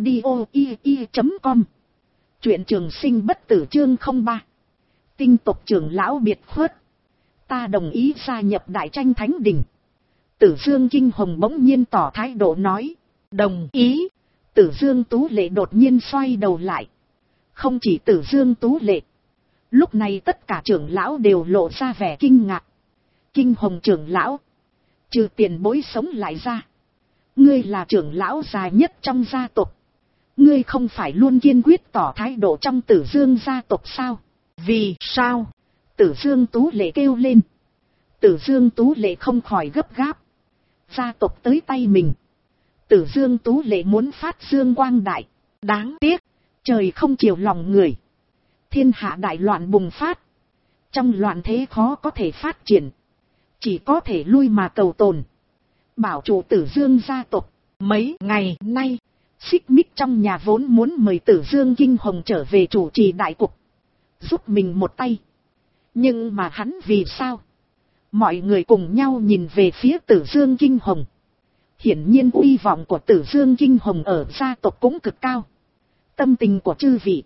audio.com. Truyện Trường Sinh bất tử chương 03. Tinh tộc trưởng lão biệt khuất. Ta đồng ý gia nhập Đại Tranh Thánh Đình. Tử Dương kinh hồng bỗng nhiên tỏ thái độ nói. Đồng ý. Tử Dương tú lệ đột nhiên xoay đầu lại. Không chỉ Tử Dương tú lệ, lúc này tất cả trưởng lão đều lộ ra vẻ kinh ngạc. Kinh hồng trưởng lão, trừ tiền bối sống lại ra, ngươi là trưởng lão già nhất trong gia tộc. Ngươi không phải luôn kiên quyết tỏ thái độ trong Tử Dương gia tộc sao? Vì sao? Tử Dương tú lệ kêu lên. Tử Dương tú lệ không khỏi gấp gáp. Gia tộc tới tay mình, Tử Dương Tú Lệ muốn phát dương quang đại. Đáng tiếc, trời không chiều lòng người. Thiên hạ đại loạn bùng phát. Trong loạn thế khó có thể phát triển. Chỉ có thể lui mà cầu tồn. Bảo chủ Tử Dương gia tộc. Mấy ngày nay, xích mích trong nhà vốn muốn mời Tử Dương Kinh Hồng trở về chủ trì đại cục. Giúp mình một tay. Nhưng mà hắn vì sao? Mọi người cùng nhau nhìn về phía Tử Dương Kinh Hồng. Hiển nhiên uy vọng của Tử Dương Kinh Hồng ở gia tộc cũng cực cao. Tâm tình của chư vị,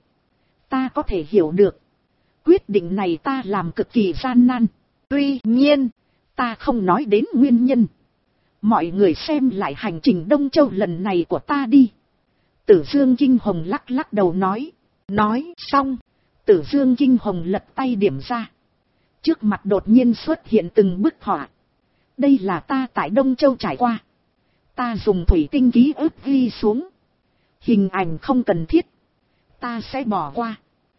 ta có thể hiểu được. Quyết định này ta làm cực kỳ gian nan. Tuy nhiên, ta không nói đến nguyên nhân. Mọi người xem lại hành trình Đông Châu lần này của ta đi. Tử Dương Kinh Hồng lắc lắc đầu nói. Nói xong, Tử Dương Kinh Hồng lật tay điểm ra. Trước mặt đột nhiên xuất hiện từng bức họa. Đây là ta tại Đông Châu trải qua. Ta dùng thủy tinh ký ức ghi xuống. Hình ảnh không cần thiết. Ta sẽ bỏ qua.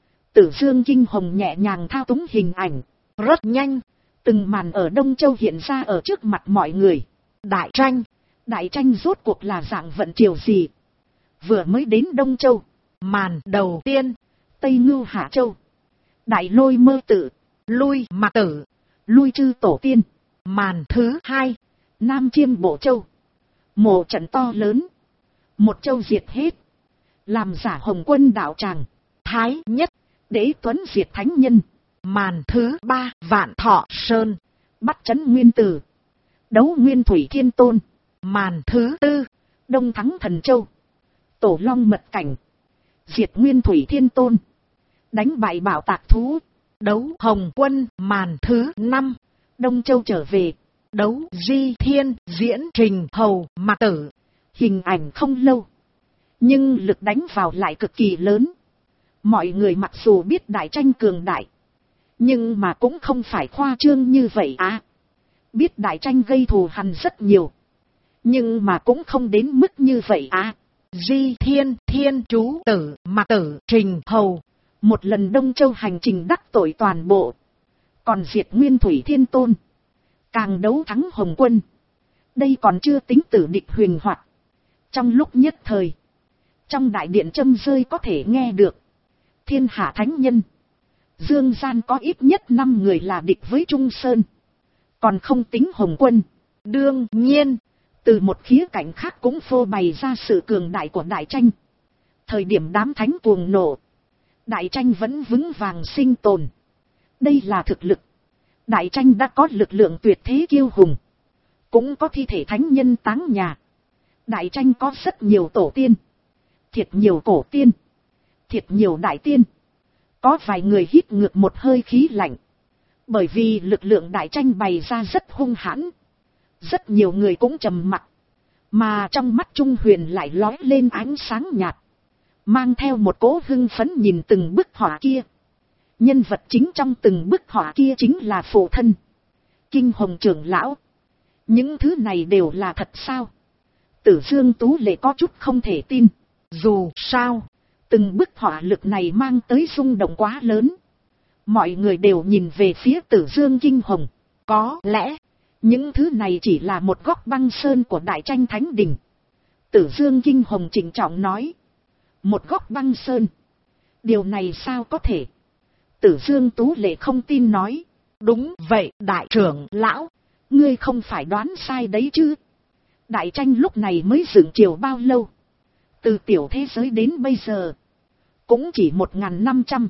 Tử Dương Kinh Hồng nhẹ nhàng thao túng hình ảnh. Rất nhanh. Từng màn ở Đông Châu hiện ra ở trước mặt mọi người. Đại tranh. Đại tranh rốt cuộc là dạng vận chiều gì? Vừa mới đến Đông Châu. Màn đầu tiên. Tây Ngưu Hạ Châu. Đại Lôi Mơ Tự. Lui Mạc Tử. Lui Chư Tổ Tiên. Màn thứ hai. Nam Chiêm Bộ Châu. Mộ trận to lớn. Một châu diệt hết. Làm giả Hồng Quân đạo tràng. Thái nhất. Đế Tuấn diệt thánh nhân. Màn thứ ba. Vạn Thọ Sơn. Bắt trấn Nguyên Tử. Đấu Nguyên Thủy Thiên Tôn. Màn thứ tư. Đông thắng Thần Châu. Tổ Long Mật Cảnh. Diệt Nguyên Thủy Thiên Tôn. Đánh bại Bảo Tạc Thú. Đấu Hồng Quân. Màn thứ năm. Đông Châu trở về. Đấu Di Thiên diễn Trình Hầu Mạc Tử. Hình ảnh không lâu. Nhưng lực đánh vào lại cực kỳ lớn. Mọi người mặc dù biết đại tranh cường đại. Nhưng mà cũng không phải khoa trương như vậy à. Biết đại tranh gây thù hằn rất nhiều. Nhưng mà cũng không đến mức như vậy à. Di Thiên, Thiên Chú Tử, Mạc Tử, Trình Hầu. Một lần Đông Châu hành trình đắc tội toàn bộ. Còn diệt Nguyên Thủy Thiên Tôn. Càng đấu thắng Hồng Quân. Đây còn chưa tính tử địch huyền hoạt. Trong lúc nhất thời. Trong đại điện châm rơi có thể nghe được. Thiên hạ thánh nhân. Dương gian có ít nhất 5 người là địch với Trung Sơn. Còn không tính Hồng Quân. Đương nhiên. Từ một khía cạnh khác cũng phô bày ra sự cường đại của đại tranh. Thời điểm đám thánh cuồng nộ. Đại tranh vẫn vững vàng sinh tồn. Đây là thực lực. Đại tranh đã có lực lượng tuyệt thế kiêu hùng. Cũng có thi thể thánh nhân táng nhà. Đại tranh có rất nhiều tổ tiên. Thiệt nhiều cổ tiên. Thiệt nhiều đại tiên. Có vài người hít ngược một hơi khí lạnh. Bởi vì lực lượng đại tranh bày ra rất hung hãn. Rất nhiều người cũng trầm mặc. Mà trong mắt Trung Huyền lại lóe lên ánh sáng nhạt. Mang theo một cỗ hưng phấn nhìn từng bức họa kia. Nhân vật chính trong từng bức họa kia chính là phụ thân. Kinh Hồng trưởng lão. Những thứ này đều là thật sao? Tử Dương Tú Lệ có chút không thể tin. Dù sao, từng bức họa lực này mang tới rung động quá lớn. Mọi người đều nhìn về phía Tử Dương Kinh Hồng. Có lẽ, những thứ này chỉ là một góc băng sơn của đại tranh thánh đình. Tử Dương Kinh Hồng trịnh trọng nói. Một góc băng sơn. Điều này sao có thể? Tử Dương Tú Lệ không tin nói. Đúng vậy đại trưởng lão. Ngươi không phải đoán sai đấy chứ. Đại tranh lúc này mới dựng triều bao lâu? Từ tiểu thế giới đến bây giờ. Cũng chỉ 1.500.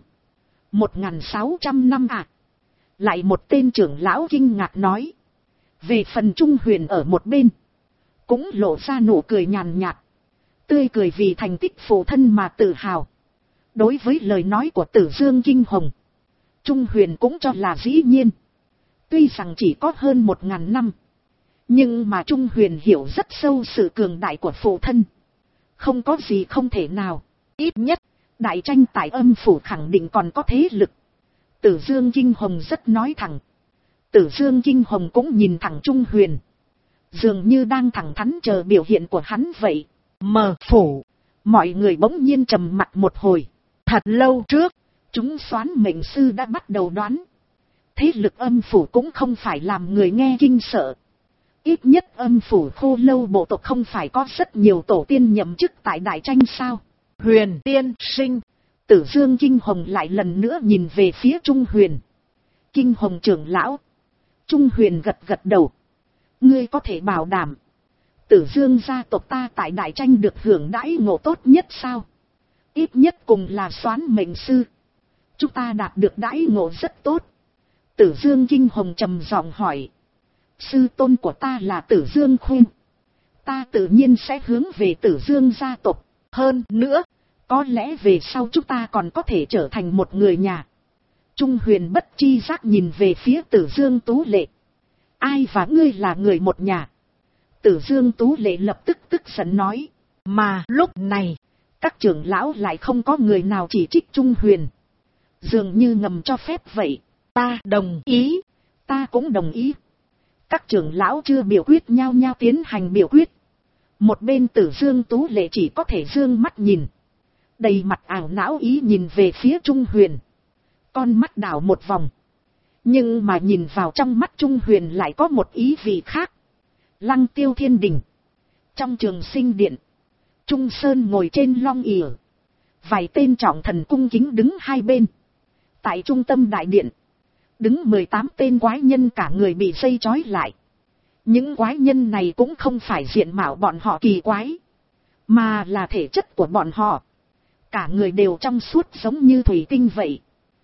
1.600 năm à. Lại một tên trưởng lão kinh ngạc nói. Về phần Trung Huyền ở một bên. Cũng lộ ra nụ cười nhàn nhạt. Tươi cười vì thành tích phụ thân mà tự hào. Đối với lời nói của Tử Dương Kinh Hồng. Trung Huyền cũng cho là dĩ nhiên. Tuy rằng chỉ có hơn 1.000 năm. Nhưng mà Trung Huyền hiểu rất sâu sự cường đại của phụ thân. Không có gì không thể nào. Ít nhất, đại tranh tại âm phủ khẳng định còn có thế lực. Tử Dương Kinh Hồng rất nói thẳng. Tử Dương Kinh Hồng cũng nhìn thẳng Trung Huyền. Dường như đang thẳng thắn chờ biểu hiện của hắn vậy. Mờ phủ. Mọi người bỗng nhiên trầm mặt một hồi. Thật lâu trước, chúng soán mệnh sư đã bắt đầu đoán. Thế lực âm phủ cũng không phải làm người nghe kinh sợ. Ít nhất âm phủ Khô Lâu bộ tộc không phải có rất nhiều tổ tiên nhậm chức tại đại tranh sao? Huyền tiên sinh. Tử Dương Kinh Hồng lại lần nữa nhìn về phía Trung Huyền. Kinh Hồng trưởng lão. Trung Huyền gật gật đầu. Ngươi có thể bảo đảm Tử Dương gia tộc ta tại đại tranh được hưởng đãi ngộ tốt nhất sao? Ít nhất cùng là soán mệnh sư. Chúng ta đạt được đãi ngộ rất tốt. Tử Dương Kinh Hồng trầm giọng hỏi. Sư tôn của ta là Tử Dương Khuyên. Ta tự nhiên sẽ hướng về Tử Dương gia tộc. Hơn nữa, có lẽ về sau chúng ta còn có thể trở thành một người nhà. Trung Huyền bất chi giác nhìn về phía Tử Dương Tú Lệ. Ai và ngươi là người một nhà? Tử Dương Tú Lệ lập tức tức giận nói. Mà lúc này, các trưởng lão lại không có người nào chỉ trích Trung Huyền. Dường như ngầm cho phép vậy. Ta đồng ý. Ta cũng đồng ý. Các trưởng lão chưa biểu quyết nhau nhau tiến hành biểu quyết. Một bên Tử Dương Tú Lệ chỉ có thể dương mắt nhìn. Đầy mặt ảo não ý nhìn về phía Trung Huyền. Con mắt đảo một vòng. Nhưng mà nhìn vào trong mắt Trung Huyền lại có một ý vị khác. Lăng Tiêu Thiên Đình. Trong Trường Sinh Điện, Trung Sơn ngồi trên long ỷ. Vài tên trọng thần cung kính đứng hai bên. Tại trung tâm đại điện, đứng 18 tên quái nhân cả người bị dây trói lại. Những quái nhân này cũng không phải diện mạo bọn họ kỳ quái, mà là thể chất của bọn họ. Cả người đều trong suốt giống như thủy tinh vậy.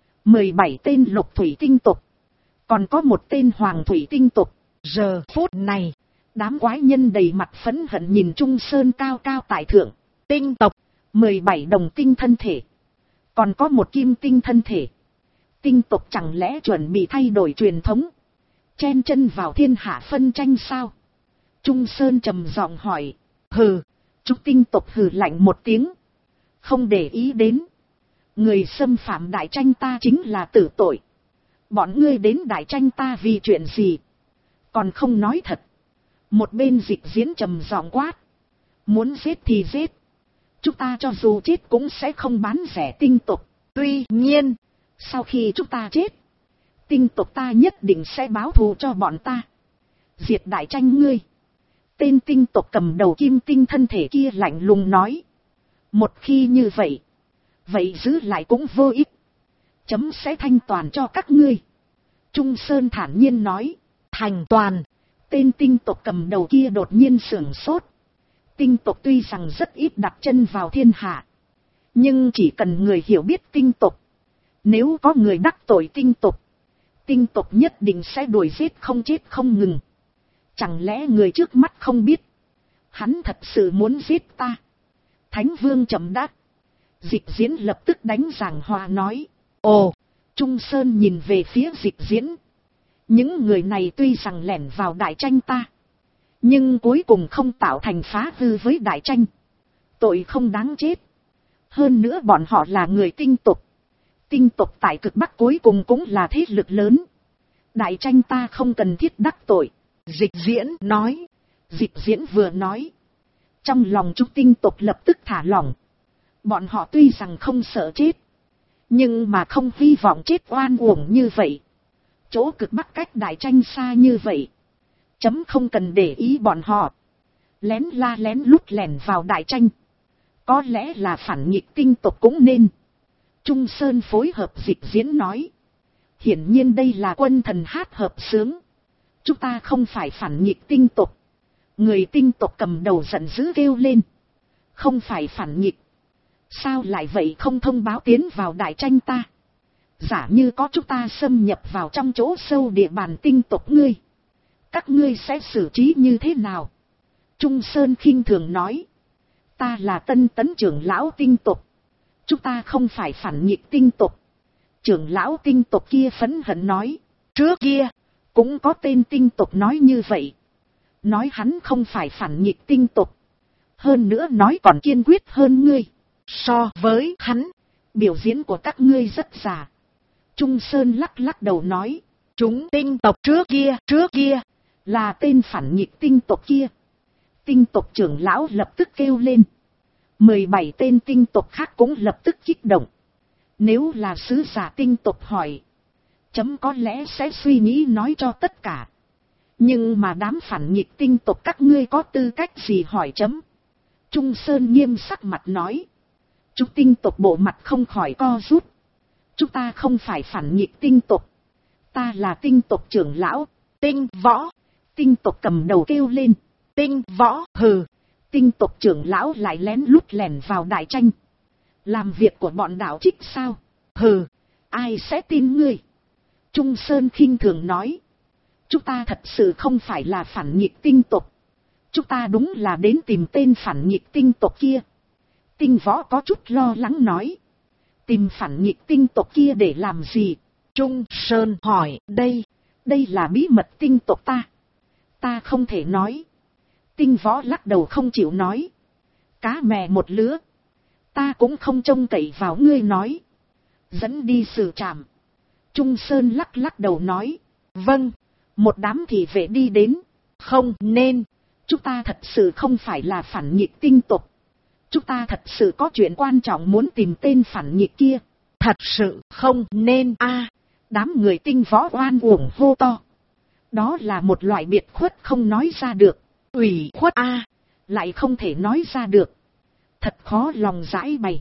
17 tên lục thủy tinh tộc. Còn có một tên hoàng thủy tinh tộc. Giờ phút này, đám quái nhân đầy mặt phẫn hận nhìn Trung Sơn cao cao tại thượng. Tinh tộc, 17 đồng tinh thân thể. Còn có một kim tinh thân thể. Tinh tộc chẳng lẽ chuẩn bị thay đổi truyền thống, chen chân vào thiên hạ phân tranh sao? Trung Sơn trầm giọng hỏi. Hừ. Chúng tinh tộc hừ lạnh một tiếng, không để ý đến. Người xâm phạm đại tranh ta chính là tử tội. Bọn ngươi đến đại tranh ta vì chuyện gì? Còn không nói thật. Một bên Dịch Diễn trầm giọng quát. Muốn giết thì giết. Chúng ta cho dù chết cũng sẽ không bán rẻ tinh tộc. Tuy nhiên, sau khi chúng ta chết, tinh tộc ta nhất định sẽ báo thù cho bọn ta. Diệt đại tranh ngươi. Tên tinh tộc cầm đầu kim tinh thân thể kia lạnh lùng nói. Một khi như vậy, vậy giữ lại cũng vô ích. Chấm sẽ thanh toàn cho các ngươi. Trung Sơn thản nhiên nói. Thành toàn. Tên tinh tộc cầm đầu kia đột nhiên sửng sốt. Tinh tộc tuy rằng rất ít đặt chân vào thiên hạ, nhưng chỉ cần người hiểu biết tinh tộc, nếu có người đắc tội tinh tộc nhất định sẽ đuổi giết không chết không ngừng. Chẳng lẽ người trước mắt không biết, hắn thật sự muốn giết ta? Thánh Vương chậm đáp. Dịch Diễn lập tức đánh giảng hòa nói. Ồ. Trung Sơn nhìn về phía Dịch Diễn. Những người này tuy rằng lẻn vào đại tranh ta, nhưng cuối cùng không tạo thành phá hư với đại tranh. Tội không đáng chết. Hơn nữa bọn họ là người tinh tộc. Tinh tộc tại cực Bắc cuối cùng cũng là thế lực lớn. Đại tranh ta không cần thiết đắc tội. Dịch Diễn nói. Dịch Diễn vừa nói, trong lòng chúng tinh tộc lập tức thả lỏng. Bọn họ tuy rằng không sợ chết, nhưng mà không hy vọng chết oan uổng như vậy. Chỗ cực Bắc cách đại tranh xa như vậy, chấm không cần để ý bọn họ. Lén la lén lút lẻn vào đại tranh, có lẽ là phản nghịch tinh tộc cũng nên. Trung Sơn phối hợp Dịch Diễn nói. Hiển nhiên đây là quân thần hát hợp xướng. Chúng ta không phải phản nghịch tinh tộc. Người tinh tộc cầm đầu giận dữ kêu lên. Không phải phản nghịch, sao lại vậy không thông báo tiến vào đại tranh ta? Giả như có chúng ta xâm nhập vào trong chỗ sâu địa bàn tinh tộc ngươi, các ngươi sẽ xử trí như thế nào? Trung Sơn khinh thường nói. Ta là Tân Tấn trưởng lão tinh tộc, chúng ta không phải phản nghịch tinh tộc. Trưởng lão tinh tộc kia phẫn hận nói. Trước kia cũng có tên tinh tộc nói như vậy, nói hắn không phải phản nghịch tinh tộc, hơn nữa nói còn kiên quyết hơn ngươi. So với hắn, biểu diễn của các ngươi rất giả. Trung Sơn lắc lắc đầu nói. Chúng tinh tộc trước kia là tên phản nghịch tinh tộc kia. Tinh tộc trưởng lão lập tức kêu lên. 17 tên tinh tộc khác cũng lập tức kích động. Nếu là sứ giả tinh tộc hỏi, chấm có lẽ sẽ suy nghĩ nói cho tất cả. Nhưng mà đám phản nghịch tinh tộc các ngươi có tư cách gì hỏi chấm? Trung Sơn nghiêm sắc mặt nói. Chúng tinh tộc bộ mặt không khỏi co rút. Chúng ta không phải phản nghịch tinh tộc. Ta là tinh tộc trưởng lão. Tinh võ. Tinh tộc cầm đầu kêu lên. Tinh võ, hừ. Tinh tộc trưởng lão lại lén lút lẻn vào đại tranh. Làm việc của bọn đạo trích sao? Hừ. Ai sẽ tin ngươi? Trung Sơn khinh thường nói. Chúng ta thật sự không phải là phản nghịch tinh tộc. Chúng ta đúng là đến tìm tên phản nghịch tinh tộc kia. Tinh võ có chút lo lắng nói. Tìm phản nghịch tinh tộc kia để làm gì? Trung Sơn hỏi, đây là bí mật tinh tộc ta. Ta không thể nói. Tinh võ lắc đầu không chịu nói. Cá mè một lứa. Ta cũng không trông cậy vào ngươi nói. Dẫn đi xử trảm. Trung Sơn lắc đầu nói. Vâng. Một đám thị vệ đi đến. Không nên. Chúng ta thật sự không phải là phản nghịch tinh tộc. Chúng ta thật sự có chuyện quan trọng muốn tìm tên phản nghịch kia. Thật sự không nên a. Đám người tinh võ oan uổng hô to. Đó là một loại biệt khuất không nói ra được. Ủy khuất a. Lại không thể nói ra được. Thật khó lòng giải bày.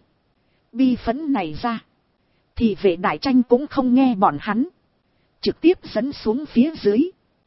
Bi phấn này ra. Thì vệ đại tranh cũng không nghe bọn hắn. Trực tiếp dẫn xuống phía dưới.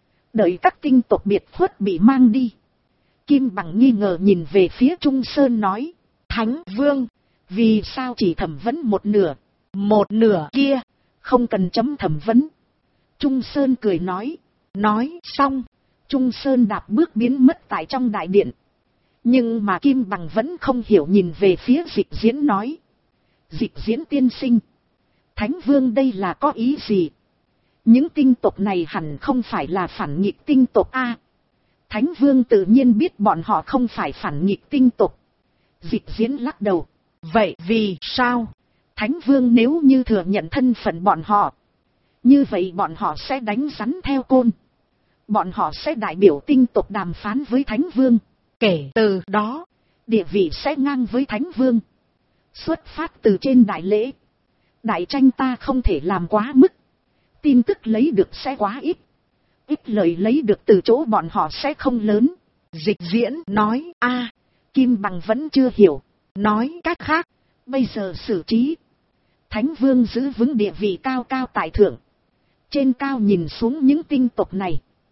Đợi các tinh tộc biệt khuất bị mang đi. Kim Bằng nghi ngờ nhìn về phía Trung Sơn nói. Thánh Vương. Vì sao chỉ thẩm vấn một nửa? Một nửa kia. Không cần chấm thẩm vấn. Trung Sơn cười nói. Nói xong. Trung Sơn đạp bước biến mất tại trong đại điện. Nhưng mà Kim Bằng vẫn không hiểu nhìn về phía Dịch Diễn nói. Dịch Diễn tiên sinh. Thánh Vương đây là có ý gì? Những tinh tộc này hẳn không phải là phản nghịch tinh tộc a. Thánh Vương tự nhiên biết bọn họ không phải phản nghịch tinh tộc. Dịch Diễn lắc đầu. Vậy vì sao? Thánh Vương nếu như thừa nhận thân phận bọn họ. Như vậy bọn họ sẽ đánh rắn theo côn. Bọn họ sẽ đại biểu tinh tộc đàm phán với Thánh Vương. Kể từ đó, địa vị sẽ ngang với Thánh Vương. Xuất phát từ trên đại lễ. Đại tranh ta không thể làm quá mức. Tin tức lấy được sẽ quá ít. Ít lời lấy được từ chỗ bọn họ sẽ không lớn. Dịch Diễn nói a. Kim Bằng vẫn chưa hiểu. Nói cách khác. Bây giờ xử trí. Thánh Vương giữ vững địa vị cao cao tại thượng. Trên cao nhìn xuống những tinh tộc này.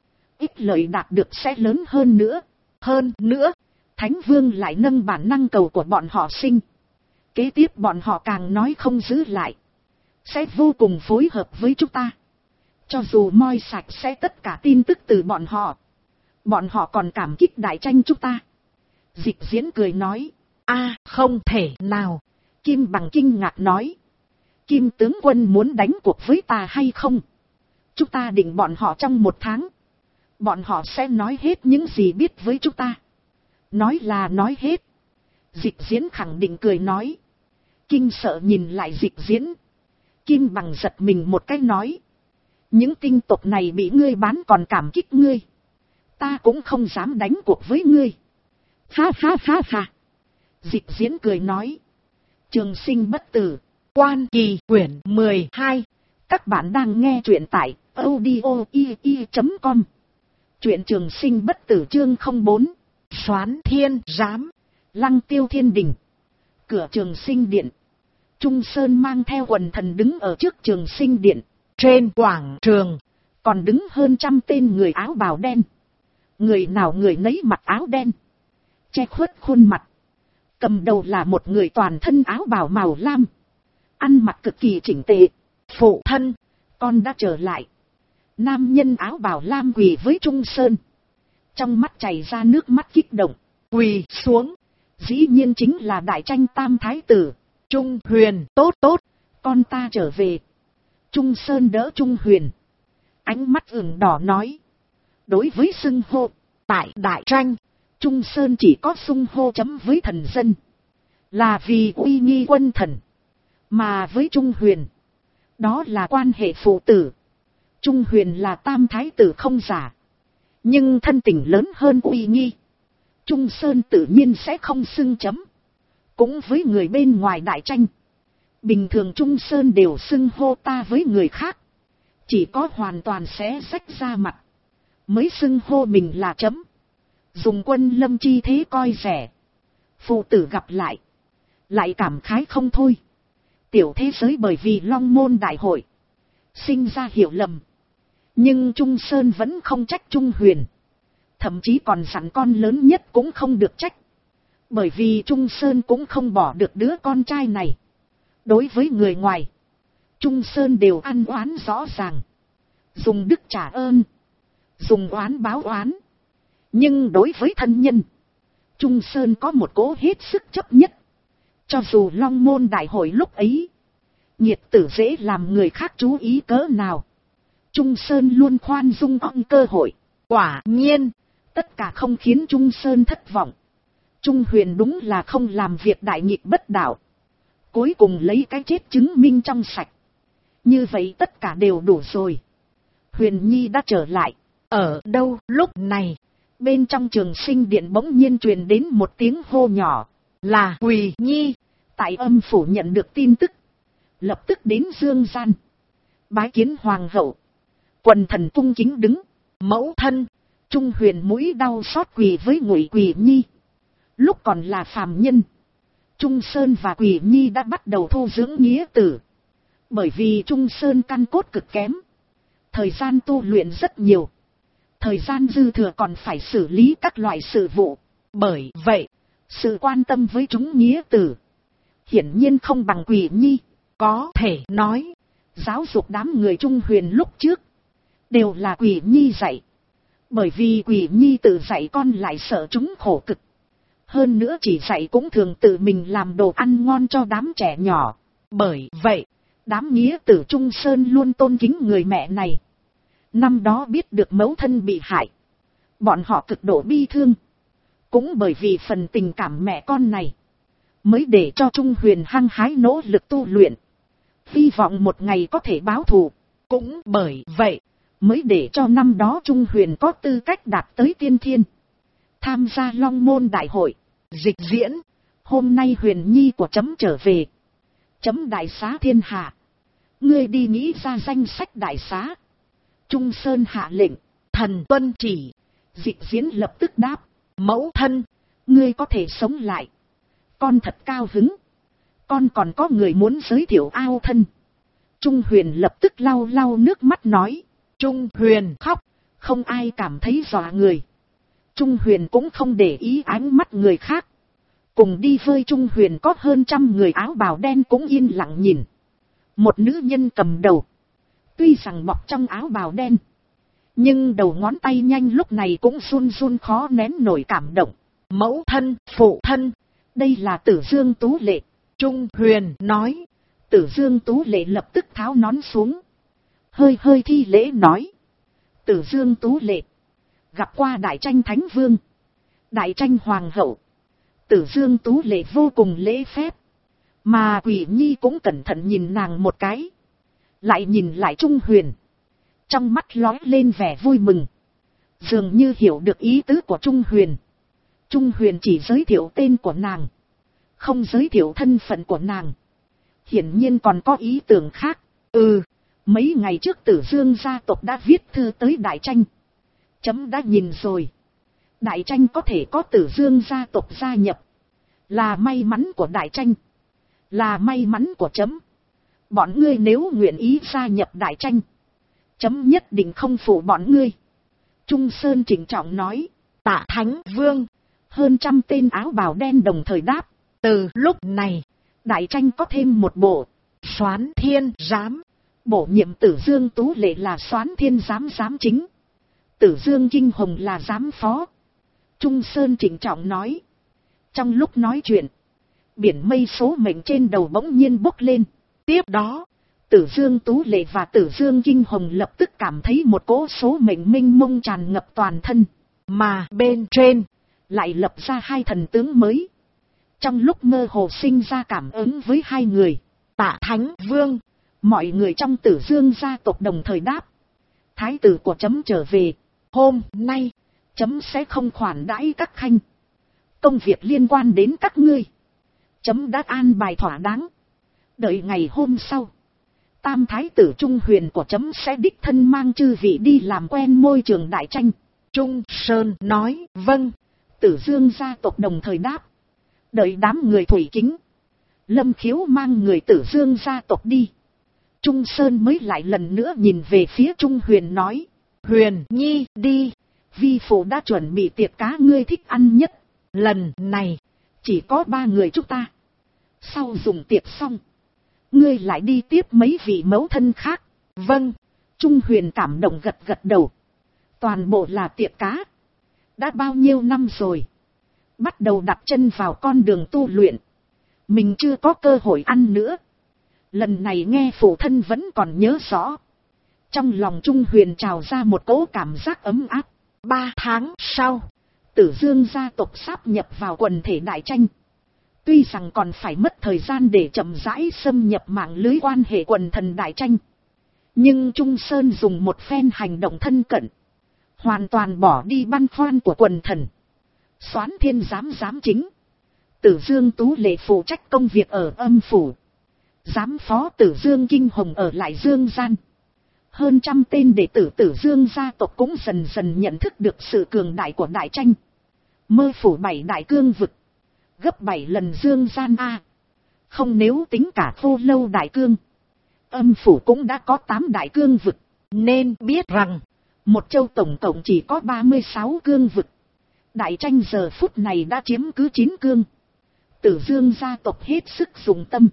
Ít lợi đạt được sẽ lớn hơn nữa. Hơn nữa, Thánh Vương lại nâng bản năng cầu của bọn họ sinh. Kế tiếp bọn họ càng nói không giữ lại. Sẽ vô cùng phối hợp với chúng ta. Cho dù moi sạch sẽ tất cả tin tức từ bọn họ. Bọn họ còn cảm kích đại tranh chúng ta. Dịch Diễn cười nói. A, không thể nào. Kim Bằng kinh ngạc nói. Kim tướng quân muốn đánh cuộc với ta hay không? Chúng ta định bọn họ trong 1 tháng. Bọn họ sẽ nói hết những gì biết với chúng ta. Nói là nói hết. Dịch Diễn khẳng định cười nói. Kinh sợ nhìn lại Dịch Diễn. Kim Bằng giật mình một cái nói. Những tinh tộc này bị ngươi bán còn cảm kích ngươi. Ta cũng không dám đánh cuộc với ngươi. Ha ha ha ha. Dịch Diễn cười nói. Trường sinh bất tử. Quan Kỳ quyển 12. Các bạn đang nghe truyện tại audio.com. Truyện Trường Sinh bất tử chương 04. Soán Thiên Giám. Lăng Tiêu Thiên Đình. Cửa Trường Sinh Điện. Trung Sơn mang theo quần thần đứng ở trước Trường Sinh Điện. Trên quảng trường. Còn đứng hơn 100 tên người áo bào đen. Người nào người nấy mặc áo đen. Che khuất khuôn mặt. Cầm đầu là một người toàn thân áo bào màu lam. Ăn mặc cực kỳ chỉnh tề. Phụ thân, con đã trở lại. Nam nhân áo bào lam quỳ với Trung Sơn. Trong mắt chảy ra nước mắt kích động. Quỳ xuống. Dĩ nhiên chính là đại tranh tam thái tử. Trung Huyền, tốt. Con ta trở về. Trung Sơn đỡ Trung Huyền. Ánh mắt ửng đỏ nói. Đối với xưng hô, tại đại tranh, Trung Sơn chỉ có xưng hô chấm với thần dân. Là vì uy nghi quân thần. Mà với Trung Huyền, đó là quan hệ phụ tử. Trung Huyền là tam thái tử không giả. Nhưng thân tình lớn hơn uy nghi. Trung Sơn tự nhiên sẽ không xưng chấm. Cũng với người bên ngoài đại tranh. Bình thường Trung Sơn đều xưng hô ta với người khác. Chỉ có hoàn toàn xé rách ra mặt. mới xưng hô mình là chấm. Dùng quân lâm chi thế coi rẻ. Phụ tử gặp lại cảm khái không thôi. Tiểu thế giới bởi vì Long Môn đại hội sinh ra hiểu lầm. Nhưng Trung Sơn vẫn không trách Trung Huyền. Thậm chí còn dặn con lớn nhất cũng không được trách. Bởi vì Trung Sơn cũng không bỏ được đứa con trai này. Đối với người ngoài, Trung Sơn đều ăn oán rõ ràng. Dùng đức trả ơn, dùng oán báo oán. Nhưng đối với thân nhân, Trung Sơn có một cố hết sức chấp nhất. Cho dù Long Môn đại hội lúc ấy, nhiệt tử dễ làm người khác chú ý cỡ nào, Trung Sơn luôn khoan dung ong cơ hội. Quả nhiên, tất cả không khiến Trung Sơn thất vọng. Trung Huyền đúng là không làm việc đại nghịch bất đạo. Cuối cùng lấy cái chết chứng minh trong sạch. Như vậy tất cả đều đủ rồi. Huyền Nhi đã trở lại. Ở đâu lúc này? Bên trong Trường Sinh Điện bỗng nhiên truyền đến một tiếng hô nhỏ. Là Quỳ Nhi. Tại âm phủ nhận được tin tức, lập tức đến Dương gian, bái kiến hoàng hậu. Quần thần cung kính đứng. Mẫu thân. Trung Huyền mũi đau xót quỳ với Ngụy Quỳ Nhi. Lúc còn là phàm nhân, Trung Sơn và Quỳ Nhi đã bắt đầu thu dưỡng nghĩa tử. Bởi vì Trung Sơn căn cốt cực kém, thời gian tu luyện rất nhiều, thời gian dư thừa còn phải xử lý các loại sự vụ. Bởi vậy, sự quan tâm với chúng nghĩa tử hiển nhiên không bằng Quỳ Nhi. Có thể nói, giáo dục đám người Trung Huyền lúc trước đều là Quỳ Nhi dạy. Bởi vì Quỳ Nhi tự dạy con lại sợ chúng khổ cực. Hơn nữa chỉ dạy cũng thường tự mình làm đồ ăn ngon cho đám trẻ nhỏ. Bởi vậy, đám nghĩa tử Trung Sơn luôn tôn kính người mẹ này. Năm đó biết được mẫu thân bị hại, bọn họ cực độ bi thương. Cũng bởi vì phần tình cảm mẹ con này, mới để cho Trung Huyền hăng hái nỗ lực tu luyện, hy vọng một ngày có thể báo thù. Cũng bởi vậy, mới để cho năm đó Trung Huyền có tư cách đạt tới tiên thiên, tham gia Long Môn đại hội. Dịch diễn, hôm nay Huyền Nhi của chấm trở về, chấm đại xá thiên hạ. Ngươi đi nghĩ ra danh sách đại xá. Trung Sơn hạ lệnh. Thần tuân chỉ. Dịch diễn lập tức đáp. Mẫu thân, ngươi có thể sống lại, con thật cao hứng. Con còn có người muốn giới thiệu ao thân. Trung Huyền lập tức lau lau nước mắt nói. Trung Huyền khóc, không ai cảm thấy dọa người. Trung Huyền cũng không để ý ánh mắt người khác. Cùng đi với Trung Huyền có hơn 100 người áo bào đen cũng yên lặng nhìn. Một nữ nhân cầm đầu, tuy rằng bọc trong áo bào đen, nhưng đầu ngón tay nhanh lúc này cũng run run khó nén nổi cảm động. Mẫu thân, phụ thân, đây là Tử Dương Tú Lệ. Trung Huyền nói. Tử Dương Tú Lệ lập tức tháo nón xuống, hơi hơi thi lễ nói. Tử Dương Tú Lệ, gặp qua Đại Tranh Thánh Vương, Đại Tranh Hoàng hậu. Tử Dương Tú Lệ vô cùng lễ phép, mà Quỳ Nhi cũng cẩn thận nhìn nàng một cái, lại nhìn lại Trung Huyền, trong mắt lóe lên vẻ vui mừng, dường như hiểu được ý tứ của Trung Huyền. Trung Huyền chỉ giới thiệu tên của nàng, không giới thiệu thân phận của nàng, hiển nhiên còn có ý tưởng khác. Mấy ngày trước Tử Dương gia tộc đã viết thư tới Đại Tranh, chấm đã nhìn rồi. Đại Tranh có thể có Tử Dương gia tộc gia nhập, là may mắn của Đại Tranh, là may mắn của chấm. Bọn ngươi nếu nguyện ý gia nhập Đại Tranh, chấm nhất định không phụ bọn ngươi. Trung Sơn trịnh trọng nói. Tạ Thánh Vương. Hơn 100 tên áo bào đen đồng thời đáp. Từ lúc này, Đại Tranh có thêm một bộ Soán Thiên Giám. Bổ nhiệm Tử Dương Tú Lệ là Soán Thiên Giám giám chính, Tử Dương Kinh Hồng là giám phó. Trung Sơn trịnh trọng nói. Trong lúc nói chuyện, biển mây số mệnh trên đầu bỗng nhiên bốc lên. Tiếp đó, Tử Dương Tú Lệ và Tử Dương Kinh Hồng lập tức cảm thấy một cỗ số mệnh mênh mông tràn ngập toàn thân. Mà bên trên, lại lập ra hai thần tướng mới. Trong lúc mơ hồ sinh ra cảm ứng với hai người. Tạ Thánh Vương. Mọi người trong Tử Dương gia tộc đồng thời đáp. Thái tử của chấm trở về. Hôm nay, chấm sẽ không khoản đãi các khanh. Công việc liên quan đến các ngươi, chấm đã an bài thỏa đáng. Đợi ngày hôm sau, tam thái tử Trung Huyền của chấm sẽ đích thân mang chư vị đi làm quen môi trường đại tranh. Trung Sơn nói, vâng. Tử Dương gia tộc đồng thời đáp. Đợi đám người thủy kính, Lâm Khiếu mang người Tử Dương gia tộc đi. Trung Sơn mới lại lần nữa nhìn về phía Trung Huyền nói. Huyền Nhi đi. Vi phụ đã chuẩn bị tiệc cá ngươi thích ăn nhất. Lần này, chỉ có 3 người chúng ta. Sau dùng tiệc xong, ngươi lại đi tiếp mấy vị mẫu thân khác. Vâng. Trung Huyền cảm động gật gật đầu. Toàn bộ là tiệc cá. Đã bao nhiêu năm rồi. Bắt đầu đặt chân vào con đường tu luyện. Mình chưa có cơ hội ăn nữa. Lần này nghe phụ thân vẫn còn nhớ rõ. Trong lòng Trung Huyền trào ra một cỗ cảm giác ấm áp. 3 tháng sau, Tử Dương gia tộc sáp nhập vào quần thể đại tranh. Tuy rằng còn phải mất thời gian để chậm rãi xâm nhập mạng lưới quan hệ quần thần đại tranh. Nhưng Trung Sơn dùng một phen hành động thân cận. Hoàn toàn bỏ đi băn khoăn của quần thần. Soán thiên giám chính. Tử Dương Tú Lệ phụ trách công việc ở âm phủ. Giám phó Tử Dương Kinh Hồng ở lại Dương gian. Hơn 100 tên đệ tử Tử Dương gia tộc cũng dần dần nhận thức được sự cường đại của đại tranh. Mơ phủ 7 đại cương vực. Gấp 7 lần Dương gian A. Không nếu tính cả Vô Lâu đại cương. Âm phủ cũng đã có 8 đại cương vực. Nên biết rằng, một châu tổng cộng chỉ có 36 cương vực. Đại tranh giờ phút này đã chiếm cứ 9 cương. Tử Dương gia tộc hết sức dùng tâm.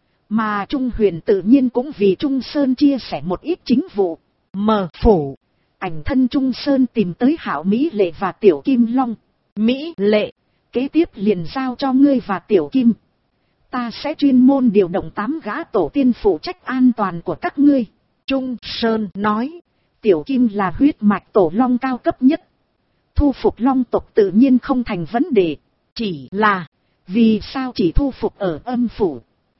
Mà Trung Huyền tự nhiên cũng vì Trung Sơn chia sẻ một ít chính vụ. Mở phủ, ảnh thân Trung Sơn tìm tới Hạo Mỹ Lệ và Tiểu Kim Long. Mỹ Lệ, kế tiếp liền giao cho ngươi và Tiểu Kim. Ta sẽ chuyên môn điều động 8 gã tổ tiên phụ trách an toàn của các ngươi. Trung Sơn nói, Tiểu Kim là huyết mạch tổ long cao cấp nhất. Thu phục long tộc tự nhiên không thành vấn đề. Chỉ là, vì sao chỉ thu phục ở âm phủ,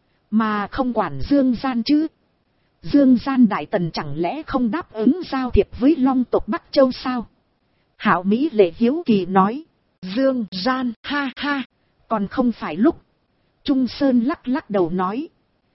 mà không quản Dương gian chứ? Dương gian đại tần chẳng lẽ không đáp ứng giao thiệp với long tộc Bắc Châu sao? Hạo Mỹ Lệ hiếu kỳ nói. Dương gian, ha ha, còn không phải lúc. Trung Sơn lắc lắc đầu nói.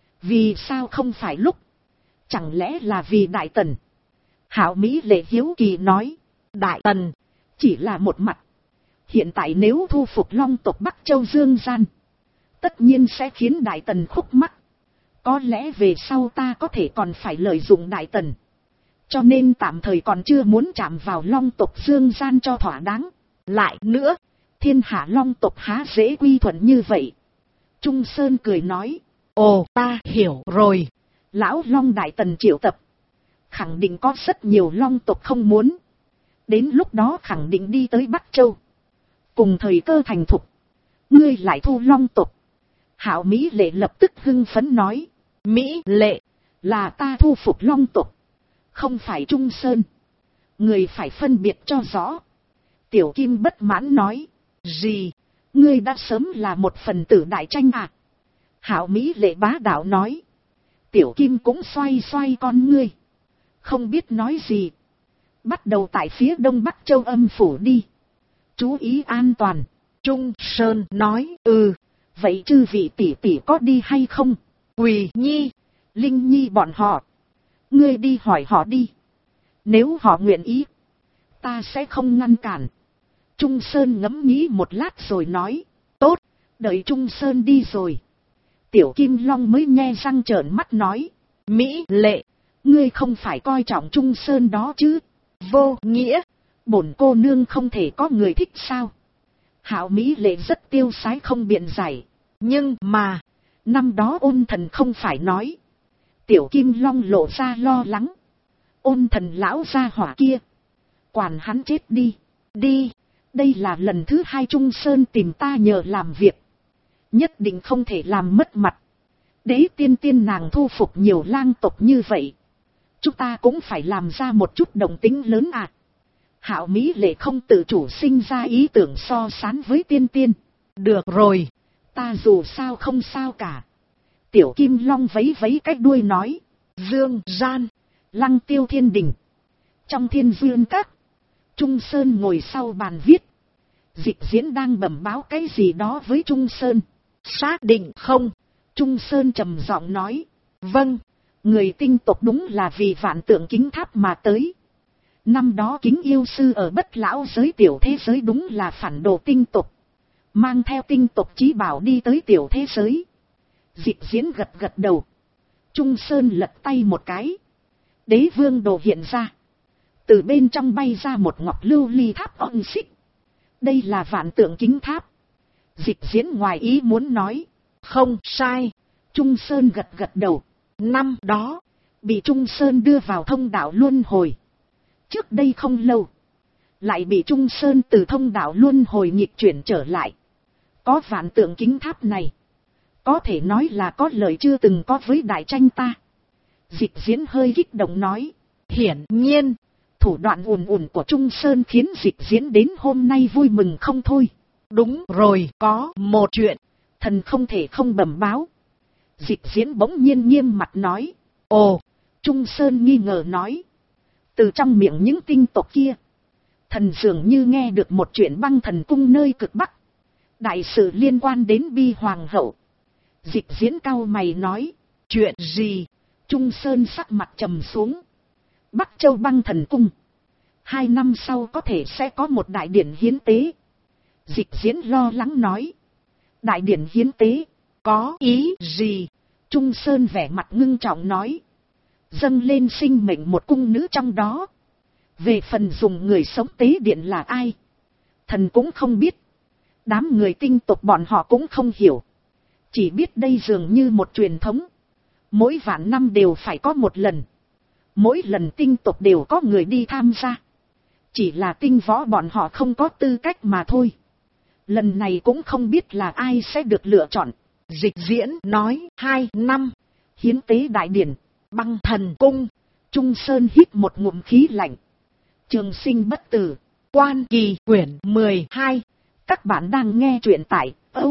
Vì sao không phải lúc? Chẳng lẽ là vì đại tần? Hạo Mỹ Lệ hiếu kỳ nói. Đại tần chỉ là một mặt. Hiện tại nếu thu phục long tộc Bắc Châu Dương gian, tất nhiên sẽ khiến đại tần khúc mắc. Có lẽ về sau ta có thể còn phải lợi dụng đại tần. Cho nên tạm thời còn chưa muốn chạm vào long tộc Dương gian cho thỏa đáng. Lại nữa, thiên hạ long tộc há dễ quy thuận như vậy. Trung Sơn cười nói. Ồ, ta hiểu rồi. Lão Long đại tần triệu tập. Khẳng định có rất nhiều long tộc không muốn. Đến lúc đó khẳng định đi tới Bắc Châu. Cùng thời cơ thành thục, ngươi lại thu long tộc. Hạo Mỹ Lệ lập tức hưng phấn nói. Mỹ Lệ, là ta thu phục long tộc, không phải Trung Sơn. Người phải phân biệt cho rõ. Tiểu Kim bất mãn nói. Gì? Ngươi đã sớm là một phần tử đại tranh à? Hạo Mỹ Lệ bá đạo nói. Tiểu Kim cũng xoay xoay con ngươi. Không biết nói gì. Bắt đầu tại phía đông Bắc Châu âm phủ đi. Chú ý an toàn. Trung Sơn nói. Vậy chư vị tỷ tỷ có đi hay không? Quỳ Nhi, Linh Nhi bọn họ. Ngươi đi hỏi họ đi. Nếu họ nguyện ý, ta sẽ không ngăn cản. Trung Sơn ngẫm nghĩ một lát rồi nói. Tốt, đợi Trung Sơn đi rồi. Tiểu Kim Long mới nhe răng trợn mắt nói. Mỹ Lệ, ngươi không phải coi trọng Trung Sơn đó chứ? Vô nghĩa, bổn cô nương không thể có người thích sao? Hạo Mỹ Lệ rất tiêu sái không biện giải. Nhưng mà, năm đó Ôn Thần không phải nói. Tiểu Kim Long lộ ra lo lắng. Ôn Thần lão gia hỏa kia, quản hắn chết đi. Đi, đây là lần thứ 2 Trung Sơn tìm ta nhờ làm việc. Nhất định không thể làm mất mặt. Đế tiên tiên nàng thu phục nhiều lang tộc như vậy. Chúng ta cũng phải làm ra một chút động tính lớn à. Hạo Mỹ Lệ không tự chủ sinh ra ý tưởng so sánh với tiên tiên. Được rồi, ta dù sao không sao cả. Tiểu Kim Long vấy vấy cái đuôi nói. Dương gian, Lăng Tiêu Thiên Đình. Trong Thiên Dương Các, Trung Sơn ngồi sau bàn viết. Dịch Diễn đang bẩm báo cái gì đó với Trung Sơn. Xác định không? Trung Sơn trầm giọng nói. Vâng. Người tinh tộc đúng là vì vạn tượng kính tháp mà tới. Năm đó kính yêu sư ở bất lão giới tiểu thế giới đúng là phản đồ tinh tộc. Mang theo tinh tộc chí bảo đi tới tiểu thế giới. Dịch diễn gật gật đầu. Trung Sơn lật tay một cái. Đế vương đồ hiện ra. Từ bên trong bay ra một ngọc lưu ly tháp ong xích. Đây là vạn tượng kính tháp. Dịch diễn ngoài ý muốn nói. Không sai. Trung Sơn gật gật đầu. Năm đó, bị Trung Sơn đưa vào thông đạo luân hồi. Trước đây không lâu, lại bị Trung Sơn từ thông đạo luân hồi nghịch chuyển trở lại. Có vạn tượng kính tháp này, có thể nói là có lời chưa từng có với đại tranh ta. Dịch diễn hơi kích động nói. Hiển nhiên, thủ đoạn ùn ùn của Trung Sơn khiến dịch diễn đến hôm nay vui mừng không thôi. Đúng rồi, có một chuyện, thần không thể không bẩm báo. Dịch diễn bỗng nhiên nghiêm mặt nói. Ồ, Trung Sơn nghi ngờ nói. Từ trong miệng những tinh tộc kia, thần dường như nghe được một chuyện băng thần cung nơi cực Bắc. Đại sự liên quan đến Bi Hoàng hậu. Dịch diễn cau mày nói. Chuyện gì? Trung Sơn sắc mặt trầm xuống. Bắc Châu băng thần cung. 2 năm sau có thể sẽ có một đại điển hiến tế. Dịch diễn lo lắng nói. Đại điển hiến tế, có ý gì? Trung Sơn vẻ mặt ngưng trọng nói. Dâng lên sinh mệnh một cung nữ trong đó. Về phần dùng người sống tế điện là ai, thần cũng không biết. Đám người tinh tộc bọn họ cũng không hiểu. Chỉ biết đây dường như một truyền thống. Mỗi vạn năm đều phải có một lần. Mỗi lần tinh tộc đều có người đi tham gia. Chỉ là tinh võ bọn họ không có tư cách mà thôi. Lần này cũng không biết là ai sẽ được lựa chọn. Dịch diễn nói 2 năm. Hiến tế đại điển, băng thần cung. Trung Sơn hít một ngụm khí lạnh. Trường sinh bất tử. Quan Kỳ quyển 12. Các bạn đang nghe truyện tại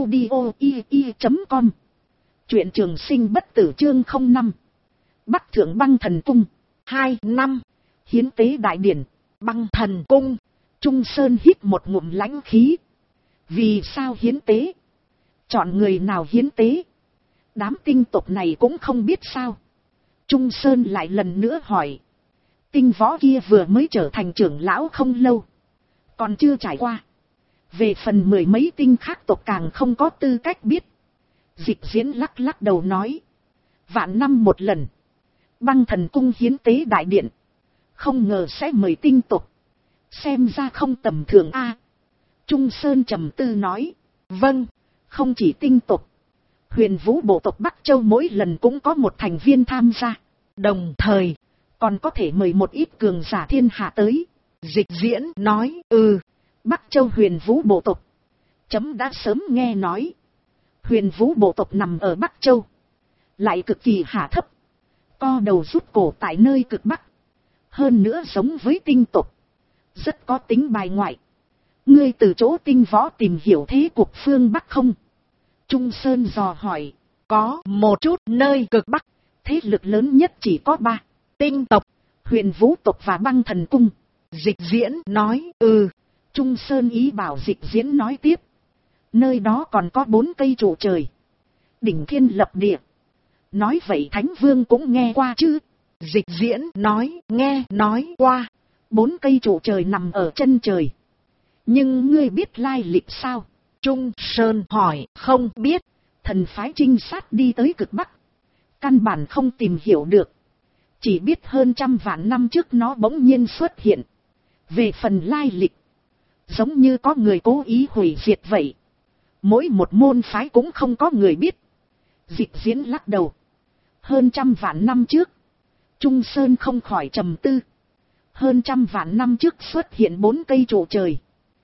audio.com. Truyện Trường sinh bất tử chương 05. Bắc Thượng băng thần cung. 2 năm. Hiến tế đại điển, băng thần cung. Trung Sơn hít một ngụm lãnh khí. Vì sao hiến tế? Chọn người nào hiến tế? Đám tinh tộc này cũng không biết sao. Trung Sơn lại lần nữa hỏi. Tinh võ kia vừa mới trở thành trưởng lão không lâu, còn chưa trải qua. Về phần 10 mấy tinh khác tộc càng không có tư cách biết. Dịch diễn lắc lắc đầu nói. Vạn năm một lần, băng thần cung hiến tế đại điện, không ngờ sẽ mời tinh tộc. Xem ra không tầm thường a. Trung Sơn trầm tư nói. Vâng, không chỉ tinh tộc, Huyền Vũ bộ tộc Bắc Châu mỗi lần cũng có một thành viên tham gia. Đồng thời, còn có thể mời một ít cường giả thiên hạ tới. Dịch diễn nói. Bắc Châu Huyền Vũ bộ tộc, chấm đã sớm nghe nói. Huyền Vũ bộ tộc nằm ở Bắc Châu, lại cực kỳ hạ thấp, co đầu rút cổ tại nơi cực Bắc. Hơn nữa giống với tinh tộc, rất có tính bài ngoại. Ngươi từ chỗ tinh võ tìm hiểu thế cuộc phương Bắc không? Trung Sơn dò hỏi. Có một chút. Nơi cực Bắc, thế lực lớn nhất chỉ có 3. Tinh tộc, Huyền Vũ tộc và băng thần cung. Dịch diễn nói. Trung Sơn ý bảo dịch diễn nói tiếp. Nơi đó còn có 4 cây trụ trời, đỉnh thiên lập địa. Nói vậy Thánh Vương cũng nghe qua chứ? Dịch diễn nói. Nghe nói qua. 4 cây trụ trời nằm ở chân trời. Nhưng ngươi biết lai lịch sao? Trung Sơn hỏi. Không biết. Thần phái trinh sát đi tới cực Bắc, căn bản không tìm hiểu được. Chỉ biết hơn 100 vạn năm trước nó bỗng nhiên xuất hiện. Về phần lai lịch, giống như có người cố ý hủy diệt vậy. Mỗi một môn phái cũng không có người biết. Dịch diễn lắc đầu. Hơn 100 vạn năm trước. Trung Sơn không khỏi trầm tư. Hơn 100 vạn năm trước xuất hiện 4 cây trụ trời.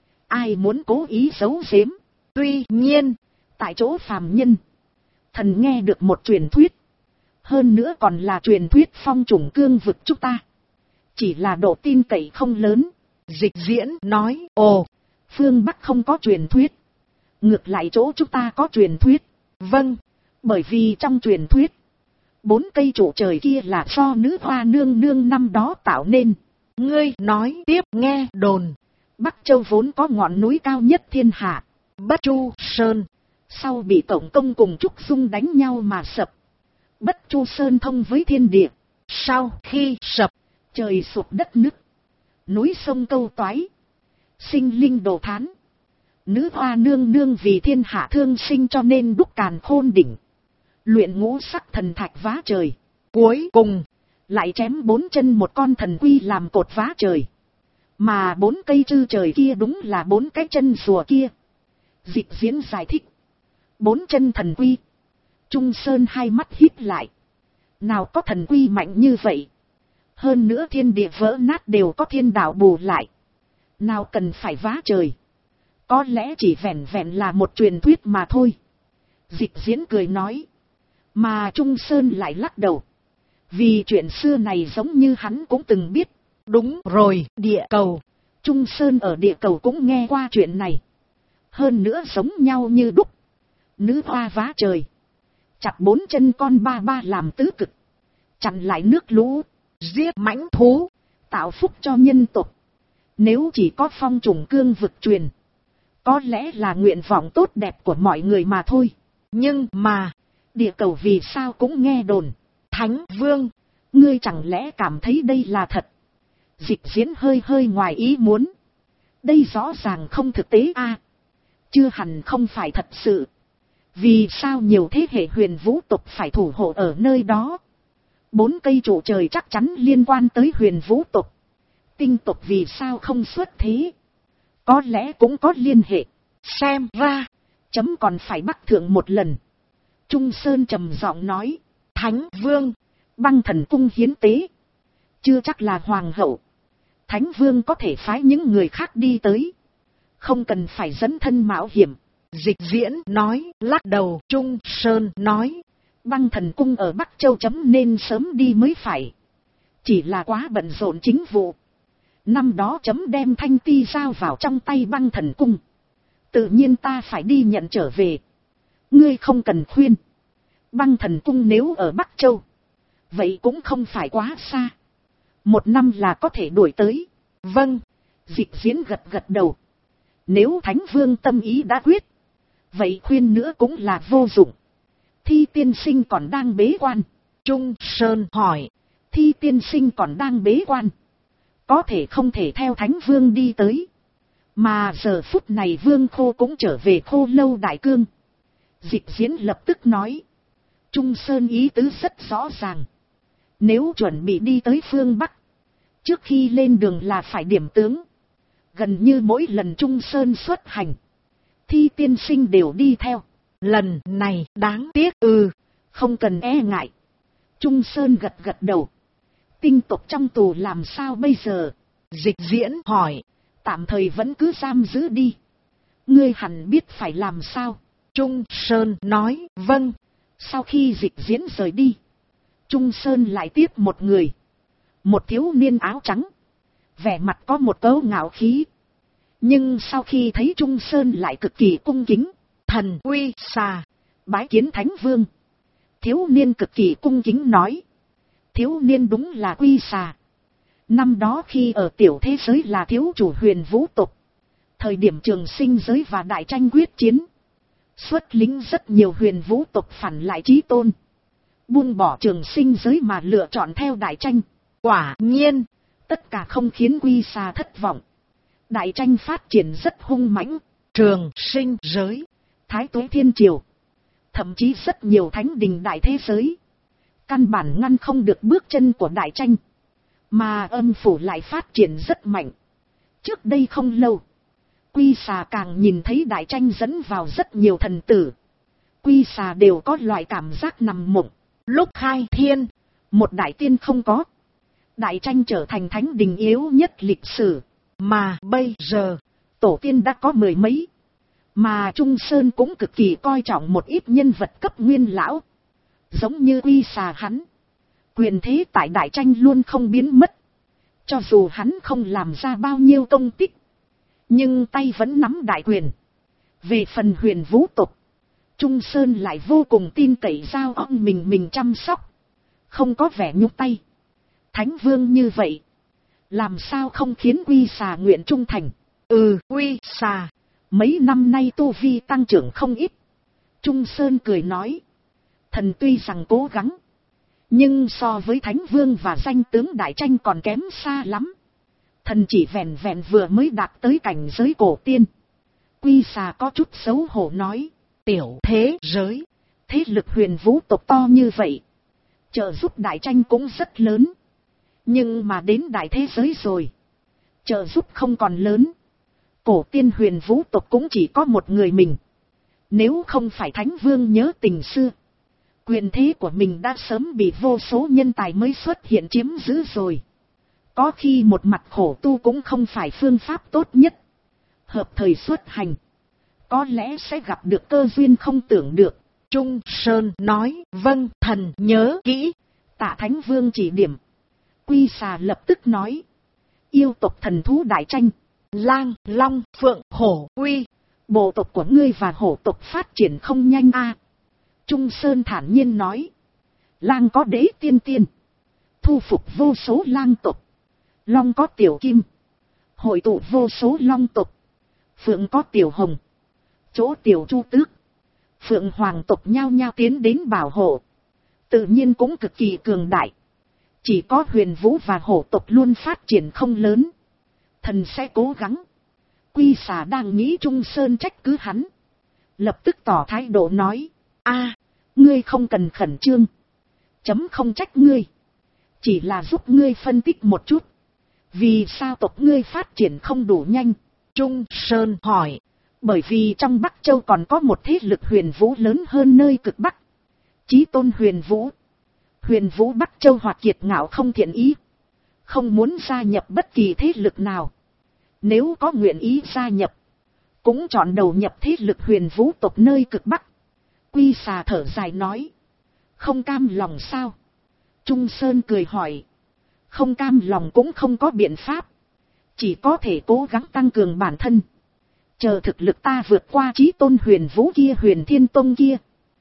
Ai muốn cố ý giấu giếm? Tuy nhiên, tại chỗ phàm nhân, thần nghe được một truyền thuyết. Hơn nữa còn là truyền thuyết phong chủng cương vực chúng ta. Chỉ là độ tin cậy không lớn. Dịch diễn nói. Phương Bắc không có truyền thuyết, ngược lại chỗ chúng ta có truyền thuyết. Vâng, bởi vì trong truyền thuyết, 4 cây trụ trời kia là do nữ hoa nương nương năm đó tạo nên. Ngươi nói tiếp nghe đồn. Bắc Châu vốn có ngọn núi cao nhất thiên hạ, Bất Chu Sơn, sau bị Tổng Công cùng Trúc Dung đánh nhau mà sập. Bất Chu Sơn thông với thiên địa. Sau khi sập, Trời sụp đất nứt, núi sông câu toái, sinh linh đồ thán. Nữ hoa nương nương vì thiên hạ thương sinh cho nên đúc càn khôn đỉnh, luyện ngũ sắc thần thạch vá trời. cuối cùng Lại chém 4 chân một con thần quy làm cột vá trời. Mà 4 cây chư trời kia đúng là 4 cái chân rùa kia. Dịch diễn giải thích. 4 chân thần quy. Trung Sơn hai mắt híp lại. Nào có thần quy mạnh như vậy. Hơn nữa thiên địa vỡ nát đều có thiên đạo bù lại. Nào cần phải vá trời. Có lẽ chỉ vẹn vẹn là một truyền thuyết mà thôi. Dịch diễn cười nói. Mà Trung Sơn lại lắc đầu. Vì chuyện xưa này giống như hắn cũng từng biết. Đúng rồi, địa cầu. Trung Sơn ở địa cầu cũng nghe qua chuyện này. Hơn nữa giống nhau như đúc. Nữ hoa vá trời. Chặt 4 chân con ba ba làm tứ cực. Chặn lại nước lũ. Giết mãnh thú. Tạo phúc cho nhân tộc. Nếu chỉ có phong trùng cương vực truyền. Có lẽ là nguyện vọng tốt đẹp của mọi người mà thôi. Nhưng mà, địa cầu vì sao cũng nghe đồn. Thánh Vương, ngươi chẳng lẽ cảm thấy đây là thật? Dịch diễn hơi ngoài ý muốn. Đây rõ ràng không thực tế a. Chưa hẳn không phải thật sự. Vì sao nhiều thế hệ huyền vũ tộc phải thủ hộ ở nơi đó? 4 cây trụ trời chắc chắn liên quan tới huyền vũ tộc. Tinh tộc vì sao không xuất thế? Có lẽ cũng có liên hệ. Xem ra, chấm còn phải bắt thượng một lần. Trung Sơn trầm giọng nói. Thánh Vương, Băng Thần Cung hiến tế. Chưa chắc là hoàng hậu. Thánh Vương có thể phái những người khác đi tới. Không cần phải dẫn thân mạo hiểm. Dịch diễn nói, lắc đầu. Trung Sơn nói. Băng Thần Cung ở Bắc Châu chấm nên sớm đi mới phải. Chỉ là quá bận rộn chính vụ. Năm đó chấm đem Thanh Ti giao vào trong tay Băng Thần Cung. Tự nhiên ta phải đi nhận trở về. Ngươi không cần khuyên. Băng Thần Cung nếu ở Bắc Châu, vậy cũng không phải quá xa. 1 năm là có thể đuổi tới. Vâng. Dịch diễn gật đầu. Nếu Thánh Vương tâm ý đã quyết, vậy khuyên nữa cũng là vô dụng. Thi tiên sinh còn đang bế quan. Trung Sơn hỏi. Thi tiên sinh còn đang bế quan, có thể không thể theo Thánh Vương đi tới. Mà giờ phút này Vương Khô cũng trở về Khô Lâu Đại Cương. Dịch diễn lập tức nói. Trung Sơn ý tứ rất rõ ràng. Nếu chuẩn bị đi tới phương Bắc, trước khi lên đường là phải điểm tướng. Gần như mỗi lần Trung Sơn xuất hành, Thi tiên sinh đều đi theo. Lần này đáng tiếc. Không cần e ngại. Trung Sơn gật đầu. Tinh tộc trong tù làm sao bây giờ? Dịch diễn hỏi. Tạm thời vẫn cứ giam giữ đi. Ngươi hẳn biết phải làm sao. Trung Sơn nói. Vâng. Sau khi dịch diễn rời đi, Trung Sơn lại tiếp một người. Một thiếu niên áo trắng. Vẻ mặt có một cấu ngạo khí. Nhưng sau khi thấy Trung Sơn lại cực kỳ cung kính. Thần Uy Xà, bái kiến Thánh Vương. Thiếu niên cực kỳ cung kính nói. Thiếu niên đúng là Quy Xà. Năm đó khi ở tiểu thế giới là thiếu chủ huyền vũ tộc. Thời điểm trường sinh giới và đại tranh quyết chiến, xuất lính rất nhiều huyền vũ tộc phản lại chí tôn. Buông bỏ trường sinh giới mà lựa chọn theo đại tranh. Quả nhiên, tất cả không khiến Quy Xà thất vọng. Đại tranh phát triển rất hung mãnh. Trường sinh giới, Thái Tuế Thiên Triều, thậm chí rất nhiều thánh đình đại thế giới, căn bản ngăn không được bước chân của đại tranh. Mà âm phủ lại phát triển rất mạnh. Trước đây không lâu, Quy Xà càng nhìn thấy đại tranh dẫn vào rất nhiều thần tử. Quy Xà đều có loại cảm giác nằm mộng. Lúc khai thiên, một đại tiên không có, đại tranh trở thành thánh đình yếu nhất lịch sử. Mà bây giờ, tổ tiên đã có 10 mấy. Mà Trung Sơn cũng cực kỳ coi trọng một ít nhân vật cấp nguyên lão. Giống như Quy Xà hắn, quyền thế tại đại tranh luôn không biến mất. Cho dù hắn không làm ra bao nhiêu công tích, nhưng tay vẫn nắm đại quyền. Về phần huyền vũ tộc, Trung Sơn lại vô cùng tin cậy giao ông mình chăm sóc. Không có vẻ nhúc tay. Thánh Vương như vậy, làm sao không khiến Quy Xà nguyện trung thành. Quy Xà, mấy năm nay tu vi tăng trưởng không ít. Trung Sơn cười nói. Thần tuy rằng cố gắng, Nhưng so với Thánh Vương và danh tướng Đại Tranh còn kém xa lắm. Thần chỉ vẹn vẹn vừa mới đạt tới cảnh giới cổ tiên. Quy Xà có chút xấu hổ nói. Tiểu thế giới. Thế lực Huyền Vũ tộc to như vậy, trợ giúp Đại Tranh cũng rất lớn. Nhưng mà đến đại thế giới rồi, trợ giúp không còn lớn. Cổ tiên Huyền Vũ tộc cũng chỉ có một người mình. Nếu không phải Thánh Vương nhớ tình xưa, quyền thế của mình đã sớm bị vô số nhân tài mới xuất hiện chiếm giữ rồi. Có khi một mặt khổ tu cũng không phải phương pháp tốt nhất. Hợp thời xuất hành, có lẽ sẽ gặp được cơ duyên không tưởng được. Trung Sơn nói, vâng, thần nhớ kỹ. Tạ Thánh Vương chỉ điểm. Quy Xà lập tức nói. Yêu tộc thần thú Đại Tranh, lang, long, phượng, hổ, uy. Bộ tộc của ngươi và hổ tộc phát triển không nhanh a. Trung Sơn thản nhiên nói. Lang có đế tiên tiên, thu phục vô số lang tộc. Long có tiểu kim, hội tụ vô số long tộc. Phượng có tiểu hồng, chỗ tiểu chu tước. Phượng hoàng tộc nhao nhao tiến đến bảo hộ, tự nhiên cũng cực kỳ cường đại. Chỉ có Huyền Vũ và hổ tộc luôn phát triển không lớn. Thần sẽ cố gắng. Quy Xà đang nghĩ Trung Sơn trách cứ hắn, lập tức tỏ thái độ nói. Ngươi không cần khẩn trương. Chấm không trách ngươi, chỉ là giúp ngươi phân tích một chút. Vì sao tộc ngươi phát triển không đủ nhanh? Trung Sơn hỏi. Bởi vì trong Bắc Châu còn có một thế lực Huyền Vũ lớn hơn nơi cực Bắc. Chí tôn Huyền Vũ. Huyền Vũ Bắc Châu hoặc kiệt ngạo không thiện ý, không muốn gia nhập bất kỳ thế lực nào. Nếu có nguyện ý gia nhập, cũng chọn đầu nhập thế lực Huyền Vũ tộc nơi cực Bắc. Quy Xà thở dài nói. Không cam lòng sao? Trung Sơn cười hỏi. Không cam lòng cũng không có biện pháp, chỉ có thể cố gắng tăng cường bản thân. Chờ thực lực ta vượt qua chí tôn Huyền Vũ kia, Huyền Thiên Tông kia,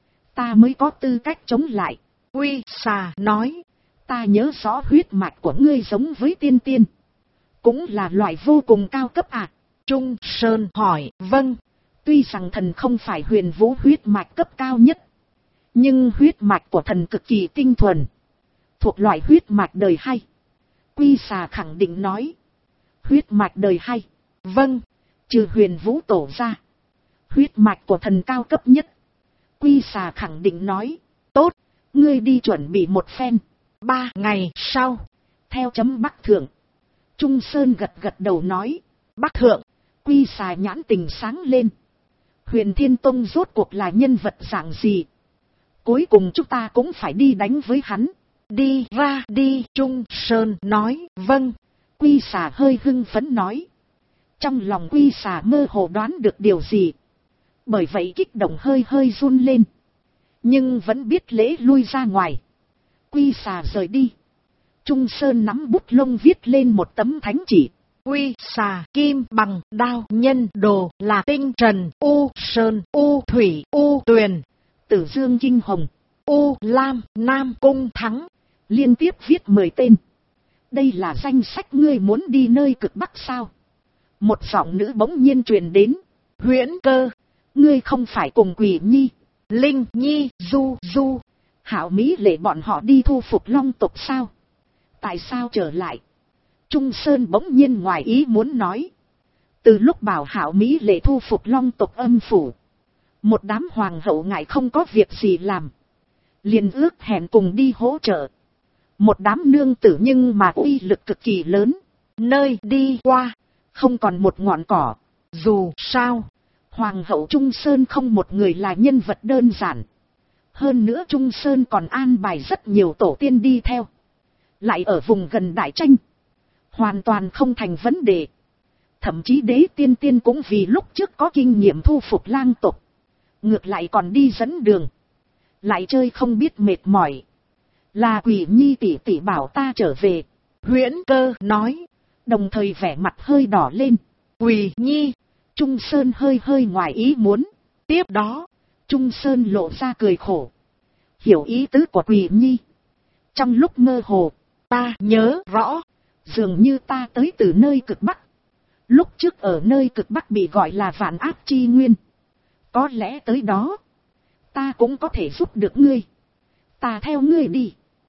ta mới có tư cách chống lại. Quy Xà nói. Ta nhớ rõ huyết mạch của ngươi giống với tiên tiên, cũng là loại vô cùng cao cấp à? Trung Sơn hỏi. Vâng. Tuy rằng thần không phải Huyền Vũ huyết mạch cấp cao nhất, nhưng huyết mạch của thần cực kỳ tinh thuần, thuộc loại huyết mạch đời hay. Quy Xà khẳng định nói. Huyết mạch đời hay? Vâng. Trừ Huyền Vũ tổ ra, huyết mạch của thần cao cấp nhất. Quy Xà khẳng định nói. Tốt, ngươi đi chuẩn bị một phen. 3 ngày sau, theo chấm Bắc Thượng. Trung Sơn gật gật đầu nói. Bắc Thượng. Quy Xà nhãn tình sáng lên. Huyền Thiên Tông rốt cuộc là nhân vật dạng gì? Cuối cùng chúng ta cũng phải đi đánh với hắn. Đi ra đi. Trung Sơn nói. Vâng. Quy Xà hơi hưng phấn nói. Trong lòng Quy Xà mơ hồ đoán được điều gì, bởi vậy kích động hơi hơi run lên, nhưng vẫn biết lễ lui ra ngoài. Quy Xà rời đi. Trung Sơn nắm bút lông viết lên một tấm thánh chỉ. Quy Xà kim bằng đao nhân đồ là tinh trần U Sơn U Thủy U Tuyền Tử Dương Kinh Hồng U Lam Nam Cung Thắng. Liên tiếp viết 10 tên. Đây là danh sách ngươi muốn đi nơi cực Bắc sao? Một giọng nữ bỗng nhiên truyền đến. Huyễn Cơ, ngươi không phải cùng Quỷ Nhi, Linh Nhi, Du, Hạo Mỹ Lệ bọn họ đi thu phục long tộc sao? Tại sao trở lại? Trung Sơn bỗng nhiên ngoài ý muốn nói. Từ lúc bảo Hạo Mỹ Lệ thu phục long tộc âm phủ, một đám hoàng hậu ngại không có việc gì làm, liền ước hẹn cùng đi hỗ trợ. Một đám nương tử nhưng mà uy lực cực kỳ lớn, nơi đi qua không còn một ngọn cỏ. Dù sao, Hoàng hậu Trung Sơn không một người là nhân vật đơn giản. Hơn nữa Trung Sơn còn an bài rất nhiều tổ tiên đi theo, lại ở vùng gần Đại Tranh, hoàn toàn không thành vấn đề. Thậm chí đế tiên tiên cũng vì lúc trước có kinh nghiệm thu phục lang tộc, ngược lại còn đi dẫn đường, lại chơi không biết mệt mỏi. Là Quỷ Nhi tỷ tỷ bảo ta trở về, Huyễn Cơ nói, đồng thời vẻ mặt hơi đỏ lên. Quỷ Nhi. Trung Sơn hơi hơi ngoài ý muốn. Tiếp đó, Trung Sơn lộ ra cười khổ, hiểu ý tứ của Quỷ Nhi. Trong lúc mơ hồ, ta nhớ rõ, dường như ta tới từ nơi cực Bắc. Lúc trước ở nơi cực Bắc bị gọi là Vạn Ác Chi Nguyên. Có lẽ tới đó, ta cũng có thể giúp được ngươi. Ta theo ngươi đi.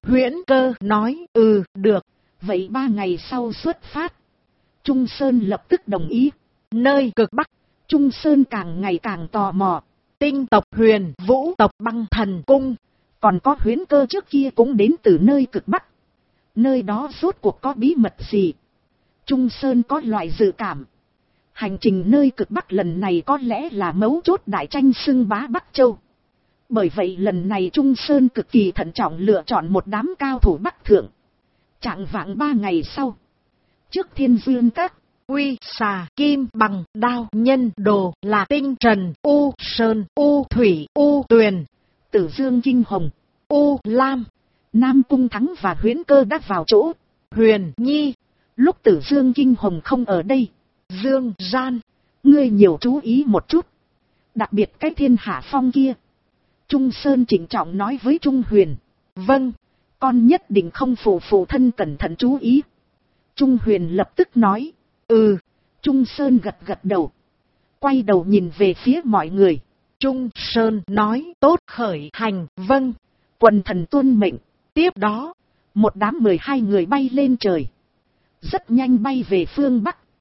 Huyễn Cơ nói, được. Vậy 3 ngày sau xuất phát. Trung Sơn lập tức đồng ý. Nơi cực Bắc, Trung Sơn càng ngày càng tò mò. Tinh tộc Huyền Vũ tộc Băng Thần Cung, còn có Huyễn Cơ trước kia cũng đến từ nơi cực Bắc. Nơi đó rốt cuộc có bí mật gì? Trung Sơn có loại dự cảm. Hành trình nơi cực Bắc lần này có lẽ là mấu chốt đại tranh xưng bá Bắc Châu. Bởi vậy lần này Trung Sơn cực kỳ thận trọng lựa chọn một đám cao thủ Bắc Thượng. Chạng vạng 3 ngày sau, trước Thiên Dương Các, Uy Xà Kim Bằng Đao Nhân Đồ là Tinh Trần U Sơn U Thủy U Tuyền, Tử Dương Kinh Hồng, U Lam, Nam Cung Thắng và Huyễn Cơ đã vào chỗ. Huyền Nhi, lúc Tử Dương Kinh Hồng không ở đây, Dương Gian, ngươi nhiều chú ý một chút. Đặc biệt cái Thiên Hạ Phong kia. Trung Sơn trịnh trọng nói với Trung Huyền. Vâng, con nhất định không phụ thân cẩn thận chú ý. Trung Huyền lập tức nói. Trung Sơn gật đầu. Quay đầu nhìn về phía mọi người. Trung Sơn nói tốt khởi hành. Vâng, quần thần tuân mệnh. Tiếp đó, một đám 12 người bay lên trời. Rất nhanh bay về phương Bắc.